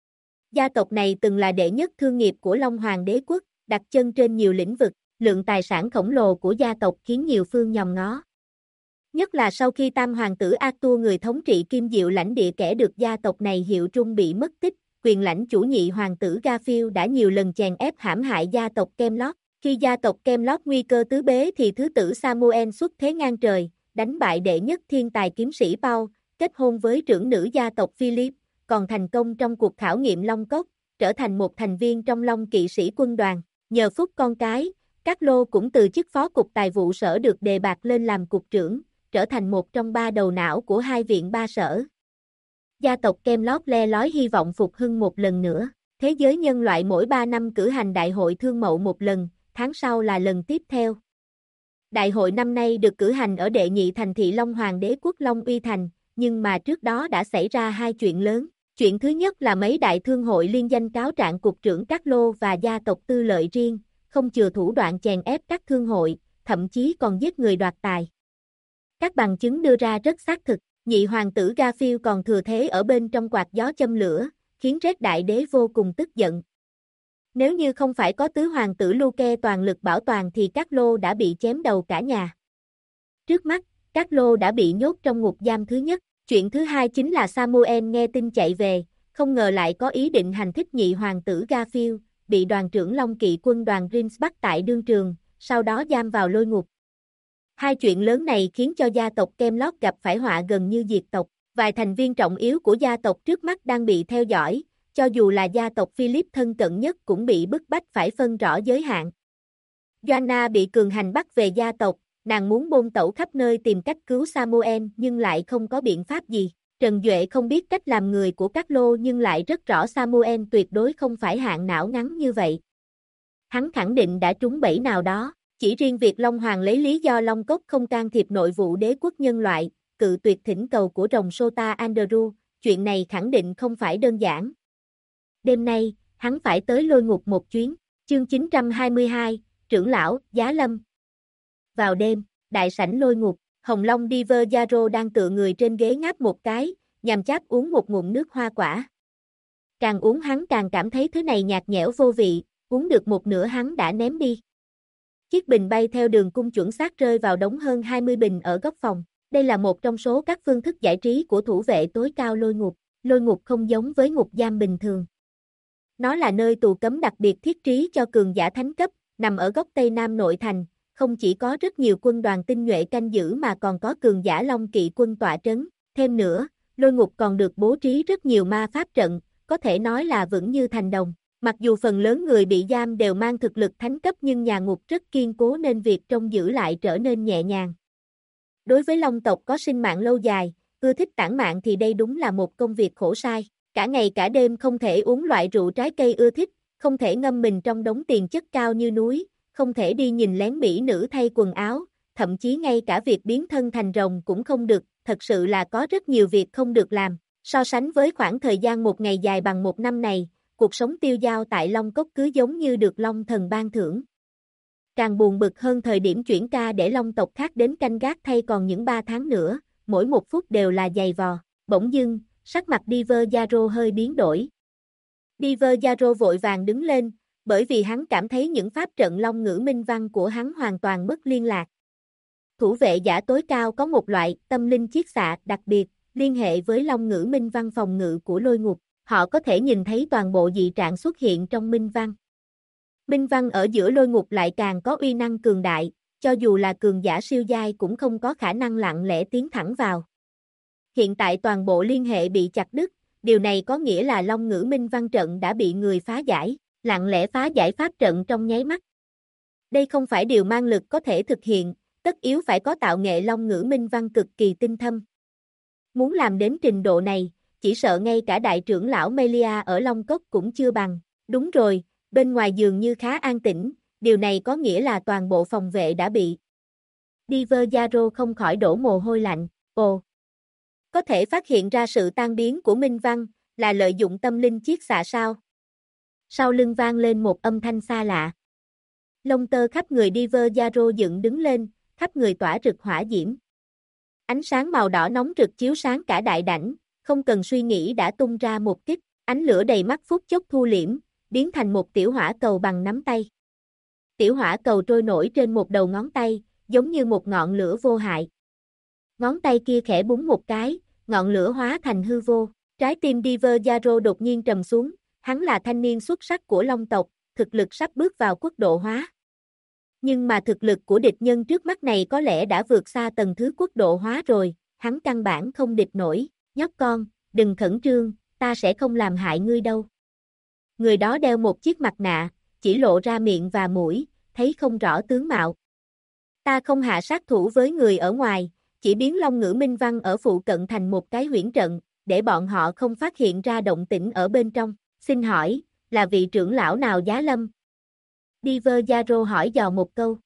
Gia tộc này từng là đệ nhất thương nghiệp của Long Hoàng đế quốc, đặt chân trên nhiều lĩnh vực, lượng tài sản khổng lồ của gia tộc khiến nhiều phương nhòm ngó. Nhất là sau khi tam hoàng tử Arthur người thống trị Kim Diệu lãnh địa kẻ được gia tộc này hiệu trung bị mất tích, quyền lãnh chủ nhị hoàng tử Garfield đã nhiều lần chèn ép hãm hại gia tộc Kemlock. Khi gia tộc Kemlock nguy cơ tứ bế thì thứ tử Samuel xuất thế ngang trời, đánh bại đệ nhất thiên tài kiếm sĩ Paul, kết hôn với trưởng nữ gia tộc Philip, còn thành công trong cuộc khảo nghiệm Long Cốc, trở thành một thành viên trong Long kỵ sĩ quân đoàn. Nhờ phúc con cái, Các Lô cũng từ chức phó cục tài vụ sở được đề bạt lên làm cục trưởng, trở thành một trong 3 đầu não của 2 viện 3 sở. Gia tộc Kemlock le lói hy vọng phục hưng một lần nữa. Thế giới nhân loại mỗi 3 năm cử hành đại hội thương mậu một lần, tháng sau là lần tiếp theo. Đại hội năm nay được cử hành ở đệ nhị thành thị Long Hoàng đế quốc Long Uy Thành, nhưng mà trước đó đã xảy ra 2 chuyện lớn. Chuyện thứ nhất là mấy đại thương hội liên danh cáo trạng cục trưởng Các Lô và gia tộc Tư Lợi riêng, không chừa thủ đoạn chèn ép các thương hội, thậm chí còn giết người đoạt tài. Các bằng chứng đưa ra rất xác thực, nhị hoàng tử Garfield còn thừa thế ở bên trong quạt gió châm lửa, khiến Red Đại Đế vô cùng tức giận. Nếu như không phải có tứ hoàng tử Luke toàn lực bảo toàn thì Các Lô đã bị chém đầu cả nhà. Trước mắt, Các Lô đã bị nhốt trong ngục giam thứ nhất. Chuyện thứ hai chính là Samuel nghe tin chạy về, không ngờ lại có ý định hành thích nhị hoàng tử Garfield, bị đoàn trưởng Long kỵ quân đoàn Rins bắt tại đương trường, sau đó giam vào lôi ngục. 2 chuyện lớn này khiến cho gia tộc Kemlock gặp phải họa gần như diệt tộc. Vài thành viên trọng yếu của gia tộc trước mắt đang bị theo dõi, cho dù là gia tộc Philip thân cận nhất cũng bị bức bách phải phân rõ giới hạn. Joanna bị cường hành bắt về gia tộc, nàng muốn bôn tẩu khắp nơi tìm cách cứu Samuel nhưng lại không có biện pháp gì. Trần Duệ không biết cách làm người của Các Lô nhưng lại rất rõ Samuel tuyệt đối không phải hạng não ngắn như vậy. Hắn khẳng định đã trúng bẫy nào đó, chỉ riêng việc Long Hoàng lấy lý do Long Cốc không can thiệp nội vụ đế quốc nhân loại, cự tuyệt thỉnh cầu của rồng Sota Andrew, chuyện này khẳng định không phải đơn giản. Đêm nay, hắn phải tới lôi ngục một chuyến. Chương 922, trưởng lão, giá lâm. Vào đêm, đại sảnh lôi ngục, Hồng Long Diverjaro đang tựa người trên ghế ngáp một cái, nhằm cháp uống một ngụm nước hoa quả. Càng uống hắn càng cảm thấy thứ này nhạt nhẽo vô vị, uống được một nửa hắn đã ném đi. Chiếc bình bay theo đường cung chuẩn xác rơi vào đống hơn 20 bình ở góc phòng. Đây là một trong số các phương thức giải trí của thủ vệ tối cao lôi ngục. Lôi ngục không giống với ngục giam bình thường. Nó là nơi tù cấm đặc biệt thiết trí cho cường giả thánh cấp, nằm ở góc Tây Nam nội thành, không chỉ có rất nhiều quân đoàn tinh nhuệ canh giữ mà còn có cường giả Long Kỵ quân tọa trấn. Thêm nữa, lôi ngục còn được bố trí rất nhiều ma pháp trận, có thể nói là vững như thành đồng. Mặc dù phần lớn người bị giam đều mang thực lực thánh cấp nhưng nhà ngục rất kiên cố nên việc trông giữ lại trở nên nhẹ nhàng. Đối với Long tộc có sinh mạng lâu dài, ưa thích tản mạn thì đây đúng là một công việc khổ sai. Cả ngày cả đêm không thể uống loại rượu trái cây ưa thích, không thể ngâm mình trong đống tiền chất cao như núi, không thể đi nhìn lén mỹ nữ thay quần áo, thậm chí ngay cả việc biến thân thành rồng cũng không được, thật sự là có rất nhiều việc không được làm. So sánh với khoảng thời gian một ngày dài bằng một năm này, cuộc sống tiêu dao tại Long Cốc cứ giống như được Long Thần ban thưởng. Càng buồn bực hơn thời điểm chuyển ca để Long tộc khác đến canh gác thay còn những 3 tháng nữa, mỗi một phút đều là dày vò. Bỗng dưng, sắc mặt Diverjaro hơi biến đổi. Diverjaro vội vàng đứng lên, bởi vì hắn cảm thấy những pháp trận Long ngữ minh văn của hắn hoàn toàn mất liên lạc. Thủ vệ giả tối cao có một loại tâm linh chiết xạ đặc biệt, liên hệ với Long ngữ minh văn phòng ngự của lôi ngục. Họ có thể nhìn thấy toàn bộ dị trạng xuất hiện trong minh văn. Minh văn ở giữa lôi ngục lại càng có uy năng cường đại, cho dù là cường giả siêu giai cũng không có khả năng lặng lẽ tiến thẳng vào. Hiện tại toàn bộ liên hệ bị chặt đứt, điều này có nghĩa là Long ngữ minh văn trận đã bị người phá giải, lặng lẽ phá giải pháp trận trong nháy mắt. Đây không phải điều mang lực có thể thực hiện, tất yếu phải có tạo nghệ Long ngữ minh văn cực kỳ tinh thâm. Muốn làm đến trình độ này, chỉ sợ ngay cả đại trưởng lão Melia ở Long Cốc cũng chưa bằng. Đúng rồi, bên ngoài dường như khá an tĩnh, điều này có nghĩa là toàn bộ phòng vệ đã bị. Diverjaro không khỏi đổ mồ hôi lạnh. Ồ! Có thể phát hiện ra sự tan biến của minh văn, là lợi dụng tâm linh chiết xạ sao? Sau lưng vang lên một âm thanh xa lạ. Lông tơ khắp người Diverjaro dựng đứng lên, khắp người tỏa rực hỏa diễm. Ánh sáng màu đỏ nóng rực chiếu sáng cả đại đảnh, không cần suy nghĩ đã tung ra một kích, ánh lửa đầy mắt phút chốc thu liễm, biến thành một tiểu hỏa cầu bằng nắm tay. Tiểu hỏa cầu trôi nổi trên một đầu ngón tay, giống như một ngọn lửa vô hại. Ngón tay kia khẽ búng một cái, ngọn lửa hóa thành hư vô. Trái tim Diverjaro đột nhiên trầm xuống, hắn là thanh niên xuất sắc của Long tộc, thực lực sắp bước vào quốc độ hóa. Nhưng mà thực lực của địch nhân trước mắt này có lẽ đã vượt xa tầng thứ quốc độ hóa rồi, hắn căn bản không địch nổi. Nhóc con, đừng khẩn trương, ta sẽ không làm hại ngươi đâu. Người đó đeo một chiếc mặt nạ, chỉ lộ ra miệng và mũi, thấy không rõ tướng mạo. Ta không hạ sát thủ với người ở ngoài, chỉ biến Long ngữ minh văn ở phụ cận thành một cái huyễn trận, để bọn họ không phát hiện ra động tĩnh ở bên trong. Xin hỏi, là vị trưởng lão nào giá lâm? Diverjaro hỏi dò một câu.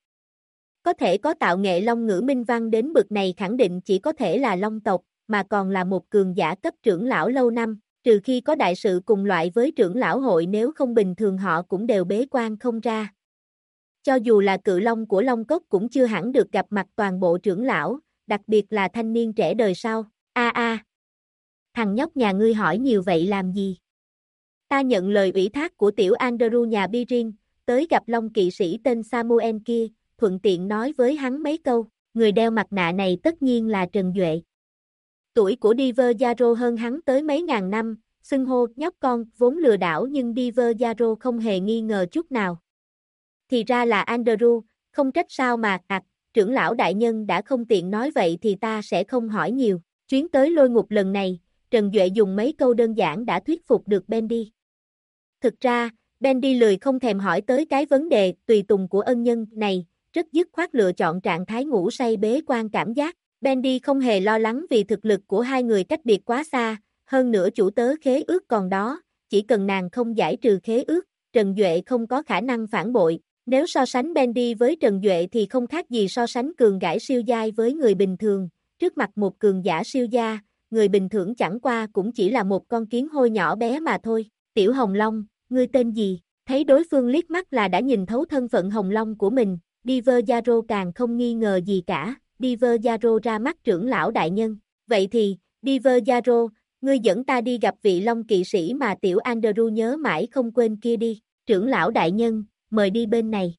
Có thể có tạo nghệ Long ngữ minh văn đến bậc này khẳng định chỉ có thể là Long tộc, mà còn là một cường giả cấp trưởng lão lâu năm, trừ khi có đại sự cùng loại với trưởng lão hội, nếu không bình thường họ cũng đều bế quan không ra. Cho dù là cự long của Long Cốc cũng chưa hẳn được gặp mặt toàn bộ trưởng lão, đặc biệt là thanh niên trẻ đời sau. Thằng nhóc nhà ngươi hỏi nhiều vậy làm gì? Ta nhận lời ủy thác của tiểu Andrew nhà Birin, tới gặp Long kỵ sĩ tên Samuel kia, thuận tiện nói với hắn mấy câu. Người đeo mặt nạ này tất nhiên là Trần Duệ. Tuổi của Diverjaro hơn hắn tới mấy ngàn năm, xưng hô nhóc con vốn lừa đảo nhưng Diverjaro không hề nghi ngờ chút nào. Thì ra là Andrew, không trách sao mà, trưởng lão đại nhân đã không tiện nói vậy thì ta sẽ không hỏi nhiều. Chuyến tới lôi ngục lần này, Trần Duệ dùng mấy câu đơn giản đã thuyết phục được Bendy. Thực ra, Bendy lười không thèm hỏi tới cái vấn đề tùy tùng của ân nhân này, rất dứt khoát lựa chọn trạng thái ngủ say bế quan cảm giác. Bendy không hề lo lắng vì thực lực của hai người cách biệt quá xa, hơn nữa chủ tớ khế ước còn đó, chỉ cần nàng không giải trừ khế ước, Trần Duệ không có khả năng phản bội. Nếu so sánh Bendy với Trần Duệ thì không khác gì so sánh cường gãi siêu giai với người bình thường, trước mặt một cường giả siêu gia, người bình thường chẳng qua cũng chỉ là một con kiến hôi nhỏ bé mà thôi. Tiểu Hồng Long, ngươi tên gì? Thấy đối phương liếc mắt là đã nhìn thấu thân phận Hồng Long của mình, Divergaro càng không nghi ngờ gì cả, Divergaro ra mắt trưởng lão đại nhân. Vậy thì, Divergaro, ngươi dẫn ta đi gặp vị Long kỵ sĩ mà tiểu Andrew nhớ mãi không quên kia đi, trưởng lão đại nhân, mời đi bên này.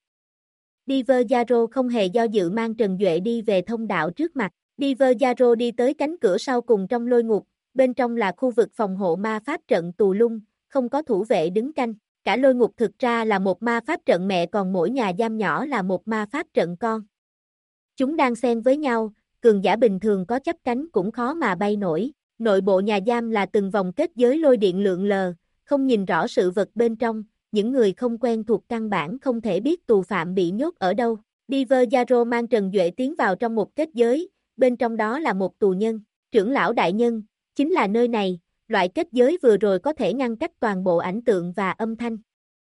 Divergaro không hề do dự mang Trần Duệ đi về thông đạo trước mặt, Divergaro đi tới cánh cửa sau cùng trong lôi ngục, bên trong là khu vực phòng hộ ma pháp trận tù lung, không có thủ vệ đứng canh. Cả lôi ngục thực ra là một ma pháp trận mẹ còn mỗi nhà giam nhỏ là một ma pháp trận con. Chúng đang xen với nhau, cường giả bình thường có chắp cánh cũng khó mà bay nổi. Nội bộ nhà giam là từng vòng kết giới lôi điện lượn lờ, không nhìn rõ sự vật bên trong, những người không quen thuộc căn bản không thể biết tù phạm bị nhốt ở đâu. Divergaro mang Trần Duệ tiến vào trong một kết giới, bên trong đó là một tù nhân. Trưởng lão đại nhân, chính là nơi này. Loại kết giới vừa rồi có thể ngăn cách toàn bộ ảnh tượng và âm thanh.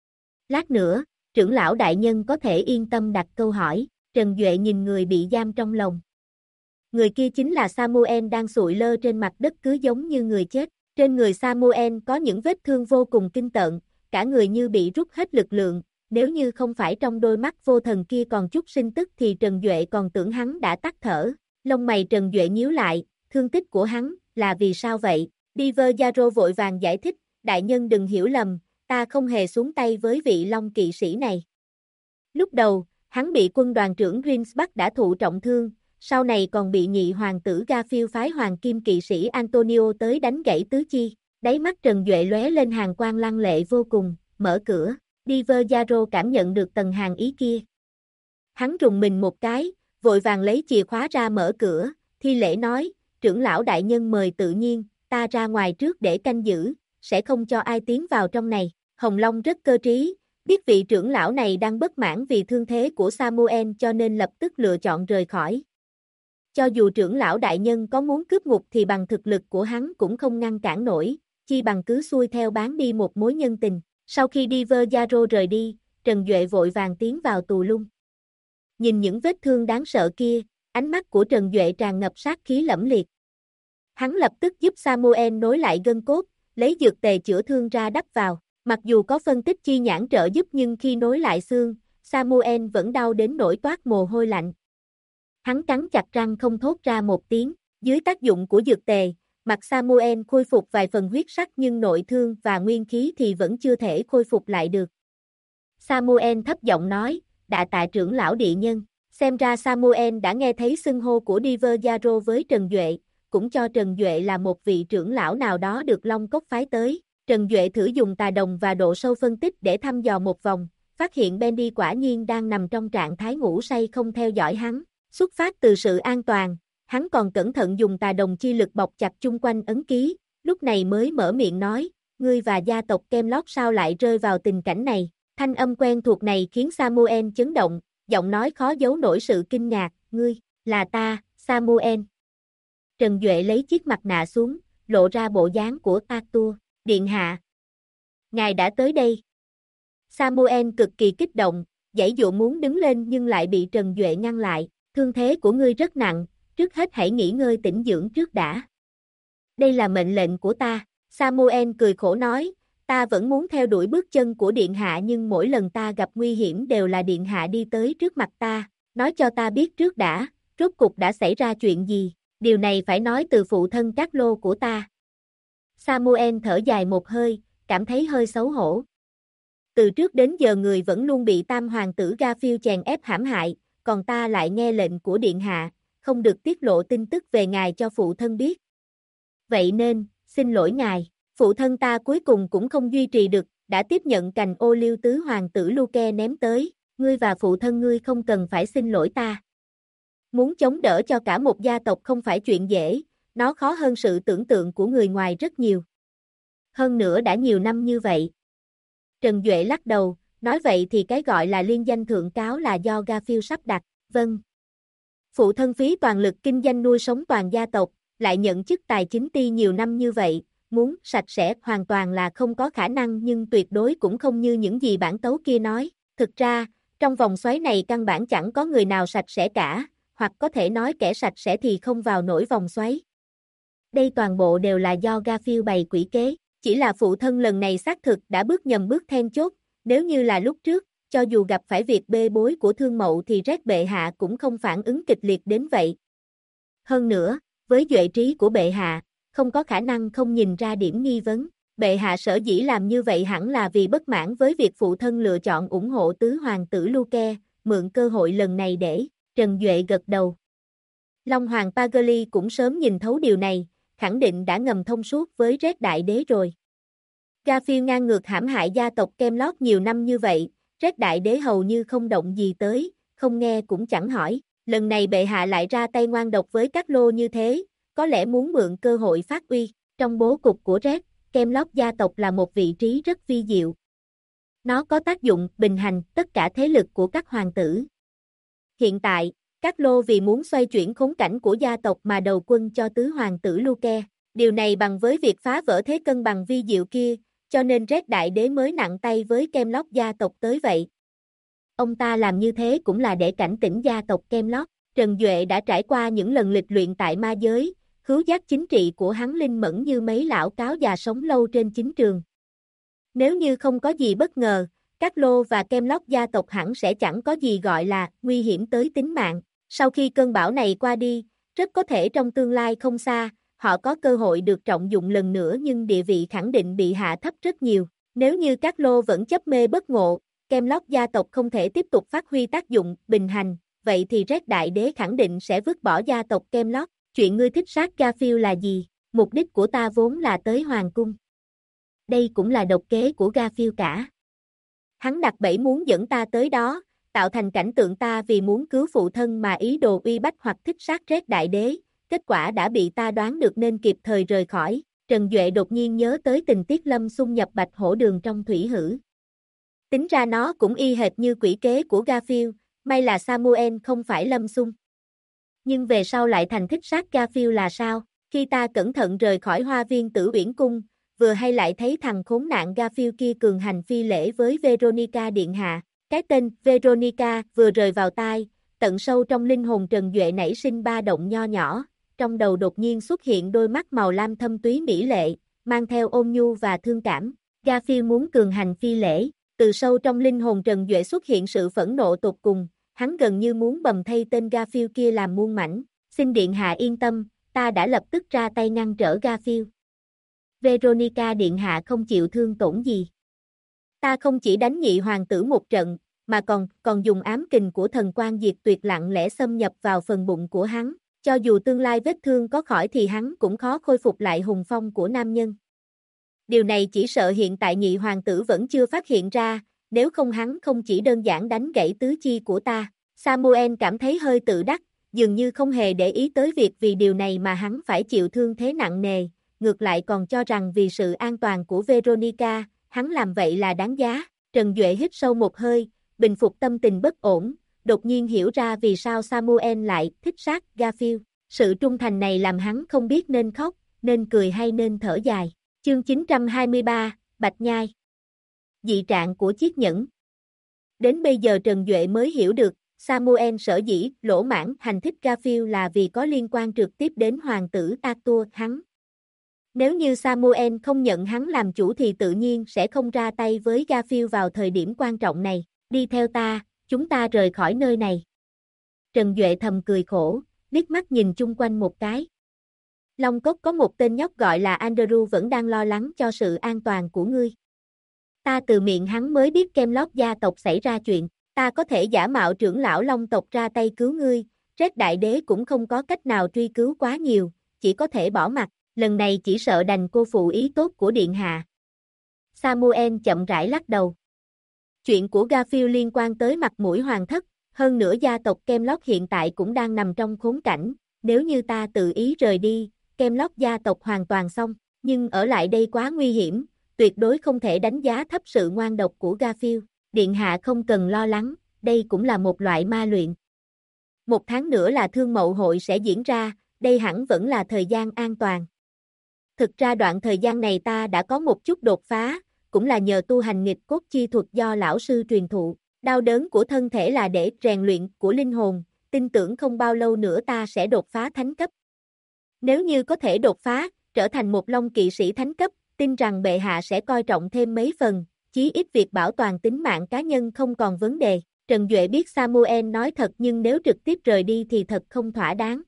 Lát nữa, trưởng lão đại nhân có thể yên tâm đặt câu hỏi, Trần Duệ nhìn người bị giam trong lòng. Người kia chính là Samuel đang sụi lơ trên mặt đất cứ giống như người chết. Trên người Samuel có những vết thương vô cùng kinh tởn, cả người như bị rút hết lực lượng, nếu như không phải trong đôi mắt vô thần kia còn chút sinh tức thì Trần Duệ còn tưởng hắn đã tắt thở. Lông mày Trần Duệ nhíu lại, thương tích của hắn là vì sao vậy? Divergaro vội vàng giải thích, đại nhân đừng hiểu lầm, ta không hề xuống tay với vị Long kỵ sĩ này. Lúc đầu, hắn bị quân đoàn trưởng Greensback đã thụ trọng thương, sau này còn bị nhị hoàng tử Garfield phái hoàng kim kỵ sĩ Antonio tới đánh gãy tứ chi. Đáy mắt Trần Duệ lóe lên hàn quang lăng lệ vô cùng, mở cửa, Divergaro cảm nhận được tầng hàn ý kia. Hắn rùng mình một cái, vội vàng lấy chìa khóa ra mở cửa, thi lễ nói, trưởng lão đại nhân mời tự nhiên, ta ra ngoài trước để canh giữ, sẽ không cho ai tiến vào trong này. Hồng Long rất cơ trí, biết vị trưởng lão này đang bất mãn vì thương thế của Samuel cho nên lập tức lựa chọn rời khỏi. Cho dù trưởng lão đại nhân có muốn cướp ngục thì bằng thực lực của hắn cũng không ngăn cản nổi, chi bằng cứ xuôi theo bán đi một mối nhân tình. Sau khi Divergaro rời đi, Trần Duệ vội vàng tiến vào tù lung. Nhìn những vết thương đáng sợ kia, ánh mắt của Trần Duệ tràn ngập sát khí lẫm liệt. Hắn lập tức giúp Samuel nối lại gân cốt, lấy dược tề chữa thương ra đắp vào. Mặc dù có phân tích chi nhãn trợ giúp nhưng khi nối lại xương, Samuel vẫn đau đến nỗi toát mồ hôi lạnh. Hắn cắn chặt răng không thốt ra một tiếng. Dưới tác dụng của dược tề, mặt Samuel khôi phục vài phần huyết sắc nhưng nội thương và nguyên khí thì vẫn chưa thể khôi phục lại được. Samuel thấp giọng nói, đa tạ trưởng lão địa nhân. Xem ra Samuel đã nghe thấy xưng hô của Divergaro với Trần Duệ, cũng cho Trần Duệ là một vị trưởng lão nào đó được Long Cốc phái tới. Trần Duệ thử dùng tà đồng và độ sâu phân tích để thăm dò một vòng, phát hiện Bendy quả nhiên đang nằm trong trạng thái ngủ say không theo dõi hắn. Xuất phát từ sự an toàn, hắn còn cẩn thận dùng tà đồng chi lực bọc chặt chung quanh ấn ký, lúc này mới mở miệng nói, ngươi và gia tộc Kemlock sao lại rơi vào tình cảnh này. Thanh âm quen thuộc này khiến Samuel chấn động, giọng nói khó giấu nổi sự kinh ngạc, ngươi, là ta, Samuel. Trần Duệ lấy chiếc mặt nạ xuống, lộ ra bộ dáng của Arthur, điện hạ. Ngài đã tới đây. Samuel cực kỳ kích động, giãy giụa muốn đứng lên nhưng lại bị Trần Duệ ngăn lại, thương thế của ngươi rất nặng, trước hết hãy nghỉ ngơi tĩnh dưỡng trước đã. Đây là mệnh lệnh của ta, Samuel cười khổ nói, ta vẫn muốn theo đuổi bước chân của điện hạ nhưng mỗi lần ta gặp nguy hiểm đều là điện hạ đi tới trước mặt ta, nói cho ta biết trước đã, rốt cục đã xảy ra chuyện gì, điều này phải nói từ phụ thân Cát Lô của ta. Samuel thở dài một hơi, cảm thấy hơi xấu hổ. Từ trước đến giờ người vẫn luôn bị tam hoàng tử Garfield chèn ép hãm hại, còn ta lại nghe lệnh của điện hạ, không được tiết lộ tin tức về ngài cho phụ thân biết. Vậy nên, xin lỗi ngài, phụ thân ta cuối cùng cũng không duy trì được, đã tiếp nhận cành ô liu tứ hoàng tử Luke ném tới, ngươi và phụ thân ngươi không cần phải xin lỗi ta. Muốn chống đỡ cho cả một gia tộc không phải chuyện dễ, nó khó hơn sự tưởng tượng của người ngoài rất nhiều. Hơn nữa đã nhiều năm như vậy. Trần Duệ lắc đầu, nói vậy thì cái gọi là liên danh thượng cáo là do Garfield sắp đặt, vâng. Phụ thân phí toàn lực kinh doanh nuôi sống toàn gia tộc, lại nhận chức tài chính ty nhiều năm như vậy, muốn sạch sẽ hoàn toàn là không có khả năng nhưng tuyệt đối cũng không như những gì bản tấu kia nói. Thực ra, trong vòng xoáy này căn bản chẳng có người nào sạch sẽ cả, hoặc có thể nói kẻ sạch sẽ thì không vào nổi vòng xoáy. Đây toàn bộ đều là do Garfield bày quỷ kế, chỉ là phụ thân lần này xác thực đã bước nhầm bước then chốt, Nếu như là lúc trước, cho dù gặp phải việc bê bối của Thương Mậu thì Rét bệ hạ cũng không phản ứng kịch liệt đến vậy. Hơn nữa, với duệ trí của bệ hạ, không có khả năng không nhìn ra điểm nghi vấn. Bệ hạ sở dĩ làm như vậy hẳn là vì bất mãn với việc phụ thân lựa chọn ủng hộ tứ hoàng tử Luke, mượn cơ hội lần này để, Trần Duệ gật đầu. Long Hoàng Pagoli cũng sớm nhìn thấu điều này, khẳng định đã ngầm thông suốt với Red Đại Đế rồi. Garfield ngang ngược hãm hại gia tộc Camelot nhiều năm như vậy, Red Đại Đế hầu như không động gì tới, không nghe cũng chẳng hỏi. Lần này bệ hạ lại ra tay ngoan độc với các lô như thế, có lẽ muốn mượn cơ hội phát uy. Trong bố cục của Red, Camelot gia tộc là một vị trí rất vi diệu. Nó có tác dụng bình hành tất cả thế lực của các hoàng tử. Hiện tại, các lô vì muốn xoay chuyển khốn cảnh của gia tộc mà đầu quân cho tứ hoàng tử Luke. Điều này bằng với việc phá vỡ thế cân bằng vi diệu kia, cho nên Red Đại Đế mới nặng tay với Camelot gia tộc tới vậy. Ông ta làm như thế cũng là để cảnh tỉnh gia tộc Camelot. Trần Duệ đã trải qua những lần lịch luyện tại ma giới, khứu giác chính trị của hắn linh mẫn như mấy lão cáo già sống lâu trên chính trường. Nếu như không có gì bất ngờ, các lô và Camelot gia tộc hẳn sẽ chẳng có gì gọi là nguy hiểm tới tính mạng. Sau khi cơn bão này qua đi, rất có thể trong tương lai không xa, họ có cơ hội được trọng dụng lần nữa nhưng địa vị khẳng định bị hạ thấp rất nhiều. Nếu như các lô vẫn chấp mê bất ngộ, Camelot gia tộc không thể tiếp tục phát huy tác dụng bình hành, vậy thì Red Đại Đế khẳng định sẽ vứt bỏ gia tộc Camelot. Chuyện ngươi thích sát Garfield là gì? Mục đích của ta vốn là tới hoàng cung. Đây cũng là độc kế của Garfield cả. Hắn đặt bẫy muốn dẫn ta tới đó, tạo thành cảnh tượng ta vì muốn cứu phụ thân mà ý đồ uy bách hoặc thích sát Red Đại Đế, kết quả đã bị ta đoán được nên kịp thời rời khỏi. Trần Duệ đột nhiên nhớ tới tình tiết Lâm xung nhập Bạch Hổ Đường trong thủy hử. Tính ra nó cũng y hệt như quỷ kế của Garfield, may là Samuel không phải Lâm xung. Nhưng về sau lại thành thích sát Garfield là sao? Khi ta cẩn thận rời khỏi hoa viên Tử Uyển Cung, vừa hay lại thấy thằng khốn nạn Garfield kia cường hành phi lễ với Veronica điện hạ. Cái tên Veronica vừa rời vào tai, tận sâu trong linh hồn Trần Duệ nảy sinh ba động nho nhỏ, trong đầu đột nhiên xuất hiện đôi mắt màu lam thâm túy mỹ lệ, mang theo ôn nhu và thương cảm. Garfield muốn cường hành phi lễ, từ sâu trong linh hồn Trần Duệ xuất hiện sự phẫn nộ tột cùng, hắn gần như muốn bầm thây tên Garfield kia làm muôn mảnh. Xin điện hạ yên tâm, ta đã lập tức ra tay ngăn trở Garfield. Veronica điện hạ không chịu thương tổn gì. Ta không chỉ đánh nhị hoàng tử một trận, mà còn dùng ám kình của thần quan diệt tuyệt lặng lẽ xâm nhập vào phần bụng của hắn, cho dù tương lai vết thương có khỏi thì hắn cũng khó khôi phục lại hùng phong của nam nhân. Điều này chỉ sợ hiện tại nhị hoàng tử vẫn chưa phát hiện ra, nếu không hắn không chỉ đơn giản đánh gãy tứ chi của ta. Samuel cảm thấy hơi tự đắc, dường như không hề để ý tới việc vì điều này mà hắn phải chịu thương thế nặng nề, ngược lại còn cho rằng vì sự an toàn của Veronica, hắn làm vậy là đáng giá. Trần Duệ hít sâu một hơi, bình phục tâm tình bất ổn, đột nhiên hiểu ra vì sao Samuel lại thích sát Garfield. Sự trung thành này làm hắn không biết nên khóc, nên cười hay nên thở dài. Chương 923, Bạch Nhai. Dị trạng của chiếc nhẫn. Đến bây giờ Trần Duệ mới hiểu được, Samuel sở dĩ lỗ mãng hành thích Garfield là vì có liên quan trực tiếp đến hoàng tử Arthur hắn. Nếu như Samuel không nhận hắn làm chủ thì tự nhiên sẽ không ra tay với Garfield vào thời điểm quan trọng này. Đi theo ta, chúng ta rời khỏi nơi này. Trần Duệ thầm cười khổ, liếc mắt nhìn chung quanh một cái. Long Cốc có một tên nhóc gọi là Andrew vẫn đang lo lắng cho sự an toàn của ngươi. Ta từ miệng hắn mới biết Camelot gia tộc xảy ra chuyện, ta có thể giả mạo trưởng lão Long tộc ra tay cứu ngươi, Red Đại Đế cũng không có cách nào truy cứu quá nhiều, chỉ có thể bỏ mặc, lần này chỉ sợ đành cô phụ ý tốt của điện hạ. Samuel chậm rãi lắc đầu. Chuyện của Garfield liên quan tới mặt mũi hoàng thất, hơn nữa gia tộc Camelot hiện tại cũng đang nằm trong khốn cảnh, nếu như ta tự ý rời đi, Camelot gia tộc hoàn toàn xong, nhưng ở lại đây quá nguy hiểm, tuyệt đối không thể đánh giá thấp sự ngoan độc của Garfield. Điện hạ không cần lo lắng, đây cũng là một loại ma luyện. 1 tháng nữa là Thương Mậu hội sẽ diễn ra, đây hẳn vẫn là thời gian an toàn. Thực ra đoạn thời gian này ta đã có một chút đột phá, cũng là nhờ tu hành nghịch cốt chi thuật do lão sư truyền thụ. Đau đớn của thân thể là để rèn luyện của linh hồn, tin tưởng không bao lâu nữa ta sẽ đột phá thánh cấp. Nếu như có thể đột phá, trở thành một Long kỵ sĩ thánh cấp, tin rằng bệ hạ sẽ coi trọng thêm mấy phần, chí ít việc bảo toàn tính mạng cá nhân không còn vấn đề. Trần Duệ biết Samuel nói thật nhưng nếu trực tiếp rời đi thì thật không thỏa đáng.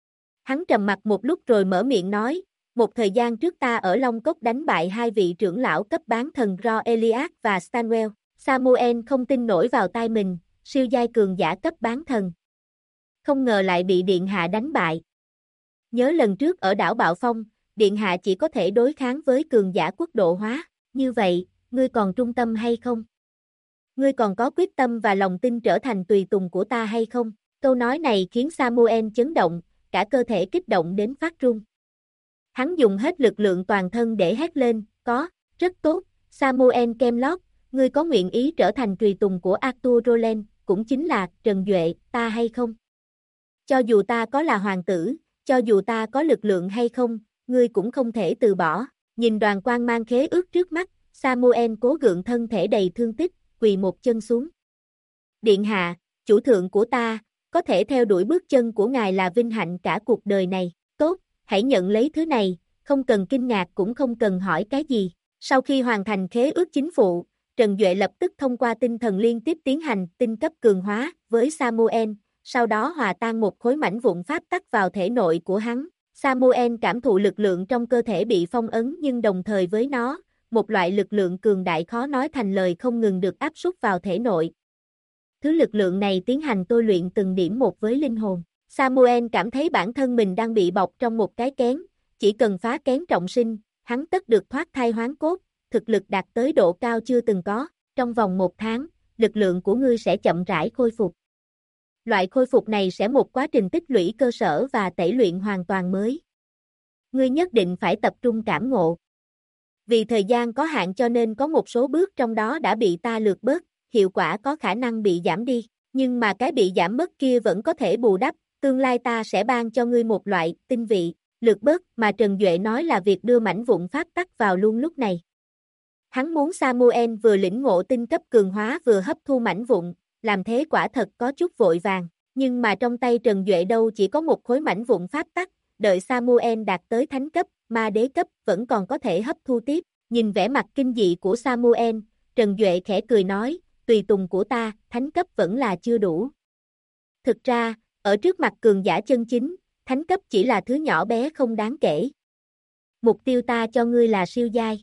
Hắn trầm mặt một lúc rồi mở miệng nói, một thời gian trước ta ở Long Cốc đánh bại hai vị trưởng lão cấp bán thần Ro Elias và Stanwell. Samuel không tin nổi vào tai mình, siêu giai cường giả cấp bán thần. Không ngờ lại bị Điện Hạ đánh bại. Nhớ lần trước ở đảo Bạo Phong, Điện Hạ chỉ có thể đối kháng với cường giả quốc độ hóa. Như vậy, ngươi còn trung tâm hay không? Ngươi còn có quyết tâm và lòng tin trở thành tùy tùng của ta hay không? Câu nói này khiến Samuel chấn động, cả cơ thể kích động đến phát run. Hắn dùng hết lực lượng toàn thân để hét lên, có, rất tốt, Samuel Kemlott, ngươi có nguyện ý trở thành tùy tùng của Arthur Roland, cũng chính là Trần Duệ, ta hay không? Cho dù ta có là hoàng tử, cho dù ta có lực lượng hay không, ngươi cũng không thể từ bỏ. Nhìn đoàn quang mang khế ước trước mắt, Samuel cố gượng thân thể đầy thương tích, quỳ một chân xuống. Điện hạ, chủ thượng của ta, có thể theo đuổi bước chân của ngài là vinh hạnh cả cuộc đời này. Tốt, hãy nhận lấy thứ này, không cần kinh ngạc cũng không cần hỏi cái gì. Sau khi hoàn thành khế ước chính phụ, Trần Duệ lập tức thông qua tinh thần liên tiếp tiến hành tinh cấp cường hóa với Samuel, sau đó hòa tan một khối mảnh vụn pháp tắc vào thể nội của hắn. Samuel cảm thụ lực lượng trong cơ thể bị phong ấn nhưng đồng thời với nó, một loại lực lượng cường đại khó nói thành lời không ngừng được áp suất vào thể nội. Thứ lực lượng này tiến hành tôi luyện từng điểm một với linh hồn. Samuel cảm thấy bản thân mình đang bị bọc trong một cái kén, chỉ cần phá kén trọng sinh, hắn tất được thoát thai hoán cốt, thực lực đạt tới độ cao chưa từng có. Trong vòng 1 tháng, lực lượng của ngươi sẽ chậm rãi khôi phục. Loại khôi phục này sẽ một quá trình tích lũy cơ sở và tẩy luyện hoàn toàn mới. Ngươi nhất định phải tập trung cảm ngộ. Vì thời gian có hạn cho nên có một số bước trong đó đã bị ta lược bớt, hiệu quả có khả năng bị giảm đi, nhưng mà cái bị giảm mất kia vẫn có thể bù đắp, tương lai ta sẽ ban cho ngươi một loại tinh vị, lược bớt mà Trần Duệ nói là việc đưa mảnh vụn pháp tắc vào luôn lúc này. Hắn muốn Samuel vừa lĩnh ngộ tinh cấp cường hóa vừa hấp thu mảnh vụn, làm thế quả thật có chút vội vàng, nhưng mà trong tay Trần Duệ đâu chỉ có một khối mảnh vụn pháp tắc, đợi Samuel đạt tới thánh cấp, ma đế cấp vẫn còn có thể hấp thu tiếp. Nhìn vẻ mặt kinh dị của Samuel, Trần Duệ khẽ cười nói, tùy tùng của ta, thánh cấp vẫn là chưa đủ. Thực ra, ở trước mặt cường giả chân chính, thánh cấp chỉ là thứ nhỏ bé không đáng kể. Mục tiêu ta cho ngươi là siêu giai.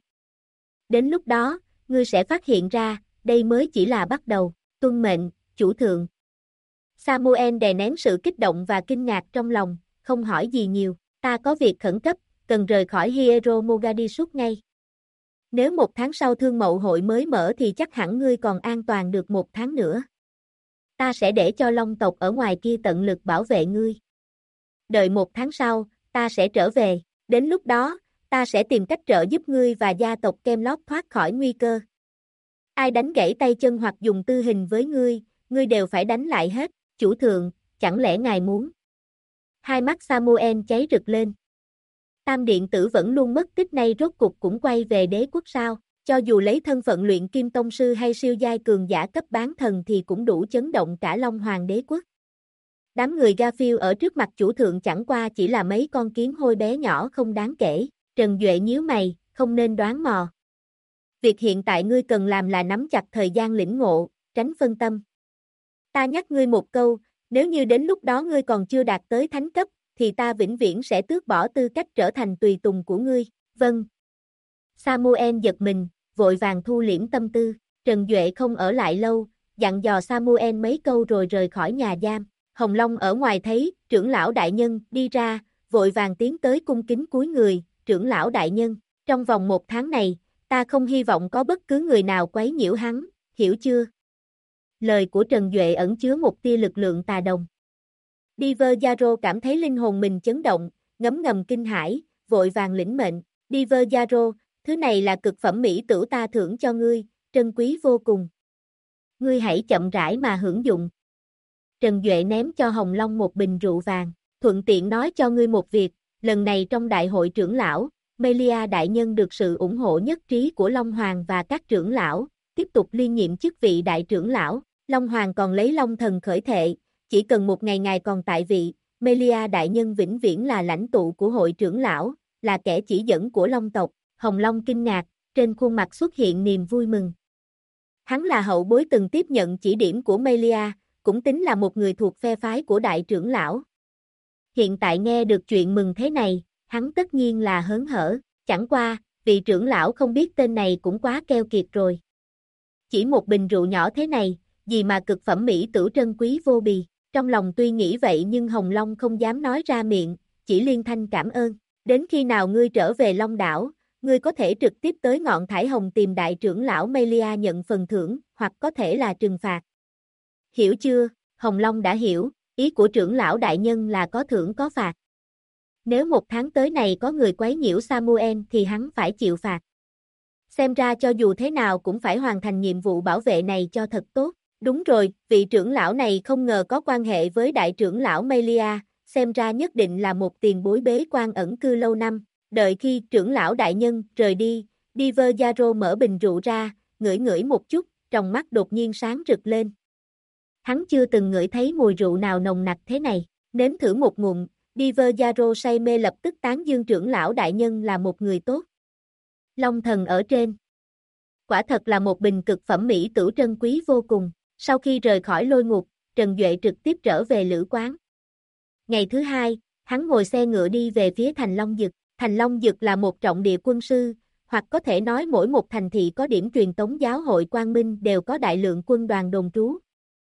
Đến lúc đó, ngươi sẽ phát hiện ra, đây mới chỉ là bắt đầu. Tuân mệnh, chủ thượng. Samuel đè nén sự kích động và kinh ngạc trong lòng, không hỏi gì nhiều, ta có việc khẩn cấp, cần rời khỏi Hiero Mogadishu ngay. Nếu 1 tháng sau thương mậu hội mới mở thì chắc hẳn ngươi còn an toàn được 1 tháng nữa. Ta sẽ để cho Long tộc ở ngoài kia tận lực bảo vệ ngươi. Đợi 1 tháng sau, ta sẽ trở về, đến lúc đó, ta sẽ tìm cách trợ giúp ngươi và gia tộc Kemlott thoát khỏi nguy cơ. Ai đánh gãy tay chân hoặc dùng tư hình với ngươi đều phải đánh lại hết, chủ thượng, chẳng lẽ ngài muốn? Hai mắt Samuel cháy rực lên. Tam điện tử vẫn luôn mất tích nay rốt cục cũng quay về đế quốc sao, cho dù lấy thân phận luyện kim tông sư hay siêu giai cường giả cấp bán thần thì cũng đủ chấn động cả Long Hoàng đế quốc. Đám người Garfield ở trước mặt chủ thượng chẳng qua chỉ là mấy con kiến hôi bé nhỏ không đáng kể, Trần Duệ nhíu mày, không nên đoán mò. Việc hiện tại ngươi cần làm là nắm chặt thời gian lĩnh ngộ, tránh phân tâm. Ta nhắc ngươi một câu, nếu như đến lúc đó ngươi còn chưa đạt tới thánh cấp, thì ta vĩnh viễn sẽ tước bỏ tư cách trở thành tùy tùng của ngươi. Vâng. Samuel giật mình, vội vàng thu liễm tâm tư. Trần Duệ không ở lại lâu, dặn dò Samuel mấy câu rồi rời khỏi nhà giam. Hồng Long ở ngoài thấy trưởng lão đại nhân đi ra, vội vàng tiến tới cung kính cúi người. Trưởng lão đại nhân, trong vòng 1 tháng này, ta không hy vọng có bất cứ người nào quấy nhiễu hắn, hiểu chưa? Lời của Trần Duệ ẩn chứa một tia lực lượng tà đồng. Diver Yaro cảm thấy linh hồn mình chấn động, ngấm ngầm kinh hãi, vội vàng lĩnh mệnh. Diver Yaro, thứ này là cực phẩm mỹ tửu ta thưởng cho ngươi, trân quý vô cùng. Ngươi hãy chậm rãi mà hưởng dụng. Trần Duệ ném cho Hồng Long một bình rượu vàng, thuận tiện nói cho ngươi một việc, lần này trong đại hội trưởng lão, Melia đại nhân được sự ủng hộ nhất trí của Long Hoàng và các trưởng lão, tiếp tục liên nhiệm chức vị đại trưởng lão. Long Hoàng còn lấy Long thần khởi thệ, chỉ cần một ngày ngài còn tại vị, Melia đại nhân vĩnh viễn là lãnh tụ của hội trưởng lão, là kẻ chỉ dẫn của Long tộc. Hồng Long kinh ngạc, trên khuôn mặt xuất hiện niềm vui mừng. Hắn là hậu bối từng tiếp nhận chỉ điểm của Melia, cũng tính là một người thuộc phe phái của đại trưởng lão. Hiện tại nghe được chuyện mừng thế này, hắn tất nhiên là hớn hở, chẳng qua, vị trưởng lão không biết tên này cũng quá keo kiệt rồi. Chỉ một bình rượu nhỏ thế này, gì mà cực phẩm mỹ tử trân quý vô bì, trong lòng tuy nghĩ vậy nhưng Hồng Long không dám nói ra miệng, chỉ liên thanh cảm ơn. Đến khi nào ngươi trở về Long đảo, ngươi có thể trực tiếp tới ngọn Thải Hồng tìm đại trưởng lão Melia nhận phần thưởng, hoặc có thể là trừng phạt. Hiểu chưa? Hồng Long đã hiểu, ý của trưởng lão đại nhân là có thưởng có phạt. Nếu một tháng tới này có người quấy nhiễu Samuel thì hắn phải chịu phạt. Xem ra cho dù thế nào cũng phải hoàn thành nhiệm vụ bảo vệ này cho thật tốt. Đúng rồi, vị trưởng lão này không ngờ có quan hệ với đại trưởng lão Melia, xem ra nhất định là một tiền bối bế quan ẩn cư lâu năm. Đợi khi trưởng lão đại nhân rời đi, Beaver Yarrow mở bình rượu ra, ngửi ngửi một chút, trong mắt đột nhiên sáng rực lên. Hắn chưa từng ngửi thấy mùi rượu nào nồng nặc thế này, nếm thử một ngụm, Beaver Yarrow say mê lập tức tán dương trưởng lão đại nhân là một người tốt. Long thần ở trên. Quả thật là một bình cực phẩm mỹ tử trân quý vô cùng. Sau khi rời khỏi lôi ngục, Trần Duệ trực tiếp trở về lữ quán. Ngày thứ hai, hắn ngồi xe ngựa đi về phía thành Long Dực. Thành Long Dực là một trọng địa quân sư, hoặc có thể nói mỗi một thành thị có điểm truyền tống giáo hội Quang Minh đều có đại lượng quân đoàn đồn trú.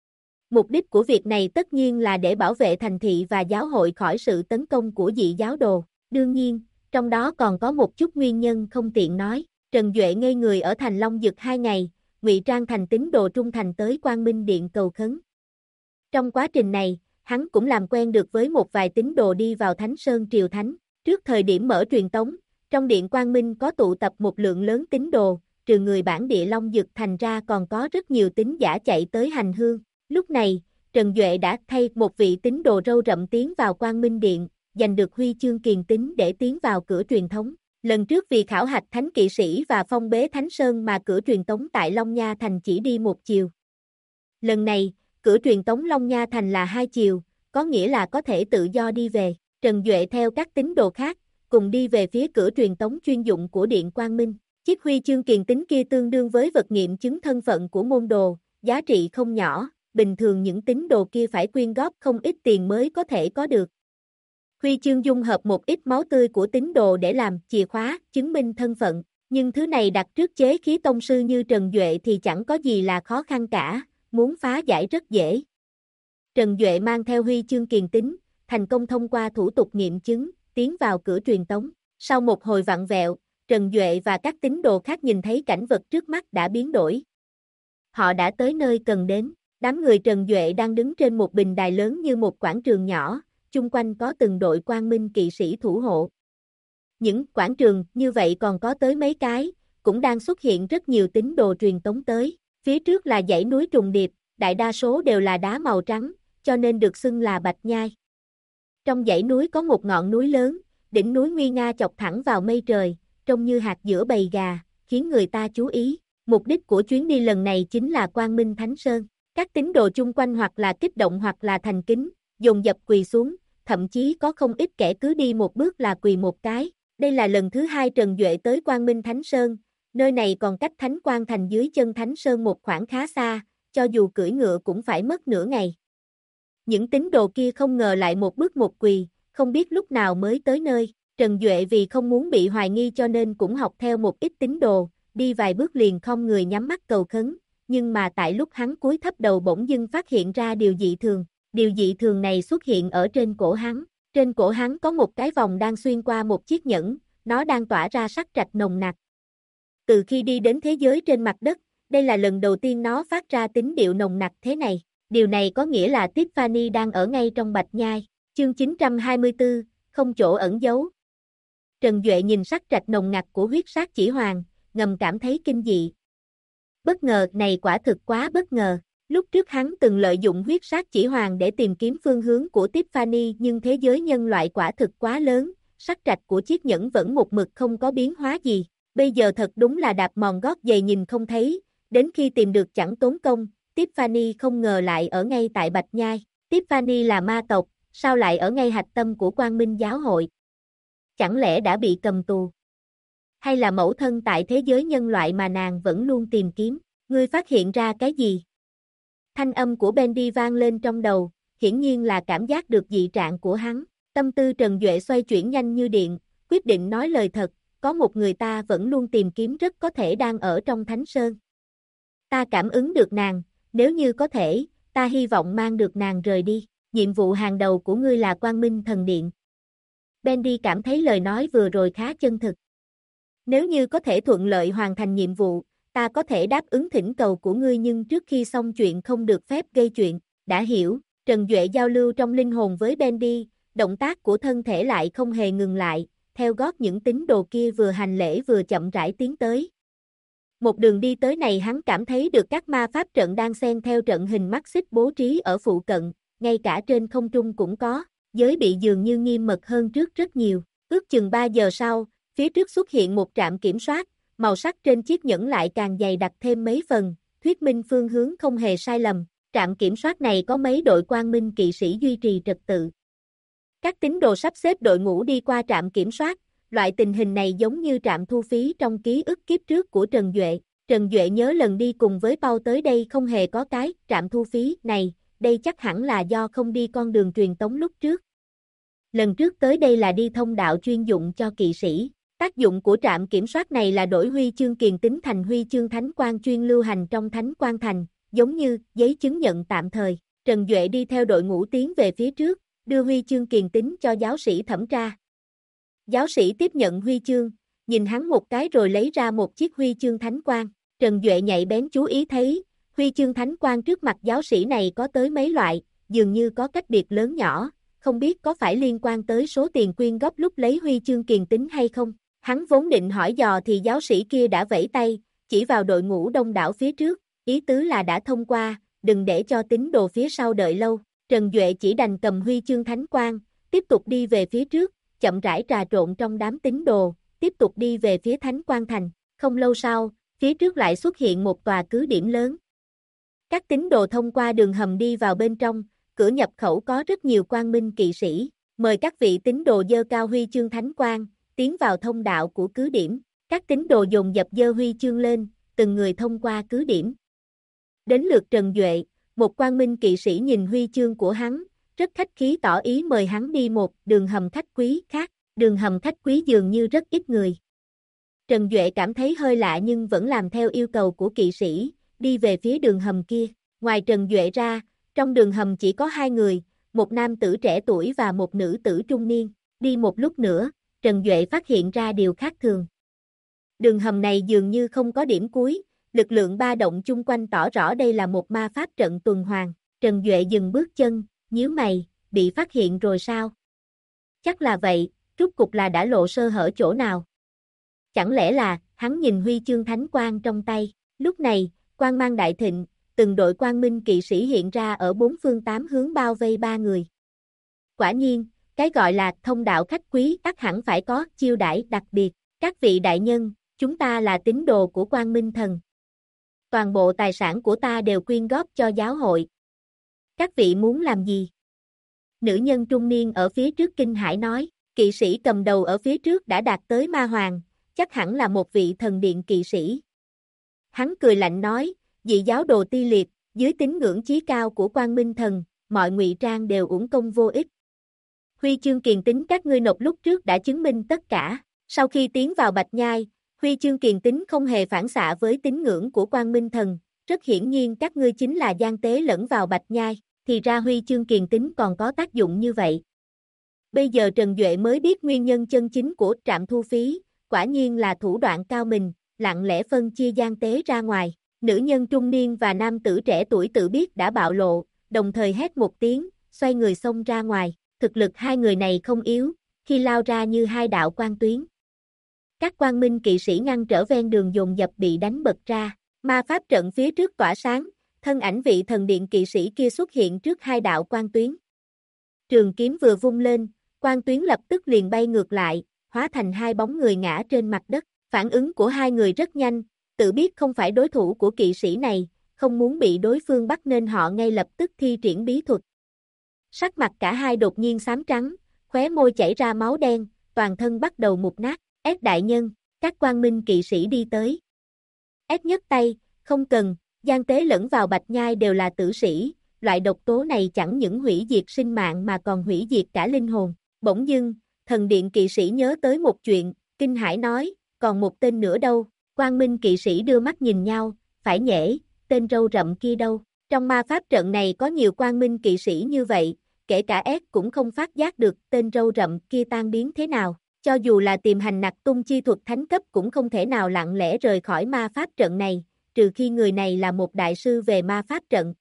Mục đích của việc này tất nhiên là để bảo vệ thành thị và giáo hội khỏi sự tấn công của dị giáo đồ. Đương nhiên, trong đó còn có một chút nguyên nhân không tiện nói. Trần Duệ ngây người ở thành Long Dực 2 ngày, ngụy trang thành tín đồ trung thành tới Quang Minh Điện cầu khấn. Trong quá trình này, hắn cũng làm quen được với một vài tín đồ đi vào Thánh Sơn Triều Thánh. Trước thời điểm mở truyền tống, trong Điện Quang Minh có tụ tập một lượng lớn tín đồ, trừ người bản địa Long Dực thành ra còn có rất nhiều tín giả chạy tới hành hương. Lúc này, Trần Duệ đã thay một vị tín đồ râu rậm tiến vào Quang Minh Điện, giành được huy chương kiền tín để tiến vào cửa truyền thống. Lần trước vì khảo hạch thánh kỵ sĩ và phong bế Thánh Sơn mà cửa truyền tống tại Long Nha Thành chỉ đi một chiều. Lần này, cửa truyền tống Long Nha Thành là 2 chiều, có nghĩa là có thể tự do đi về. Trần Duệ theo các tín đồ khác, cùng đi về phía cửa truyền tống chuyên dụng của Điện Quang Minh. Chiếc huy chương kiền tín kia tương đương với vật nghiệm chứng thân phận của môn đồ, giá trị không nhỏ, bình thường những tín đồ kia phải quyên góp không ít tiền mới có thể có được. Huy chương dung hợp một ít máu tươi của tín đồ để làm chìa khóa, chứng minh thân phận, nhưng thứ này đặt trước chế khí tông sư như Trần Duệ thì chẳng có gì là khó khăn cả, muốn phá giải rất dễ. Trần Duệ mang theo huy chương kiền tín, thành công thông qua thủ tục nghiệm chứng, tiến vào cửa truyền tống. Sau một hồi vặn vẹo, Trần Duệ và các tín đồ khác nhìn thấy cảnh vật trước mắt đã biến đổi. Họ đã tới nơi cần đến, đám người Trần Duệ đang đứng trên một bình đài lớn như một quảng trường nhỏ, chung quanh có từng đội Quang Minh kỵ sĩ thủ hộ. Những quảng trường như vậy còn có tới mấy cái, cũng đang xuất hiện rất nhiều tín đồ truyền tống tới. Phía trước là dãy núi trùng điệp, đại đa số đều là đá màu trắng, cho nên được xưng là Bạch Nhai. Trong dãy núi có một ngọn núi lớn, đỉnh núi nguy nga chọc thẳng vào mây trời, trông như hạt giữa bầy gà, khiến người ta chú ý. Mục đích của chuyến đi lần này chính là Quang Minh Thánh Sơn. Các tín đồ chung quanh hoặc là kích động hoặc là thành kính, dồn dập quỳ xuống, thậm chí có không ít kẻ cứ đi một bước là quỳ một cái. Đây là lần thứ 2 Trần Duệ tới Quang Minh Thánh Sơn, nơi này còn cách Thánh Quang Thành dưới chân Thánh Sơn một khoảng khá xa, cho dù cưỡi ngựa cũng phải mất nửa ngày. Những tín đồ kia không ngờ lại một bước một quỳ, không biết lúc nào mới tới nơi. Trần Duệ vì không muốn bị hoài nghi cho nên cũng học theo một ít tín đồ, đi vài bước liền không người nhắm mắt cầu khấn, nhưng mà tại lúc hắn cúi thấp đầu bỗng dưng phát hiện ra điều dị thường. Điều dị thường này xuất hiện ở trên cổ hắn. Trên cổ hắn có một cái vòng đang xuyên qua một chiếc nhẫn, nó đang tỏa ra sắc trạch nồng nặc. Từ khi đi đến thế giới trên mặt đất, đây là lần đầu tiên nó phát ra tín điệu nồng nặc thế này. Điều này có nghĩa là Tiffany đang ở ngay trong Bạch Nhai. Chương 924, không chỗ ẩn giấu. Trần Duệ nhìn sắc trạch nồng nặc của huyết sát chỉ hoàng, ngầm cảm thấy kinh dị. Bất ngờ này quả thực quá bất ngờ. Lúc trước hắn từng lợi dụng huyết sát chỉ hoàng để tìm kiếm phương hướng của Tiffany nhưng thế giới nhân loại quả thực quá lớn, sắc trạch của chiếc nhẫn vẫn một mực không có biến hóa gì. Bây giờ thật đúng là đạp mòn gót giày nhìn không thấy, đến khi tìm được chẳng tốn công, Tiffany không ngờ lại ở ngay tại Bạch Nhai. Tiffany là ma tộc, sao lại ở ngay hạch tâm của Quang Minh giáo hội? Chẳng lẽ đã bị cầm tù? Hay là mẫu thân tại thế giới nhân loại mà nàng vẫn luôn tìm kiếm? Ngươi phát hiện ra cái gì? Thanh âm của Bendy vang lên trong đầu, hiển nhiên là cảm giác được dị trạng của hắn. Tâm tư Trần Duệ xoay chuyển nhanh như điện, quyết định nói lời thật, có một người ta vẫn luôn tìm kiếm rất có thể đang ở trong Thánh Sơn. Ta cảm ứng được nàng, nếu như có thể, ta hy vọng mang được nàng rời đi. Nhiệm vụ hàng đầu của ngươi là Quang Minh Thần Điện. Bendy cảm thấy lời nói vừa rồi khá chân thực. Nếu như có thể thuận lợi hoàn thành nhiệm vụ, ta có thể đáp ứng thỉnh cầu của ngươi, nhưng trước khi xong chuyện không được phép gây chuyện. Đã hiểu. Trần Duệ giao lưu trong linh hồn với Bendy, động tác của thân thể lại không hề ngừng lại, theo gót những tín đồ kia vừa hành lễ vừa chậm rãi tiến tới. Một đường đi tới này hắn cảm thấy được các ma pháp trận đang xen theo trận hình mắt xích bố trí ở phụ cận, ngay cả trên không trung cũng có, giới bị dường như nghiêm mật hơn trước rất nhiều. Ước chừng 3 giờ sau, phía trước xuất hiện một trạm kiểm soát, màu sắc trên chiếc nhẫn lại càng dày đặc thêm mấy phần, thuyết minh phương hướng không hề sai lầm. Trạm kiểm soát này có mấy đội quang minh kỵ sĩ duy trì trật tự. Các tín đồ sắp xếp đội ngũ đi qua trạm kiểm soát, loại tình hình này giống như trạm thu phí trong ký ức kiếp trước của Trần Duệ. Trần Duệ nhớ lần đi cùng với Pau tới đây không hề có cái trạm thu phí này, đây chắc hẳn là do không đi con đường truyền tống lúc trước. Lần trước tới đây là đi thông đạo chuyên dụng cho kỵ sĩ. Tác dụng của trạm kiểm soát này là đổi huy chương kiền tín thành huy chương thánh quang chuyên lưu hành trong Thánh Quang Thành, giống như giấy chứng nhận tạm thời. Trần Duệ đi theo đội ngũ tiến về phía trước, đưa huy chương kiền tín cho giáo sĩ thẩm tra. Giáo sĩ tiếp nhận huy chương, nhìn hắn một cái rồi lấy ra một chiếc huy chương thánh quang. Trần Duệ nhạy bén chú ý thấy, huy chương thánh quang trước mặt giáo sĩ này có tới mấy loại, dường như có cách biệt lớn nhỏ, không biết có phải liên quan tới số tiền quyên góp lúc lấy huy chương kiền tín hay không. Hắn vốn định hỏi dò thì giáo sĩ kia đã vẫy tay, chỉ vào đội ngũ đông đảo phía trước, ý tứ là đã thông qua, đừng để cho tín đồ phía sau đợi lâu. Trần Duệ chỉ đành cầm huy chương thánh quang, tiếp tục đi về phía trước, chậm rãi trà trộn trong đám tín đồ, tiếp tục đi về phía Thánh Quang Thành. Không lâu sau, phía trước lại xuất hiện một tòa cứ điểm lớn. Các tín đồ thông qua đường hầm đi vào bên trong, cửa nhập khẩu có rất nhiều quang minh kỵ sĩ. Mời các vị tín đồ giơ cao huy chương thánh quang, tiến vào thông đạo của cứ điểm. Các tín đồ dồn dập giơ huy chương lên, từng người thông qua cứ điểm. Đến lượt Trần Duệ, một quang minh kỵ sĩ nhìn huy chương của hắn, rất khách khí tỏ ý mời hắn đi một đường hầm khách quý khác. Đường hầm khách quý dường như rất ít người. Trần Duệ cảm thấy hơi lạ nhưng vẫn làm theo yêu cầu của kỵ sĩ, đi về phía đường hầm kia. Ngoài Trần Duệ ra, trong đường hầm chỉ có 2 người, một nam tử trẻ tuổi và một nữ tử trung niên. Đi một lúc nữa, Trần Duệ phát hiện ra điều khác thường. Đường hầm này dường như không có điểm cuối, lực lượng ba động chung quanh tỏ rõ đây là một ma pháp trận tuần hoàn. Trần Duệ dừng bước chân, nhíu mày, bị phát hiện rồi sao? Chắc là vậy, rốt cục là đã lộ sơ hở chỗ nào? Chẳng lẽ là, hắn nhìn huy chương thánh quang trong tay, lúc này, quang mang đại thịnh, từng đội quang minh kỵ sĩ hiện ra ở 4 phương 8 hướng bao vây 3 người. Quả nhiên, cái gọi là thông đạo khách quý ắt hẳn phải có chiêu đãi đặc biệt. Các vị đại nhân, chúng ta là tín đồ của Quang Minh Thần. Toàn bộ tài sản của ta đều quyên góp cho giáo hội. Các vị muốn làm gì? Nữ nhân trung niên ở phía trước kinh hãi nói, kỵ sĩ cầm đầu ở phía trước đã đạt tới ma hoàng, chắc hẳn là một vị thần điện kỵ sĩ. Hắn cười lạnh nói, dị giáo đồ ti liệt, dưới tín ngưỡng chí cao của Quang Minh Thần, mọi ngụy trang đều uổng công vô ích. Huy chương kiền tín các ngươi nộp lúc trước đã chứng minh tất cả. Sau khi tiến vào Bạch Nhai, huy chương kiền tín không hề phản xạ với tín ngưỡng của Quang Minh Thần, rất hiển nhiên các ngươi chính là gian tế lẫn vào Bạch Nhai, thì ra huy chương kiền tín còn có tác dụng như vậy. Bây giờ Trần Duệ mới biết nguyên nhân chân chính của trạm thu phí, quả nhiên là thủ đoạn cao minh, lặng lẽ phân chia gian tế ra ngoài. Nữ nhân trung niên và nam tử trẻ tuổi tự biết đã bạo lộ, đồng thời hét một tiếng, xoay người xông ra ngoài. Thực lực hai người này không yếu, khi lao ra như hai đạo quang tuyến. Các quang minh kỵ sĩ ngăn trở ven đường dồn dập bị đánh bật ra, ma pháp trận phía trước tỏa sáng, thân ảnh vị thần điện kỵ sĩ kia xuất hiện trước hai đạo quang tuyến. Trường kiếm vừa vung lên, quang tuyến lập tức liền bay ngược lại, hóa thành hai bóng người ngã trên mặt đất. Phản ứng của hai người rất nhanh, tự biết không phải đối thủ của kỵ sĩ này, không muốn bị đối phương bắt nên họ ngay lập tức thi triển bí thuật. Sắc mặt cả hai đột nhiên xám trắng, khóe môi chảy ra máu đen, toàn thân bắt đầu mục nát. Ét đại nhân, các quang minh kỵ sĩ đi tới. Ét nhấc tay, không cần, Gian tế lẫn vào bạch nhai đều là tử sĩ, loại độc tố này chẳng những hủy diệt sinh mạng mà còn hủy diệt cả linh hồn. Bỗng dưng, thần điện kỵ sĩ nhớ tới một chuyện, kinh hãi nói, còn một tên nữa đâu? Quang Minh kỵ sĩ đưa mắt nhìn nhau, phải nhễ, tên râu rậm kia đâu? Trong ma pháp trận này có nhiều quang minh kỵ sĩ như vậy, kể cả S cũng không phát giác được tên râu rậm kia tan biến thế nào. Cho dù là tìm hành nặc tung chi thuật thánh cấp cũng không thể nào lặng lẽ rời khỏi ma pháp trận này, trừ khi người này là một đại sư về ma pháp trận.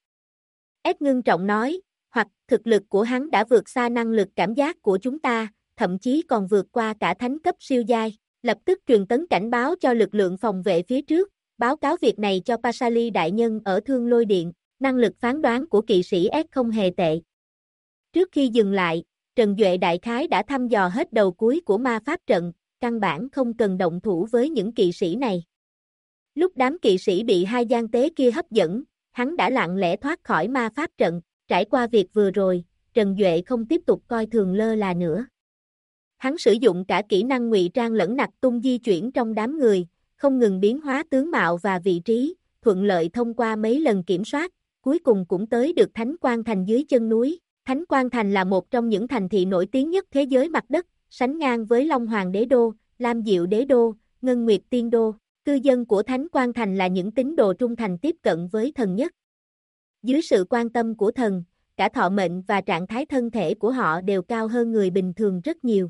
S ngưng trọng nói, hoặc thực lực của hắn đã vượt xa năng lực cảm giác của chúng ta, thậm chí còn vượt qua cả thánh cấp siêu giai. Lập tức truyền tấn cảnh báo cho lực lượng phòng vệ phía trước, báo cáo việc này cho Pasali đại nhân ở Thương Lôi Điện, năng lực phán đoán của kỵ sĩ S không hề tệ. Trước khi dừng lại, Trần Duệ đại khái đã thăm dò hết đầu cuối của ma pháp trận, căn bản không cần động thủ với những kỵ sĩ này. Lúc đám kỵ sĩ bị hai gian tế kia hấp dẫn, hắn đã lặng lẽ thoát khỏi ma pháp trận, trải qua việc vừa rồi, Trần Duệ không tiếp tục coi thường lơ là nữa. Hắn sử dụng cả kỹ năng ngụy trang lẫn nặc tung di chuyển trong đám người, không ngừng biến hóa tướng mạo và vị trí, thuận lợi thông qua mấy lần kiểm soát, cuối cùng cũng tới được Thánh Quang Thành dưới chân núi. Thánh Quang Thành là một trong những thành thị nổi tiếng nhất thế giới mặt đất, sánh ngang với Long Hoàng Đế Đô, Lam Diệu Đế Đô, Ngân Nguyệt Tiên Đô. Cư dân của Thánh Quang Thành là những tín đồ trung thành tiếp cận với thần nhất. Dưới sự quan tâm của thần, cả thọ mệnh và trạng thái thân thể của họ đều cao hơn người bình thường rất nhiều.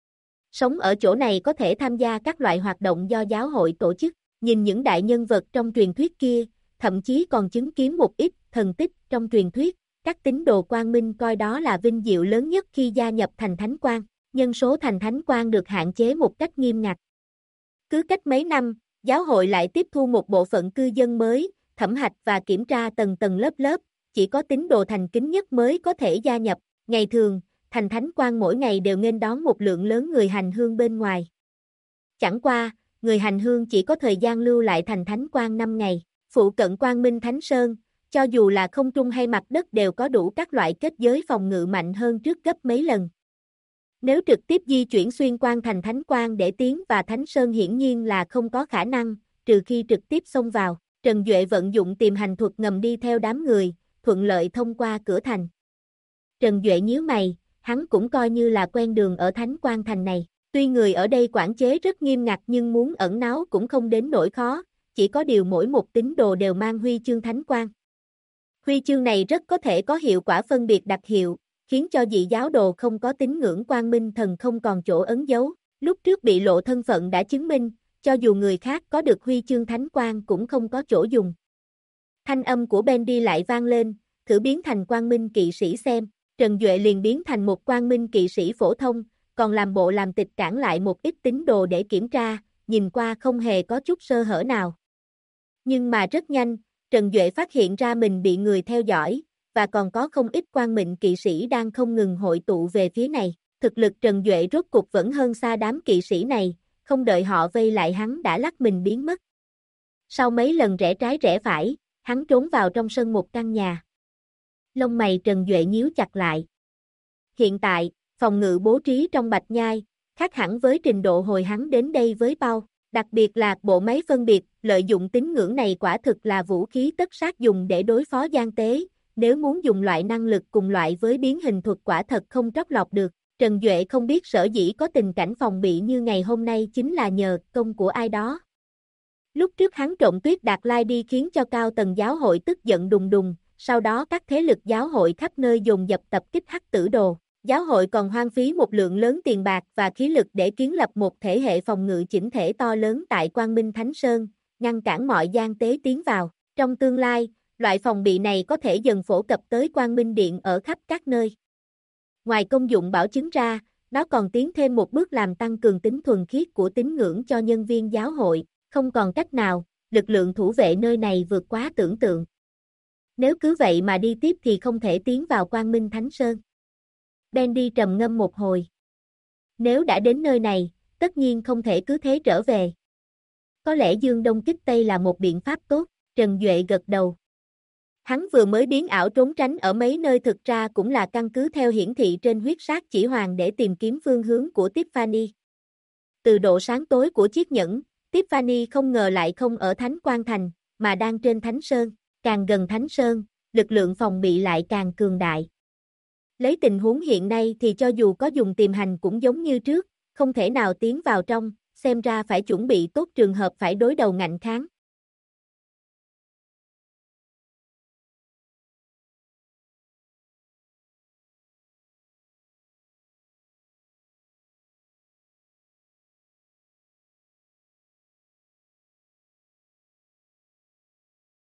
Sống ở chỗ này có thể tham gia các loại hoạt động do giáo hội tổ chức, nhìn những đại nhân vật trong truyền thuyết kia, thậm chí còn chứng kiến một ít thần tích trong truyền thuyết. Các tín đồ quang minh coi đó là vinh diệu lớn nhất khi gia nhập thành thánh quang. Nhân số thành thánh quang được hạn chế một cách nghiêm ngặt. Cứ cách mấy năm, giáo hội lại tiếp thu một bộ phận cư dân mới, thẩm hạch và kiểm tra tầng tầng lớp lớp, chỉ có tín đồ thành kính nhất mới có thể gia nhập. Ngày thường, thành thánh quang mỗi ngày đều nghênh đón một lượng lớn người hành hương bên ngoài. Chẳng qua, người hành hương chỉ có thời gian lưu lại thành thánh quang 5 ngày. Phụ cận Quang Minh Thánh Sơn, cho dù là không trung hay mặt đất đều có đủ các loại kết giới phòng ngự mạnh hơn trước gấp mấy lần. Nếu trực tiếp di chuyển xuyên qua thành Thánh Quang để tiến vào Thánh Sơn hiển nhiên là không có khả năng, trừ khi trực tiếp xông vào. Trần Duệ vận dụng tìm hành thuật ngầm đi theo đám người, thuận lợi thông qua cửa thành. Trần Duệ nhíu mày, hắn cũng coi như là quen đường ở Thánh Quang Thành này. Tuy người ở đây quản chế rất nghiêm ngặt nhưng muốn ẩn náu cũng không đến nỗi khó, chỉ có điều mỗi một tín đồ đều mang huy chương Thánh Quang. Huy chương này rất có thể có hiệu quả phân biệt đặc hiệu, khiến cho dị giáo đồ không có tín ngưỡng quang minh thần không còn chỗ ấn dấu. Lúc trước bị lộ thân phận đã chứng minh, cho dù người khác có được huy chương thánh quang cũng không có chỗ dùng. Thanh âm của Bendy lại vang lên, thử biến thành quang minh kỵ sĩ xem. Trần Duệ liền biến thành một quang minh kỵ sĩ phổ thông, còn làm bộ làm tịch cản lại một ít tín đồ để kiểm tra, nhìn qua không hề có chút sơ hở nào. Nhưng mà rất nhanh, Trần Duệ phát hiện ra mình bị người theo dõi, và còn có không ít quang minh kỵ sĩ đang không ngừng hội tụ về phía này. Thực lực Trần Duệ rốt cục vẫn hơn xa đám kỵ sĩ này, không đợi họ vây lại hắn đã lắc mình biến mất. Sau mấy lần rẽ trái rẽ phải, hắn trốn vào trong sân một căn nhà. Lông mày Trần Duệ nhíu chặt lại. Hiện tại, phòng ngự bố trí trong Bạch Nhai, khác hẳn với trình độ hồi hắn đến đây với Pau. Đặc biệt là bộ máy phân biệt, lợi dụng tín ngưỡng này quả thực là vũ khí tất sát dùng để đối phó gian tế. Nếu muốn dùng loại năng lực cùng loại với biến hình thuật quả thật không trót lọt được. Trần Duệ không biết sở dĩ có tình cảnh phòng bị như ngày hôm nay chính là nhờ công của ai đó. Lúc trước hắn trộm Tuyết Đạt Lai đi khiến cho cao tầng giáo hội tức giận đùng đùng, sau đó các thế lực giáo hội khắp nơi dồn dập tập kích Hắc Tử Đồ. Giáo hội còn hoang phí một lượng lớn tiền bạc và khí lực để kiến lập một thể hệ phòng ngự chỉnh thể to lớn tại Quang Minh Thánh Sơn, ngăn cản mọi gian tế tiến vào. Trong tương lai, loại phòng bị này có thể dần phổ cập tới Quang Minh Điện ở khắp các nơi. Ngoài công dụng bảo chứng ra, nó còn tiến thêm một bước làm tăng cường tính thuần khiết của tín ngưỡng cho nhân viên giáo hội. Không còn cách nào, lực lượng thủ vệ nơi này vượt quá tưởng tượng. Nếu cứ vậy mà đi tiếp thì không thể tiến vào Quang Minh Thánh Sơn. Bendy trầm ngâm một hồi. Nếu đã đến nơi này, tất nhiên không thể cứ thế trở về. Có lẽ Dương Đông kích Tây là một biện pháp tốt, Trần Duệ gật đầu. Hắn vừa mới biến ảo trốn tránh ở mấy nơi thực ra cũng là căn cứ theo hiển thị trên huyết sát chỉ hoàng để tìm kiếm phương hướng của Tiffany. Từ độ sáng tối của chiếc nhẫn, Tiffany không ngờ lại không ở Thánh Quang Thành, mà đang trên Thánh Sơn. càng gần Thánh Sơn, lực lượng phòng bị lại càng cường đại. Lấy tình huống hiện nay thì cho dù có dùng tiềm hành cũng giống như trước, không thể nào tiến vào trong, xem ra phải chuẩn bị tốt trường hợp phải đối đầu ngạnh kháng.